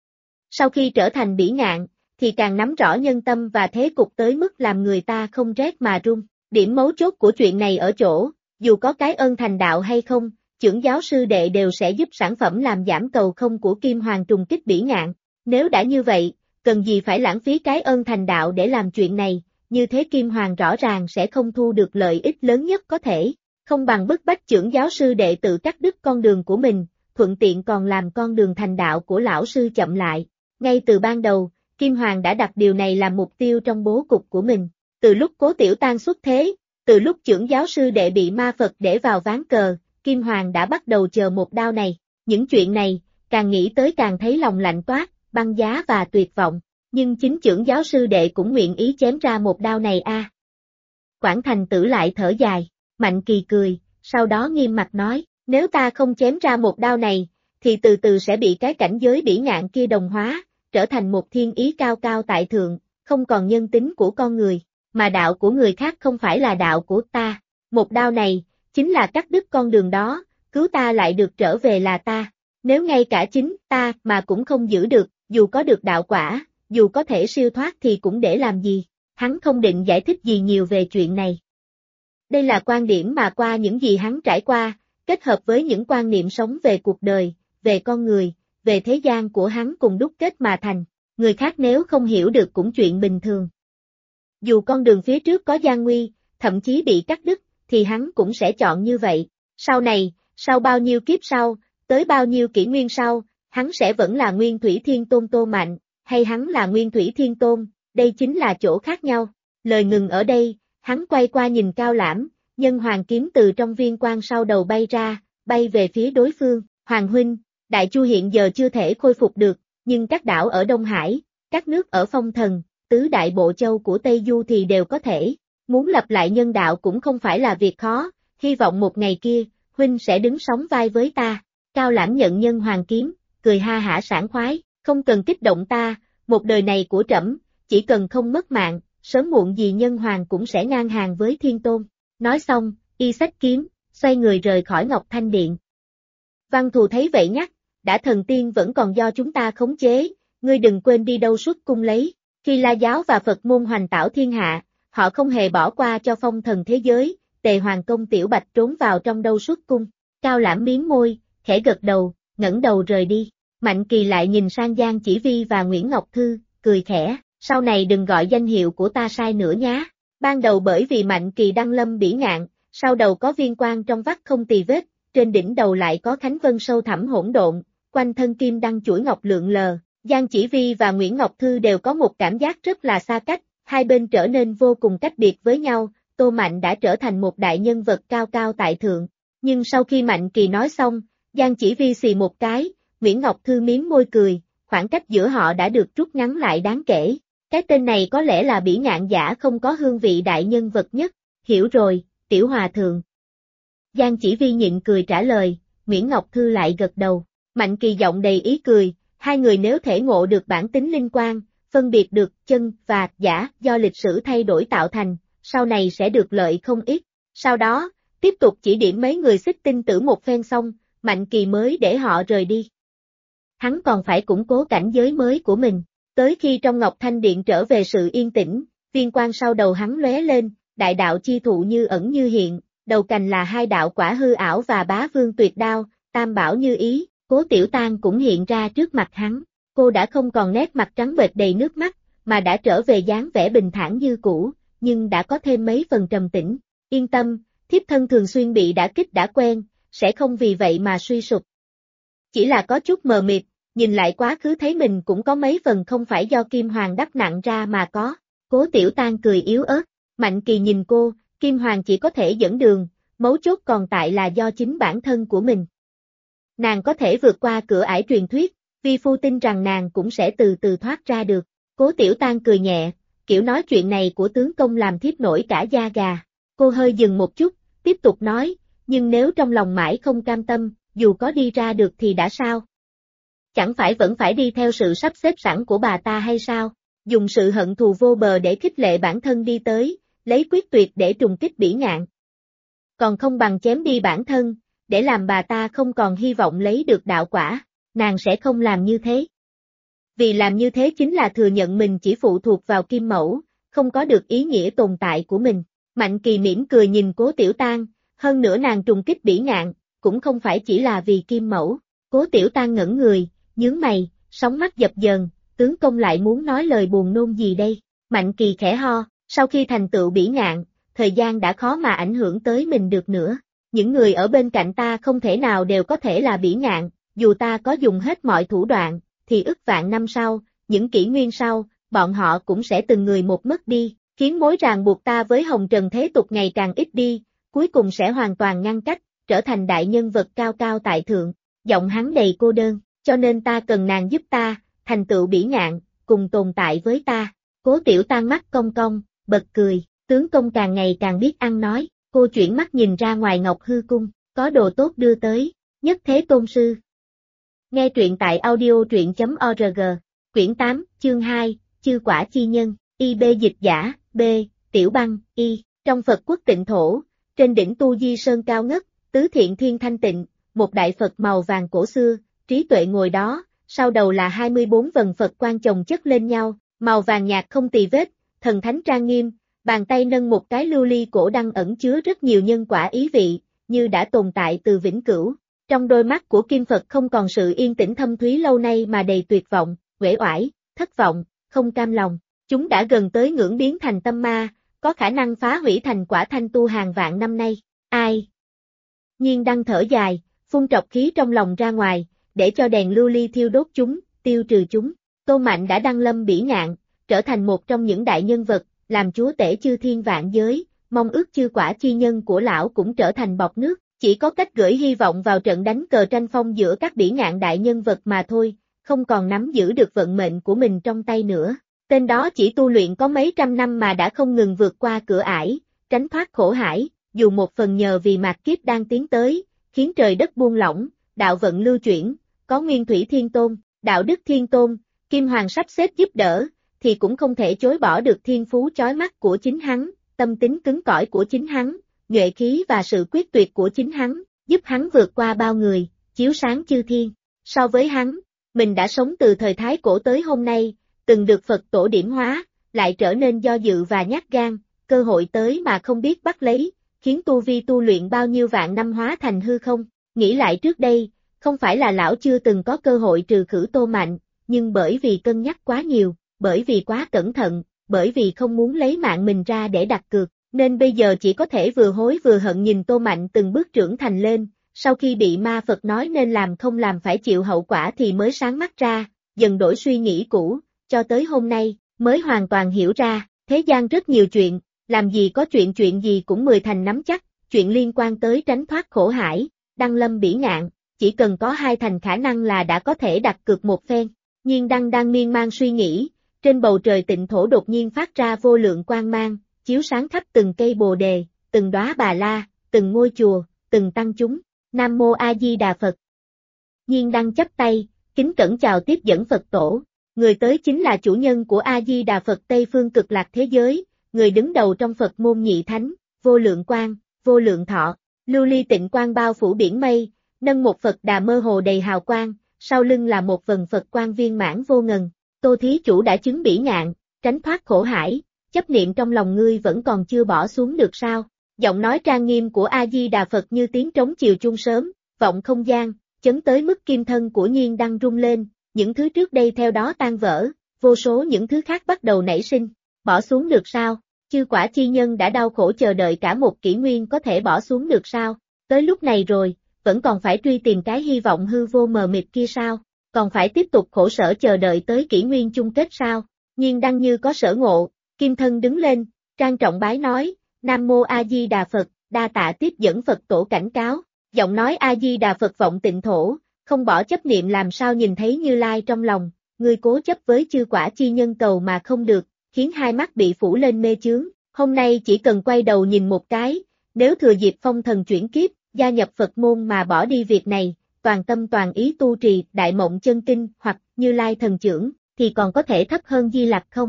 Sau khi trở thành Bỉ Ngạn, thì càng nắm rõ nhân tâm và thế cục tới mức làm người ta không rét mà run. Điểm mấu chốt của chuyện này ở chỗ, dù có cái ơn thành đạo hay không, chưởng giáo sư đệ đều sẽ giúp sản phẩm làm giảm cầu không của Kim Hoàng trùng kích Bỉ Ngạn. Nếu đã như vậy, cần gì phải lãng phí cái ơn thành đạo để làm chuyện này, như thế Kim Hoàng rõ ràng sẽ không thu được lợi ích lớn nhất có thể, không bằng bức bách chưởng giáo sư đệ tự cắt đứt con đường của mình, thuận tiện còn làm con đường thành đạo của lão sư chậm lại. Ngay từ ban đầu, Kim Hoàng đã đặt điều này làm mục tiêu trong bố cục của mình. Từ lúc Cố Tiểu Tang xuất thế, từ lúc chưởng giáo sư đệ bị ma Phật để vào ván cờ, Kim Hoàng đã bắt đầu chờ một đao này. Những chuyện này, càng nghĩ tới càng thấy lòng lạnh toát, băng giá và tuyệt vọng. Nhưng chính chưởng giáo sư đệ cũng nguyện ý chém ra một đao này a. Quảng Thành Tử lại thở dài, Mạnh Kỳ cười, sau đó nghiêm mặt nói, nếu ta không chém ra một đao này, thì từ từ sẽ bị cái cảnh giới bỉ ngạn kia đồng hóa, trở thành một thiên ý cao cao tại thượng, không còn nhân tính của con người, mà đạo của người khác không phải là đạo của ta. Một đao này, chính là cắt đứt con đường đó, cứu ta lại được trở về là ta. Nếu ngay cả chính ta mà cũng không giữ được, dù có được đạo quả, dù có thể siêu thoát thì cũng để làm gì, hắn không định giải thích gì nhiều về chuyện này. Đây là quan điểm mà qua những gì hắn trải qua, kết hợp với những quan niệm sống về cuộc đời, về con người, về thế gian của hắn cùng đúc kết mà thành, người khác nếu không hiểu được cũng chuyện bình thường. Dù con đường phía trước có gian nguy, thậm chí bị cắt đứt, thì hắn cũng sẽ chọn như vậy. Sau này, sau bao nhiêu kiếp sau, tới bao nhiêu kỷ nguyên sau, hắn sẽ vẫn là Nguyên Thủy Thiên Tôn Tô Mạnh, hay hắn là Nguyên Thủy Thiên Tôn, đây chính là chỗ khác nhau. Lời ngừng ở đây, hắn quay qua nhìn Cao Lãm, nhân hoàng kiếm từ trong viên quan sau đầu bay ra, bay về phía đối phương. Hoàng huynh, Đại Chu hiện giờ chưa thể khôi phục được, nhưng các đảo ở Đông Hải, các nước ở Phong Thần, tứ đại bộ châu của Tây Du thì đều có thể. Muốn lập lại nhân đạo cũng không phải là việc khó, hy vọng một ngày kia, huynh sẽ đứng sóng vai với ta. Cao Lãm nhận nhân hoàng kiếm, cười ha hả sảng khoái, không cần kích động ta, một đời này của trẫm, chỉ cần không mất mạng, sớm muộn gì nhân hoàng cũng sẽ ngang hàng với Thiên Tôn. Nói xong, y xách kiếm, xoay người rời khỏi Ngọc Thanh Điện. Văn Thù thấy vậy nhắc, đã thần tiên vẫn còn do chúng ta khống chế, ngươi đừng quên đi đâu xuất cung lấy. Khi La Giáo và Phật môn hoành tảo thiên hạ, họ không hề bỏ qua cho Phong Thần thế giới, Tề Hoàng công Tiểu Bạch trốn vào trong đâu xuất cung. Cao Lãm miếm môi, khẽ gật đầu, ngẩng đầu rời đi. Mạnh Kỳ lại nhìn sang Giang Chỉ Vi và Nguyễn Ngọc Thư, cười khẽ, sau này đừng gọi danh hiệu của ta sai nữa nhá. Ban đầu bởi vì Mạnh Kỳ đăng lâm bỉ ngạn, sau đầu có viên quan trong vắt không tì vết, trên đỉnh đầu lại có Khánh Vân sâu thẳm hỗn độn, quanh thân kim đăng chuỗi ngọc lượn lờ. Giang Chỉ Vi và Nguyễn Ngọc Thư đều có một cảm giác rất là xa cách, hai bên trở nên vô cùng cách biệt với nhau. Tô Mạnh đã trở thành một đại nhân vật cao cao tại thượng. Nhưng sau khi Mạnh Kỳ nói xong, Giang Chỉ Vi xì một cái, Nguyễn Ngọc Thư mím môi cười, khoảng cách giữa họ đã được rút ngắn lại đáng kể. Cái tên này có lẽ là bỉ ngạn giả không có hương vị đại nhân vật nhất. Hiểu rồi, Tiểu Hòa Thượng. Giang Chỉ Vi nhịn cười trả lời, Nguyễn Ngọc Thư lại gật đầu. Mạnh Kỳ giọng đầy ý cười, hai người nếu thể ngộ được bản tính linh quan, phân biệt được chân và giả do lịch sử thay đổi tạo thành, sau này sẽ được lợi không ít. Sau đó, tiếp tục chỉ điểm mấy người Xích Tinh Tử một phen xong, Mạnh Kỳ mới để họ rời đi. Hắn còn phải củng cố cảnh giới mới của mình, tới khi trong Ngọc Thanh Điện trở về sự yên tĩnh, viên quan sau đầu hắn lóe lên, đại đạo chi thụ như ẩn như hiện, đầu cành là hai đạo quả hư ảo và bá vương tuyệt đao, tam bảo như ý. Cố Tiểu Tang cũng hiện ra trước mặt hắn, cô đã không còn nét mặt trắng bệch đầy nước mắt, mà đã trở về dáng vẻ bình thản như cũ, nhưng đã có thêm mấy phần trầm tĩnh. Yên tâm, thiếp thân thường xuyên bị đả kích đã quen, sẽ không vì vậy mà suy sụp. Chỉ là có chút mờ mịt, nhìn lại quá khứ thấy mình cũng có mấy phần không phải do Kim Hoàng đắp nặng ra mà có. Cố Tiểu Tang cười yếu ớt, Mạnh Kỳ nhìn cô, Kim Hoàng chỉ có thể dẫn đường, mấu chốt còn tại là do chính bản thân của mình. Nàng có thể vượt qua cửa ải truyền thuyết, vi phu tin rằng nàng cũng sẽ từ từ thoát ra được. Cố Tiểu Tang cười nhẹ, kiểu nói chuyện này của tướng công làm thiếp nổi cả da gà. Cô hơi dừng một chút, tiếp tục nói, nhưng nếu trong lòng mãi không cam tâm, dù có đi ra được thì đã sao? Chẳng phải vẫn phải đi theo sự sắp xếp sẵn của bà ta hay sao? Dùng sự hận thù vô bờ để khích lệ bản thân đi tới, lấy quyết tuyệt để trùng kích bỉ ngạn. Còn không bằng chém đi bản thân, để làm bà ta không còn hy vọng lấy được đạo quả, nàng sẽ không làm như thế. Vì làm như thế chính là thừa nhận mình chỉ phụ thuộc vào Kim Mẫu, không có được ý nghĩa tồn tại của mình. Mạnh Kỳ mỉm cười nhìn Cố Tiểu Tang, hơn nữa nàng trùng kích bỉ ngạn, cũng không phải chỉ là vì Kim Mẫu. Cố Tiểu Tang ngẩn người, nhướng mày, sóng mắt dập dờn, tướng công lại muốn nói lời buồn nôn gì đây? Mạnh Kỳ khẽ ho, Sau khi thành tựu bỉ ngạn, thời gian đã khó mà ảnh hưởng tới mình được nữa. Những người ở bên cạnh ta không thể nào đều có thể là bỉ ngạn, dù ta có dùng hết mọi thủ đoạn, thì ức vạn năm sau, những kỷ nguyên sau, bọn họ cũng sẽ từng người một mất đi, khiến mối ràng buộc ta với hồng trần thế tục ngày càng ít đi, cuối cùng sẽ hoàn toàn ngăn cách, trở thành đại nhân vật cao cao tại thượng. Giọng hắn đầy cô đơn, cho nên ta cần nàng giúp ta, thành tựu bỉ ngạn, cùng tồn tại với ta. Cố Tiểu Tăng mắt cong cong, bật cười, tướng công càng ngày càng biết ăn nói, cô chuyển mắt nhìn ra ngoài Ngọc Hư Cung, có đồ tốt đưa tới, Nhất Thế Tôn Sư. Nghe truyện tại audio.org, quyển 8, chương 2, Chư Quả Chi Nhân, IB dịch giả, B, Tiểu Băng, Y, trong Phật quốc tịnh thổ, trên đỉnh Tu Di Sơn cao ngất, tứ thiện thiên thanh tịnh, một đại Phật màu vàng cổ xưa, trí tuệ ngồi đó, sau đầu là 24 vần Phật quan chồng chất lên nhau, màu vàng nhạt không tì vết, thần thánh trang nghiêm, bàn tay nâng một cái lưu ly cổ đăng ẩn chứa rất nhiều nhân quả ý vị, như đã tồn tại từ vĩnh cửu. Trong đôi mắt của Kim Phật không còn sự yên tĩnh thâm thúy lâu nay mà đầy tuyệt vọng, uể oải, thất vọng, không cam lòng. Chúng đã gần tới ngưỡng biến thành tâm ma, có khả năng phá hủy thành quả thanh tu hàng vạn năm nay. Ai? Nhiên Đăng thở dài, phun trọc khí trong lòng ra ngoài, để cho đèn lưu ly thiêu đốt chúng, tiêu trừ chúng. Tô Mạnh đã đăng lâm bỉ ngạn, trở thành một trong những đại nhân vật, làm chúa tể chư thiên vạn giới, mong ước chư quả chi nhân của lão cũng trở thành bọt nước, chỉ có cách gửi hy vọng vào trận đánh cờ tranh phong giữa các bỉ ngạn đại nhân vật mà thôi, không còn nắm giữ được vận mệnh của mình trong tay nữa. Tên đó chỉ tu luyện có mấy trăm năm mà đã không ngừng vượt qua cửa ải, tránh thoát khổ hải, dù một phần nhờ vì mạt kiếp đang tiến tới, khiến trời đất buông lỏng, đạo vận lưu chuyển, có Nguyên Thủy Thiên Tôn, Đạo Đức Thiên Tôn, Kim Hoàng sắp xếp giúp đỡ, thì cũng không thể chối bỏ được thiên phú chói mắt của chính hắn, tâm tính cứng cỏi của chính hắn, nhuệ khí và sự quyết tuyệt của chính hắn, giúp hắn vượt qua bao người, chiếu sáng chư thiên. So với hắn, mình đã sống từ thời Thái Cổ tới hôm nay, từng được Phật tổ điểm hóa, lại trở nên do dự và nhát gan, cơ hội tới mà không biết bắt lấy, khiến tu vi tu luyện bao nhiêu vạn năm hóa thành hư không. Nghĩ lại trước đây, không phải là lão chưa từng có cơ hội trừ khử Tô Mạnh, nhưng bởi vì cân nhắc quá nhiều, bởi vì quá cẩn thận, bởi vì không muốn lấy mạng mình ra để đặt cược, nên bây giờ chỉ có thể vừa hối vừa hận nhìn Tô Mạnh từng bước trưởng thành lên, sau khi bị ma Phật nói nên làm không làm phải chịu hậu quả thì mới sáng mắt ra, dần đổi suy nghĩ cũ, cho tới hôm nay, mới hoàn toàn hiểu ra, thế gian rất nhiều chuyện, làm gì có chuyện gì cũng 10 thành nắm chắc, chuyện liên quan tới tránh thoát khổ hải, đăng lâm bỉ ngạn, chỉ cần có 2 thành khả năng là đã có thể đặt cược một phen. Nhiên Đăng đang miên man suy nghĩ, trên bầu trời tịnh thổ đột nhiên phát ra vô lượng quang mang, chiếu sáng khắp từng cây bồ đề, từng đóa bà la, từng ngôi chùa, từng tăng chúng. Nam Mô A Di Đà Phật. Nhiên Đăng chắp tay, kính cẩn chào tiếp dẫn Phật tổ. Người tới chính là chủ nhân của A Di Đà Phật Tây phương cực lạc thế giới, người đứng đầu trong Phật môn nhị thánh, vô lượng quang, vô lượng thọ. Lưu ly tịnh quang bao phủ biển mây, nâng một Phật đà mơ hồ đầy hào quang, sau lưng là một vần Phật quang viên mãn vô ngần. Tô thí chủ đã chứng bỉ ngạn, tránh thoát khổ hải, chấp niệm trong lòng ngươi vẫn còn chưa bỏ xuống được sao? Giọng nói trang nghiêm của A Di Đà Phật như tiếng trống chiều chuông sớm, vọng không gian, chấn tới mức kim thân của Nhiên Đăng rung lên, những thứ trước đây theo đó tan vỡ, vô số những thứ khác bắt đầu nảy sinh. Bỏ xuống được sao? Chư quả chi nhân đã đau khổ chờ đợi cả một kỷ nguyên có thể bỏ xuống được sao? Tới lúc này rồi, vẫn còn phải truy tìm cái hy vọng hư vô mờ mịt kia sao? Còn phải tiếp tục khổ sở chờ đợi tới kỷ nguyên chung kết sao? Nhiên Đăng như có sở ngộ, kim thân đứng lên, trang trọng bái nói, Nam Mô A Di Đà Phật, đa tạ tiếp dẫn Phật tổ cảnh cáo. Giọng nói A Di Đà Phật vọng tịnh thổ, không bỏ chấp niệm làm sao nhìn thấy Như Lai trong lòng, ngươi cố chấp với chư quả chi nhân cầu mà không được, khiến hai mắt bị phủ lên mê chướng. Hôm nay chỉ cần quay đầu nhìn một cái, nếu thừa dịp phong thần chuyển kiếp, gia nhập Phật môn mà bỏ đi việc này, toàn tâm toàn ý tu trì Đại Mộng Chân Kinh hoặc Như Lai thần trưởng, thì còn có thể thấp hơn Di Lặc không?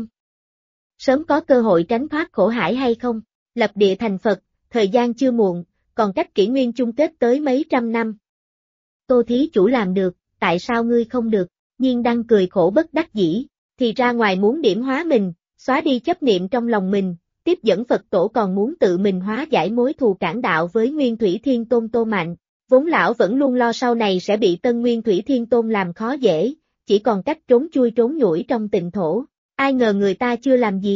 Sớm có cơ hội tránh thoát khổ hải hay không? Lập địa thành Phật, thời gian chưa muộn, còn cách kỷ nguyên chung kết tới mấy trăm năm. Tô thí chủ làm được, tại sao ngươi không được? Nhiên Đăng cười khổ bất đắc dĩ, thì ra ngoài muốn điểm hóa mình, xóa đi chấp niệm trong lòng mình, tiếp dẫn Phật tổ còn muốn tự mình hóa giải mối thù cản đạo với Nguyên Thủy Thiên Tôn Tô Mạnh. Vốn lão vẫn luôn lo sau này sẽ bị Tân Nguyên Thủy Thiên Tôn làm khó dễ, chỉ còn cách trốn chui trốn nhủi trong tịnh thổ. Ai ngờ người ta chưa làm gì,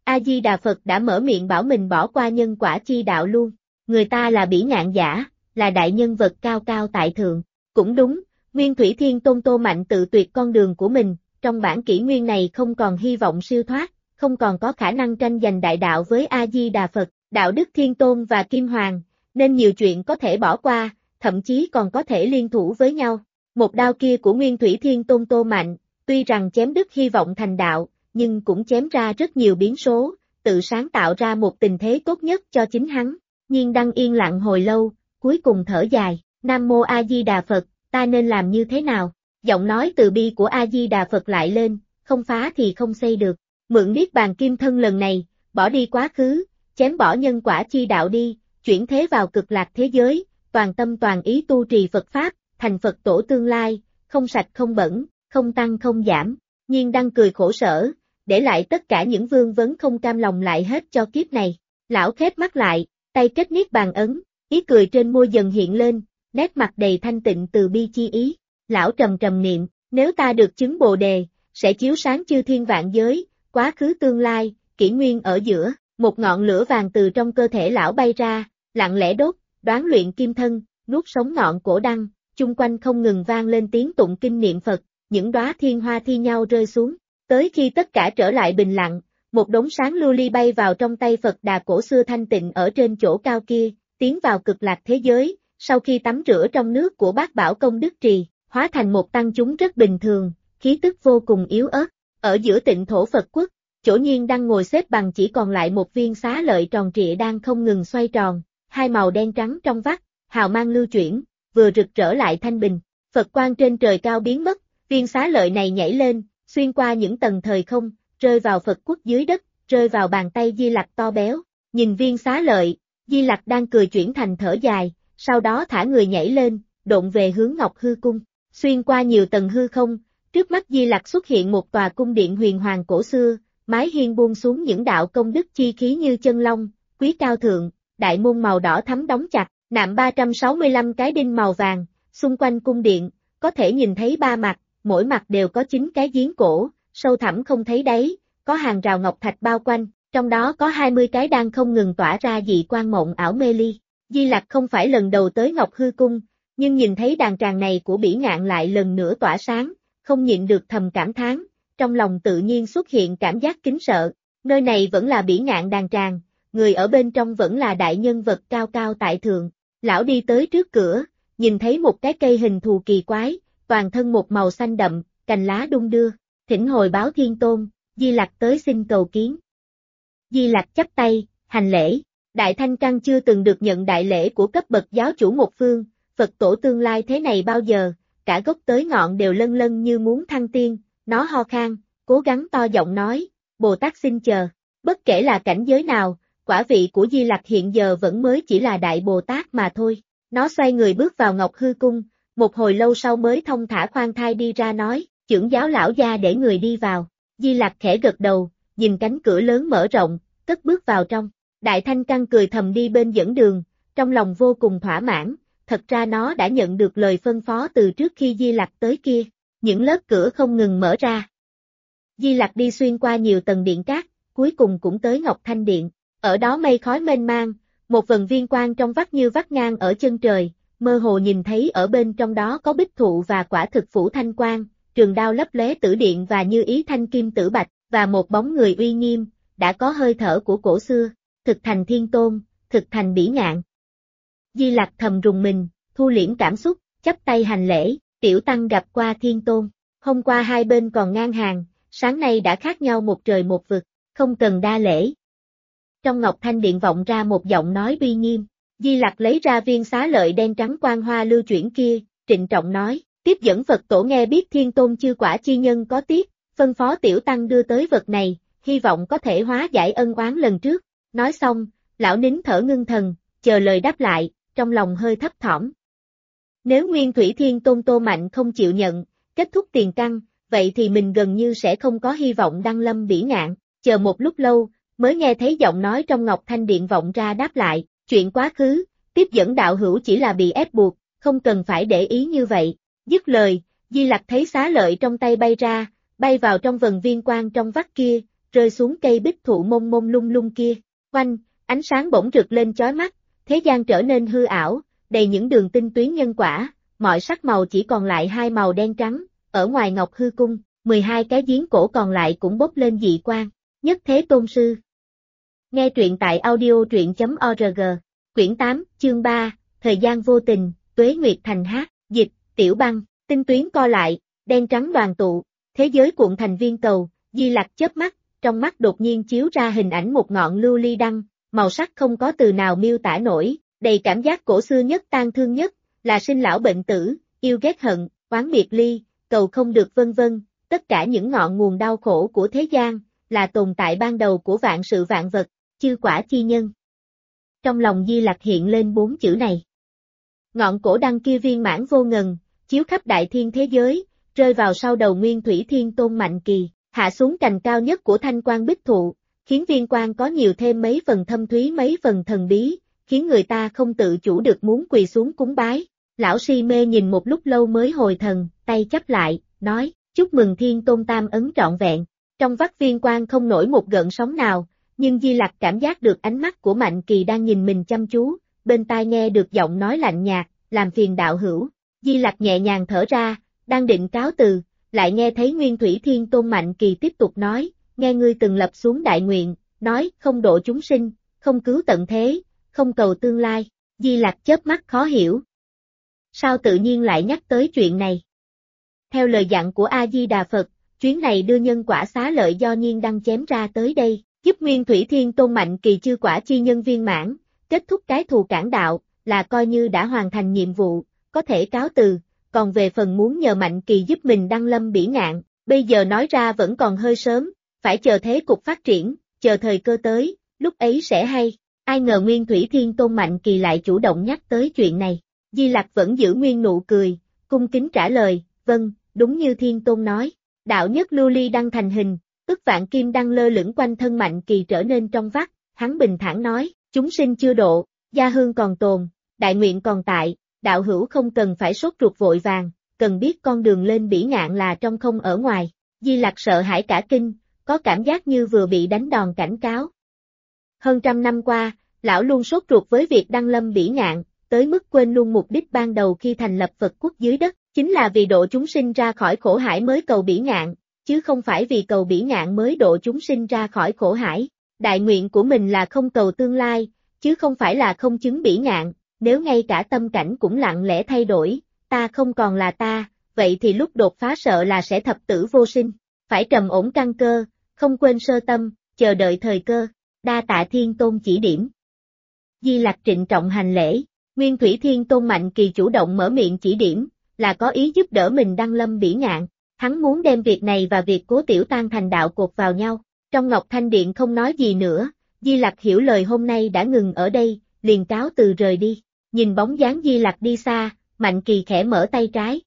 A-di-đà Phật đã mở miệng bảo mình bỏ qua nhân quả chi đạo luôn. Người ta là bỉ ngạn giả, là đại nhân vật cao cao tại thượng. Cũng đúng, Nguyên Thủy Thiên Tôn Tô Mạnh tự tuyệt con đường của mình, trong bản kỷ nguyên này không còn hy vọng siêu thoát, không còn có khả năng tranh giành đại đạo với A-di-đà Phật, Đạo Đức Thiên Tôn và Kim Hoàng, nên nhiều chuyện có thể bỏ qua, thậm chí còn có thể liên thủ với nhau. Một đao kia của Nguyên Thủy Thiên Tôn Tô Mạnh, tuy rằng chém đứt hy vọng thành đạo, nhưng cũng chém ra rất nhiều biến số, tự sáng tạo ra một tình thế tốt nhất cho chính hắn. Nhiên Đăng yên lặng hồi lâu, cuối cùng thở dài, Nam Mô A Di Đà Phật, ta nên làm như thế nào? Giọng nói từ bi của A Di Đà Phật lại lên, không phá thì không xây được. Mượn Niết Bàn Kim Thân lần này, bỏ đi quá khứ, chém bỏ nhân quả chi đạo đi, chuyển thế vào cực lạc thế giới, toàn tâm toàn ý tu trì Phật Pháp, thành Phật tổ tương lai, không sạch không bẩn, không tăng không giảm. Nhiên Đăng cười khổ sở, để lại tất cả những vương vấn không cam lòng lại hết cho kiếp này. Lão khép mắt lại, tay kết Niết Bàn ấn, ý cười trên môi dần hiện lên, nét mặt đầy thanh tịnh từ bi chi ý. Lão trầm trầm niệm, nếu ta được chứng Bồ Đề, sẽ chiếu sáng chư thiên vạn giới, quá khứ tương lai, kỷ nguyên ở giữa. Một ngọn lửa vàng từ trong cơ thể lão bay ra, lặng lẽ đốt, đoán luyện kim thân, nuốt sống ngọn cổ đăng, chung quanh không ngừng vang lên tiếng tụng kinh niệm Phật, những đóa thiên hoa thi nhau rơi xuống. Tới khi tất cả trở lại bình lặng, một đống sáng lưu ly bay vào trong tay Phật Đà cổ xưa thanh tịnh ở trên chỗ cao kia, tiến vào cực lạc thế giới, sau khi tắm rửa trong nước của Bát Bảo Công Đức Trì, hóa thành một tăng chúng rất bình thường, khí tức vô cùng yếu ớt. Ở giữa tịnh thổ Phật quốc, chỗ Nhiên Đăng ngồi xếp bằng chỉ còn lại một viên xá lợi tròn trịa đang không ngừng xoay tròn, hai màu đen trắng trong vắt, hào mang lưu chuyển, vừa rực rỡ lại thanh bình. Phật quang trên trời cao biến mất, viên xá lợi này nhảy lên, xuyên qua những tầng thời không, rơi vào Phật quốc dưới đất, rơi vào bàn tay Di Lặc to béo. Nhìn viên xá lợi, Di Lặc đang cười chuyển thành thở dài, sau đó thả người nhảy lên, độn về hướng Ngọc Hư Cung. Xuyên qua nhiều tầng hư không, trước mắt Di Lặc xuất hiện một tòa cung điện huyền hoàng cổ xưa, mái hiên buông xuống những đạo công đức chi khí như chân long, quý cao thượng, đại môn màu đỏ thắm đóng chặt, nạm 365 cái đinh màu vàng, xung quanh cung điện, có thể nhìn thấy ba mặt, mỗi mặt đều có 9 cái giếng cổ, sâu thẳm không thấy đáy, có hàng rào ngọc thạch bao quanh, trong đó có 20 cái đang không ngừng tỏa ra dị quang mộng ảo mê ly. Di Lặc không phải lần đầu tới Ngọc Hư Cung, nhưng nhìn thấy đàn tràng này của Bỉ Ngạn lại lần nữa tỏa sáng, không nhịn được thầm cảm thán, trong lòng tự nhiên xuất hiện cảm giác kính sợ. Nơi này vẫn là Bỉ Ngạn đàn tràng, người ở bên trong vẫn là đại nhân vật cao cao tại thượng. Lão đi tới trước cửa, nhìn thấy một cái cây hình thù kỳ quái, toàn thân một màu xanh đậm, cành lá đung đưa, thỉnh hồi báo Thiên Tôn, Di Lặc tới xin cầu kiến. Di Lặc chắp tay, hành lễ. Đại Thanh Căn chưa từng được nhận đại lễ của cấp bậc giáo chủ một phương, Phật tổ tương lai thế này bao giờ, cả gốc tới ngọn đều lân lân như muốn thăng tiên, nó ho khan, cố gắng to giọng nói, Bồ Tát xin chờ, bất kể là cảnh giới nào, quả vị của Di Lặc hiện giờ vẫn mới chỉ là Đại Bồ Tát mà thôi. Nó xoay người bước vào Ngọc Hư Cung, một hồi lâu sau mới thông thả khoan thai đi ra nói, trưởng giáo lão gia để người đi vào. Di Lặc khẽ gật đầu, nhìn cánh cửa lớn mở rộng, cất bước vào trong. Đại Thanh Căn cười thầm đi bên dẫn đường, trong lòng vô cùng thỏa mãn, thật ra nó đã nhận được lời phân phó từ trước khi Di Lặc tới kia, những lớp cửa không ngừng mở ra. Di Lặc đi xuyên qua nhiều tầng điện cát, cuối cùng cũng tới Ngọc Thanh Điện, ở đó mây khói mênh mang, một vần viên quang trong vắt như vắt ngang ở chân trời, mơ hồ nhìn thấy ở bên trong đó có bích thụ và quả thực phủ thanh quang, trường đao lấp lóe tử điện và như ý thanh kim tử bạch, và một bóng người uy nghiêm, đã có hơi thở của cổ xưa, thực thành Thiên Tôn, thực thành Bỉ Ngạn. Di Lặc thầm rùng mình, thu liễm cảm xúc, chắp tay hành lễ, tiểu tăng gặp qua Thiên Tôn, hôm qua hai bên còn ngang hàng, sáng nay đã khác nhau một trời một vực, không cần đa lễ. Trong Ngọc Thanh Điện vọng ra một giọng nói uy nghiêm, Di Lặc lấy ra viên xá lợi đen trắng quang hoa lưu chuyển kia, trịnh trọng nói, tiếp dẫn Phật tổ nghe biết Thiên Tôn chư quả chi nhân có tiếc, phân phó tiểu tăng đưa tới vật này, hy vọng có thể hóa giải ân oán lần trước. Nói xong, lão nín thở ngưng thần, chờ lời đáp lại, trong lòng hơi thấp thỏm. Nếu Nguyên Thủy Thiên Tôn Tô Mạnh không chịu nhận, kết thúc tiền căn, vậy thì mình gần như sẽ không có hy vọng đăng lâm Bỉ Ngạn. Chờ một lúc lâu, mới nghe thấy giọng nói trong Ngọc Thanh Điện vọng ra đáp lại, chuyện quá khứ, tiếp dẫn đạo hữu chỉ là bị ép buộc, không cần phải để ý như vậy. Dứt lời, Di Lặc thấy xá lợi trong tay bay ra, bay vào trong vần viên quang trong vắt kia, rơi xuống cây bích thụ mông mông lung lung kia. Oanh, ánh sáng bỗng rực lên chói mắt, thế gian trở nên hư ảo, đầy những đường tinh tuyến nhân quả, mọi sắc màu chỉ còn lại hai màu đen trắng, ở ngoài Ngọc Hư Cung, 12 cái giếng cổ còn lại cũng bốc lên dị quang. Nhất Thế Tôn Sư. Nghe truyện tại audio.org, quyển 8, chương 3, Thời gian vô tình, Tuế Nguyệt Thành hát, dịch, Tiểu Băng, tinh tuyến co lại, đen trắng đoàn tụ, thế giới cuộn thành viên cầu, Di Lặc chớp mắt, trong mắt đột nhiên chiếu ra hình ảnh một ngọn lưu ly đăng, màu sắc không có từ nào miêu tả nổi, đầy cảm giác cổ xưa nhất tang thương nhất, là sinh lão bệnh tử, yêu ghét hận, oán biệt ly, cầu không được vân vân, tất cả những ngọn nguồn đau khổ của thế gian, là tồn tại ban đầu của vạn sự vạn vật, chư quả chi nhân. Trong lòng Di Lặc hiện lên 4 chữ này. Ngọn cổ đăng kia viên mãn vô ngần, chiếu khắp đại thiên thế giới, rơi vào sau đầu Nguyên Thủy Thiên Tôn Mạnh Kỳ, hạ xuống cành cao nhất của thanh quan bích thụ, khiến viên quang có nhiều thêm mấy phần thâm thúy mấy phần thần bí, khiến người ta không tự chủ được muốn quỳ xuống cúng bái. Lão si mê nhìn một lúc lâu mới hồi thần, tay chắp lại, nói, chúc mừng Thiên Tôn Tam ấn trọn vẹn. Trong vắt viên quang không nổi một gợn sóng nào, nhưng Di Lặc cảm giác được ánh mắt của Mạnh Kỳ đang nhìn mình chăm chú, bên tai nghe được giọng nói lạnh nhạt, làm phiền đạo hữu. Di Lặc nhẹ nhàng thở ra, đang định cáo từ, lại nghe thấy Nguyên Thủy Thiên Tôn Mạnh Kỳ tiếp tục nói, nghe ngươi từng lập xuống đại nguyện, nói không độ chúng sinh, không cứu tận thế, không cầu tương lai. Di Lặc chớp mắt khó hiểu. Sao tự nhiên lại nhắc tới chuyện này? Theo lời dặn của A-di-đà Phật, chuyến này đưa nhân quả xá lợi do nhiên đăng chém ra tới đây, giúp Nguyên Thủy Thiên Tôn Mạnh Kỳ chư quả chi nhân viên mãn, kết thúc cái thù cản đạo, là coi như đã hoàn thành nhiệm vụ, có thể cáo từ, còn về phần muốn nhờ Mạnh Kỳ giúp mình đăng lâm bỉ ngạn, bây giờ nói ra vẫn còn hơi sớm, phải chờ thế cục phát triển, chờ thời cơ tới, lúc ấy sẽ hay. Ai ngờ Nguyên Thủy Thiên Tôn Mạnh Kỳ lại chủ động nhắc tới chuyện này. Di Lặc vẫn giữ nguyên nụ cười, cung kính trả lời, vâng, đúng như Thiên Tôn nói. Đạo nhất lưu ly đăng thành hình, ức vạn kim đăng lơ lửng quanh thân Mạnh Kỳ trở nên trong vắt, hắn bình thản nói, chúng sinh chưa độ, gia hương còn tồn, đại nguyện còn tại, đạo hữu không cần phải sốt ruột vội vàng, cần biết con đường lên bỉ ngạn là trong không ở ngoài. Di Lặc sợ hãi cả kinh, có cảm giác như vừa bị đánh đòn cảnh cáo. Hơn trăm năm qua, lão luôn sốt ruột với việc đăng lâm bỉ ngạn, tới mức quên luôn mục đích ban đầu khi thành lập Phật quốc dưới đất, chính là vì độ chúng sinh ra khỏi khổ hải mới cầu bỉ ngạn, chứ không phải vì cầu bỉ ngạn mới độ chúng sinh ra khỏi khổ hải. Đại nguyện của mình là không cầu tương lai, chứ không phải là không chứng bỉ ngạn, nếu ngay cả tâm cảnh cũng lặng lẽ thay đổi, ta không còn là ta, vậy thì lúc đột phá sợ là sẽ thập tử vô sinh, phải trầm ổn căn cơ, không quên sơ tâm, chờ đợi thời cơ, đa tạ Thiên Tôn chỉ điểm. Di Lặc trịnh trọng hành lễ, Nguyên Thủy Thiên Tôn Mạnh Kỳ chủ động mở miệng chỉ điểm, là có ý giúp đỡ mình đăng lâm bỉ ngạn, hắn muốn đem việc này và việc Cố Tiểu Tan thành đạo cột vào nhau. Trong Ngọc Thanh Điện không nói gì nữa, Di Lặc hiểu lời hôm nay đã ngừng ở đây, liền cáo từ rời đi. Nhìn bóng dáng Di Lặc đi xa, Mạnh Kỳ khẽ mở tay trái.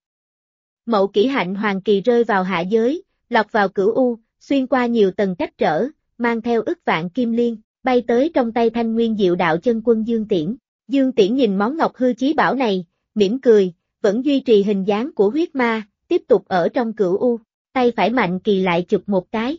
Mậu Kỷ Hạnh Hoàng Kỳ rơi vào hạ giới, lọt vào cửu u, xuyên qua nhiều tầng cách trở, mang theo ức vạn kim liên, bay tới trong tay Thanh Nguyên Diệu Đạo Chân Quân Dương Tiễn. Dương Tiễn nhìn món ngọc hư chí bảo này, mỉm cười, vẫn duy trì hình dáng của huyết ma, tiếp tục ở trong cửu u, tay phải Mạnh Kỳ lại chụp một cái.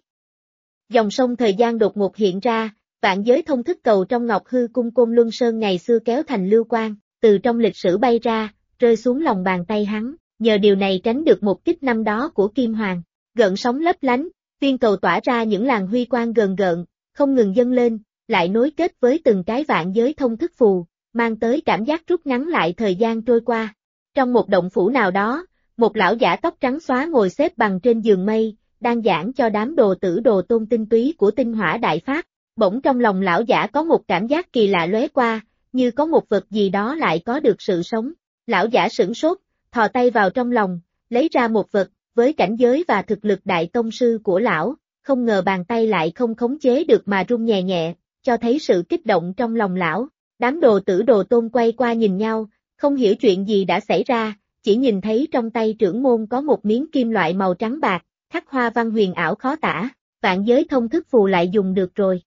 Dòng sông thời gian đột ngột hiện ra, vạn giới thông thức cầu trong Ngọc Hư Cung Côn Luân Sơn ngày xưa kéo thành lưu quang, từ trong lịch sử bay ra, rơi xuống lòng bàn tay hắn, nhờ điều này tránh được một kích năm đó của Kim Hoàng. Gợn sóng lấp lánh, viên cầu tỏa ra những làn huy quang gờn gợn, không ngừng dâng lên, lại nối kết với từng cái vạn giới thông thức phù, mang tới cảm giác rút ngắn lại thời gian trôi qua. Trong một động phủ nào đó, một lão giả tóc trắng xóa ngồi xếp bằng trên giường mây, đang giảng cho đám đồ tử đồ tôn tinh túy của tinh hỏa đại pháp. Bỗng trong lòng lão giả có một cảm giác kỳ lạ lóe qua, như có một vật gì đó lại có được sự sống. Lão giả sửng sốt, thò tay vào trong lòng, lấy ra một vật, với cảnh giới và thực lực đại tông sư của lão, không ngờ bàn tay lại không khống chế được mà rung nhẹ nhẹ, cho thấy sự kích động trong lòng lão. Đám đồ tử đồ tôn quay qua nhìn nhau, không hiểu chuyện gì đã xảy ra, chỉ nhìn thấy trong tay trưởng môn có một miếng kim loại màu trắng bạc, khắc hoa văn huyền ảo khó tả, vạn giới thông thức phù lại dùng được rồi.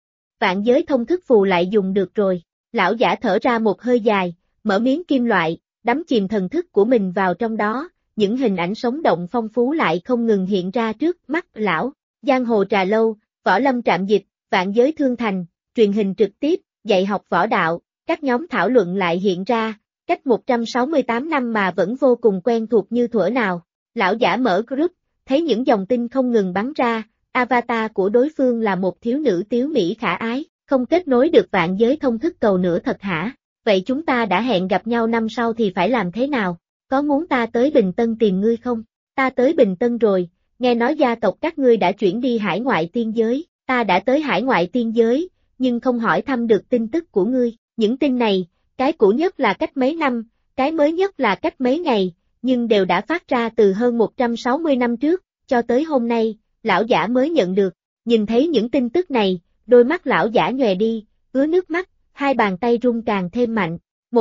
Vạn giới thông thức phù lại dùng được rồi, lão giả thở ra một hơi dài, mở miếng kim loại, đắm chìm thần thức của mình vào trong đó, những hình ảnh sống động phong phú lại không ngừng hiện ra trước mắt lão. Giang hồ trà lâu, Võ lâm trạm dịch, vạn giới thương thành, truyền hình trực tiếp, dạy học võ đạo, các nhóm thảo luận lại hiện ra, cách 168 năm mà vẫn vô cùng quen thuộc như thuở nào. Lão giả mở group, thấy những dòng tin không ngừng bắn ra, avatar của đối phương là một thiếu nữ tiếu mỹ khả ái, không kết nối được vạn giới thông thức cầu nữa thật hả? Vậy chúng ta đã hẹn gặp nhau năm sau thì phải làm thế nào? Có muốn ta tới Bình Tân tìm ngươi không? Ta tới Bình Tân rồi, nghe nói gia tộc các ngươi đã chuyển đi hải ngoại tiên giới, ta đã tới hải ngoại tiên giới, nhưng không hỏi thăm được tin tức của ngươi. Những tin này, cái cũ nhất là cách mấy năm, cái mới nhất là cách mấy ngày, nhưng đều đã phát ra từ hơn 160 năm trước, cho tới hôm nay, lão giả mới nhận được. Nhìn thấy những tin tức này, đôi mắt lão giả nhòe đi, ứa nước mắt, hai bàn tay run càng thêm mạnh.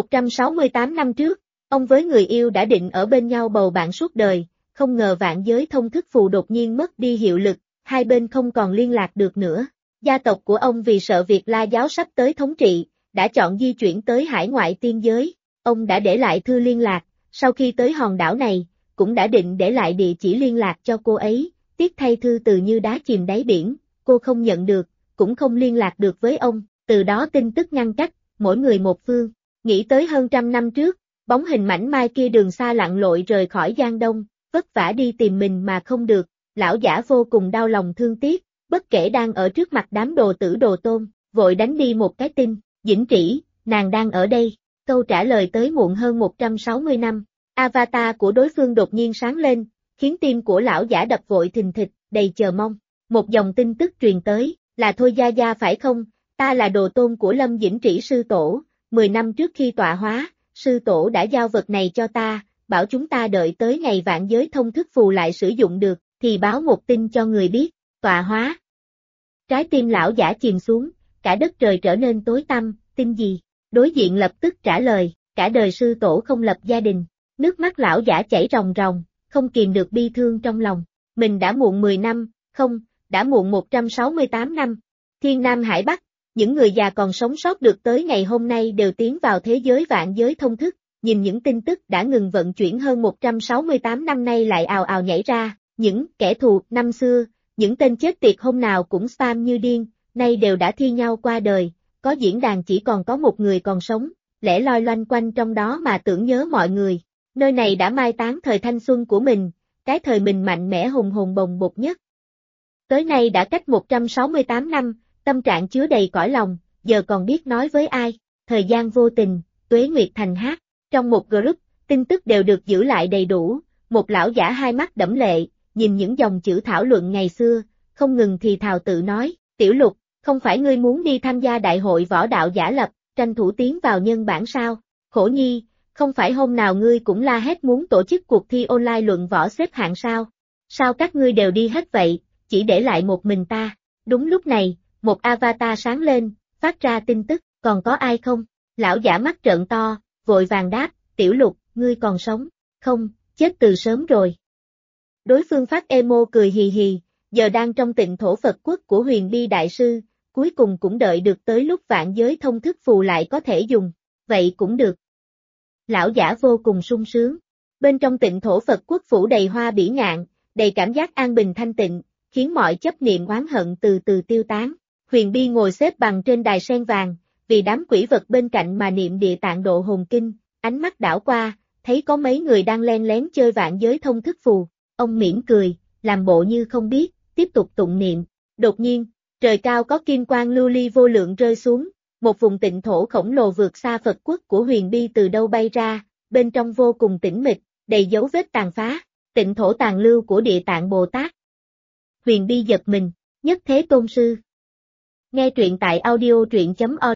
168 năm trước, ông với người yêu đã định ở bên nhau bầu bạn suốt đời, không ngờ vạn giới thông thức phù đột nhiên mất đi hiệu lực, hai bên không còn liên lạc được nữa. Gia tộc của ông vì sợ Việt La giáo sắp tới thống trị, đã chọn di chuyển tới hải ngoại tiên giới. Ông đã để lại thư liên lạc, sau khi tới hòn đảo này, cũng đã định để lại địa chỉ liên lạc cho cô ấy, tiếc thay thư từ như đá chìm đáy biển, cô không nhận được, cũng không liên lạc được với ông, từ đó tin tức ngăn cách, mỗi người một phương. Nghĩ tới hơn 100 năm trước, bóng hình mảnh mai kia đường xa lặn lội rời khỏi Giang Đông, vất vả đi tìm mình mà không được, lão giả vô cùng đau lòng thương tiếc, bất kể đang ở trước mặt đám đồ tử đồ tôn, vội đánh đi một cái tin, Dĩnh Trĩ, nàng đang ở đây, câu trả lời tới muộn hơn 160 năm, avatar của đối phương đột nhiên sáng lên, khiến tim của lão giả đập vội thình thịch, đầy chờ mong, một dòng tin tức truyền tới, là Thôi Gia Gia phải không, ta là đồ tôn của Lâm Dĩnh Trĩ sư tổ, 10 năm trước khi tọa hóa, sư tổ đã giao vật này cho ta, bảo chúng ta đợi tới ngày vạn giới thông thức phù lại sử dụng được, thì báo một tin cho người biết, tọa hóa. Trái tim lão giả chìm xuống, cả đất trời trở nên tối tăm, tin gì? Đối diện lập tức trả lời, cả đời sư tổ không lập gia đình, nước mắt lão giả chảy ròng ròng, không kìm được bi thương trong lòng, mình đã muộn 10 năm, không, đã muộn 168 năm, Thiên Nam Hải Bắc, những người già còn sống sót được tới ngày hôm nay đều tiến vào thế giới vạn giới thông thức, nhìn những tin tức đã ngừng vận chuyển hơn 168 năm nay lại ào ào nhảy ra, những kẻ thù năm xưa, những tên chết tiệt hôm nào cũng spam như điên, nay đều đã thi nhau qua đời, có diễn đàn chỉ còn có một người còn sống, lẻ loi loanh quanh trong đó mà tưởng nhớ mọi người, nơi này đã mai táng thời thanh xuân của mình, cái thời mình mạnh mẽ hùng hồn bồng bột nhất. Tới nay đã cách 168 năm, tâm trạng chứa đầy cõi lòng, giờ còn biết nói với ai, thời gian vô tình, tuế nguyệt thành hát, trong một group, tin tức đều được giữ lại đầy đủ, một lão giả hai mắt đẫm lệ, nhìn những dòng chữ thảo luận ngày xưa, không ngừng thì thào tự nói, Tiểu Lục, không phải ngươi muốn đi tham gia đại hội võ đạo giả lập, tranh thủ tiến vào nhân bản sao, Khổ Nhi, không phải hôm nào ngươi cũng la hét muốn tổ chức cuộc thi online luận võ xếp hạng sao, sao các ngươi đều đi hết vậy, chỉ để lại một mình ta, đúng lúc này, một avatar sáng lên, phát ra tin tức, còn có ai không, lão giả mắt trợn to, vội vàng đáp, Tiểu Lục, ngươi còn sống, không, chết từ sớm rồi. Đối phương phát emo cười hì hì, giờ đang trong tịnh thổ Phật quốc của Huyền Bi Đại Sư, cuối cùng cũng đợi được tới lúc vạn giới thông thức phù lại có thể dùng, vậy cũng được. Lão giả vô cùng sung sướng, bên trong tịnh thổ Phật quốc phủ đầy hoa bỉ ngạn, đầy cảm giác an bình thanh tịnh, khiến mọi chấp niệm oán hận từ từ tiêu tán. Huyền Bi ngồi xếp bằng trên đài sen vàng, vì đám quỷ vật bên cạnh mà niệm Địa Tạng Độ Hồn Kinh, ánh mắt đảo qua, thấy có mấy người đang len lén chơi vạn giới thông thức phù, ông mỉm cười, làm bộ như không biết, tiếp tục tụng niệm. Đột nhiên, trời cao có kim quang lưu ly vô lượng rơi xuống, một vùng tịnh thổ khổng lồ vượt xa Phật quốc của Huyền Bi từ đâu bay ra, bên trong vô cùng tĩnh mịch, đầy dấu vết tàn phá, tịnh thổ tàn lưu của Địa Tạng Bồ Tát. Huyền Bi giật mình, Nhất Thế Tôn Sư. Nghe truyện tại audio truyện.org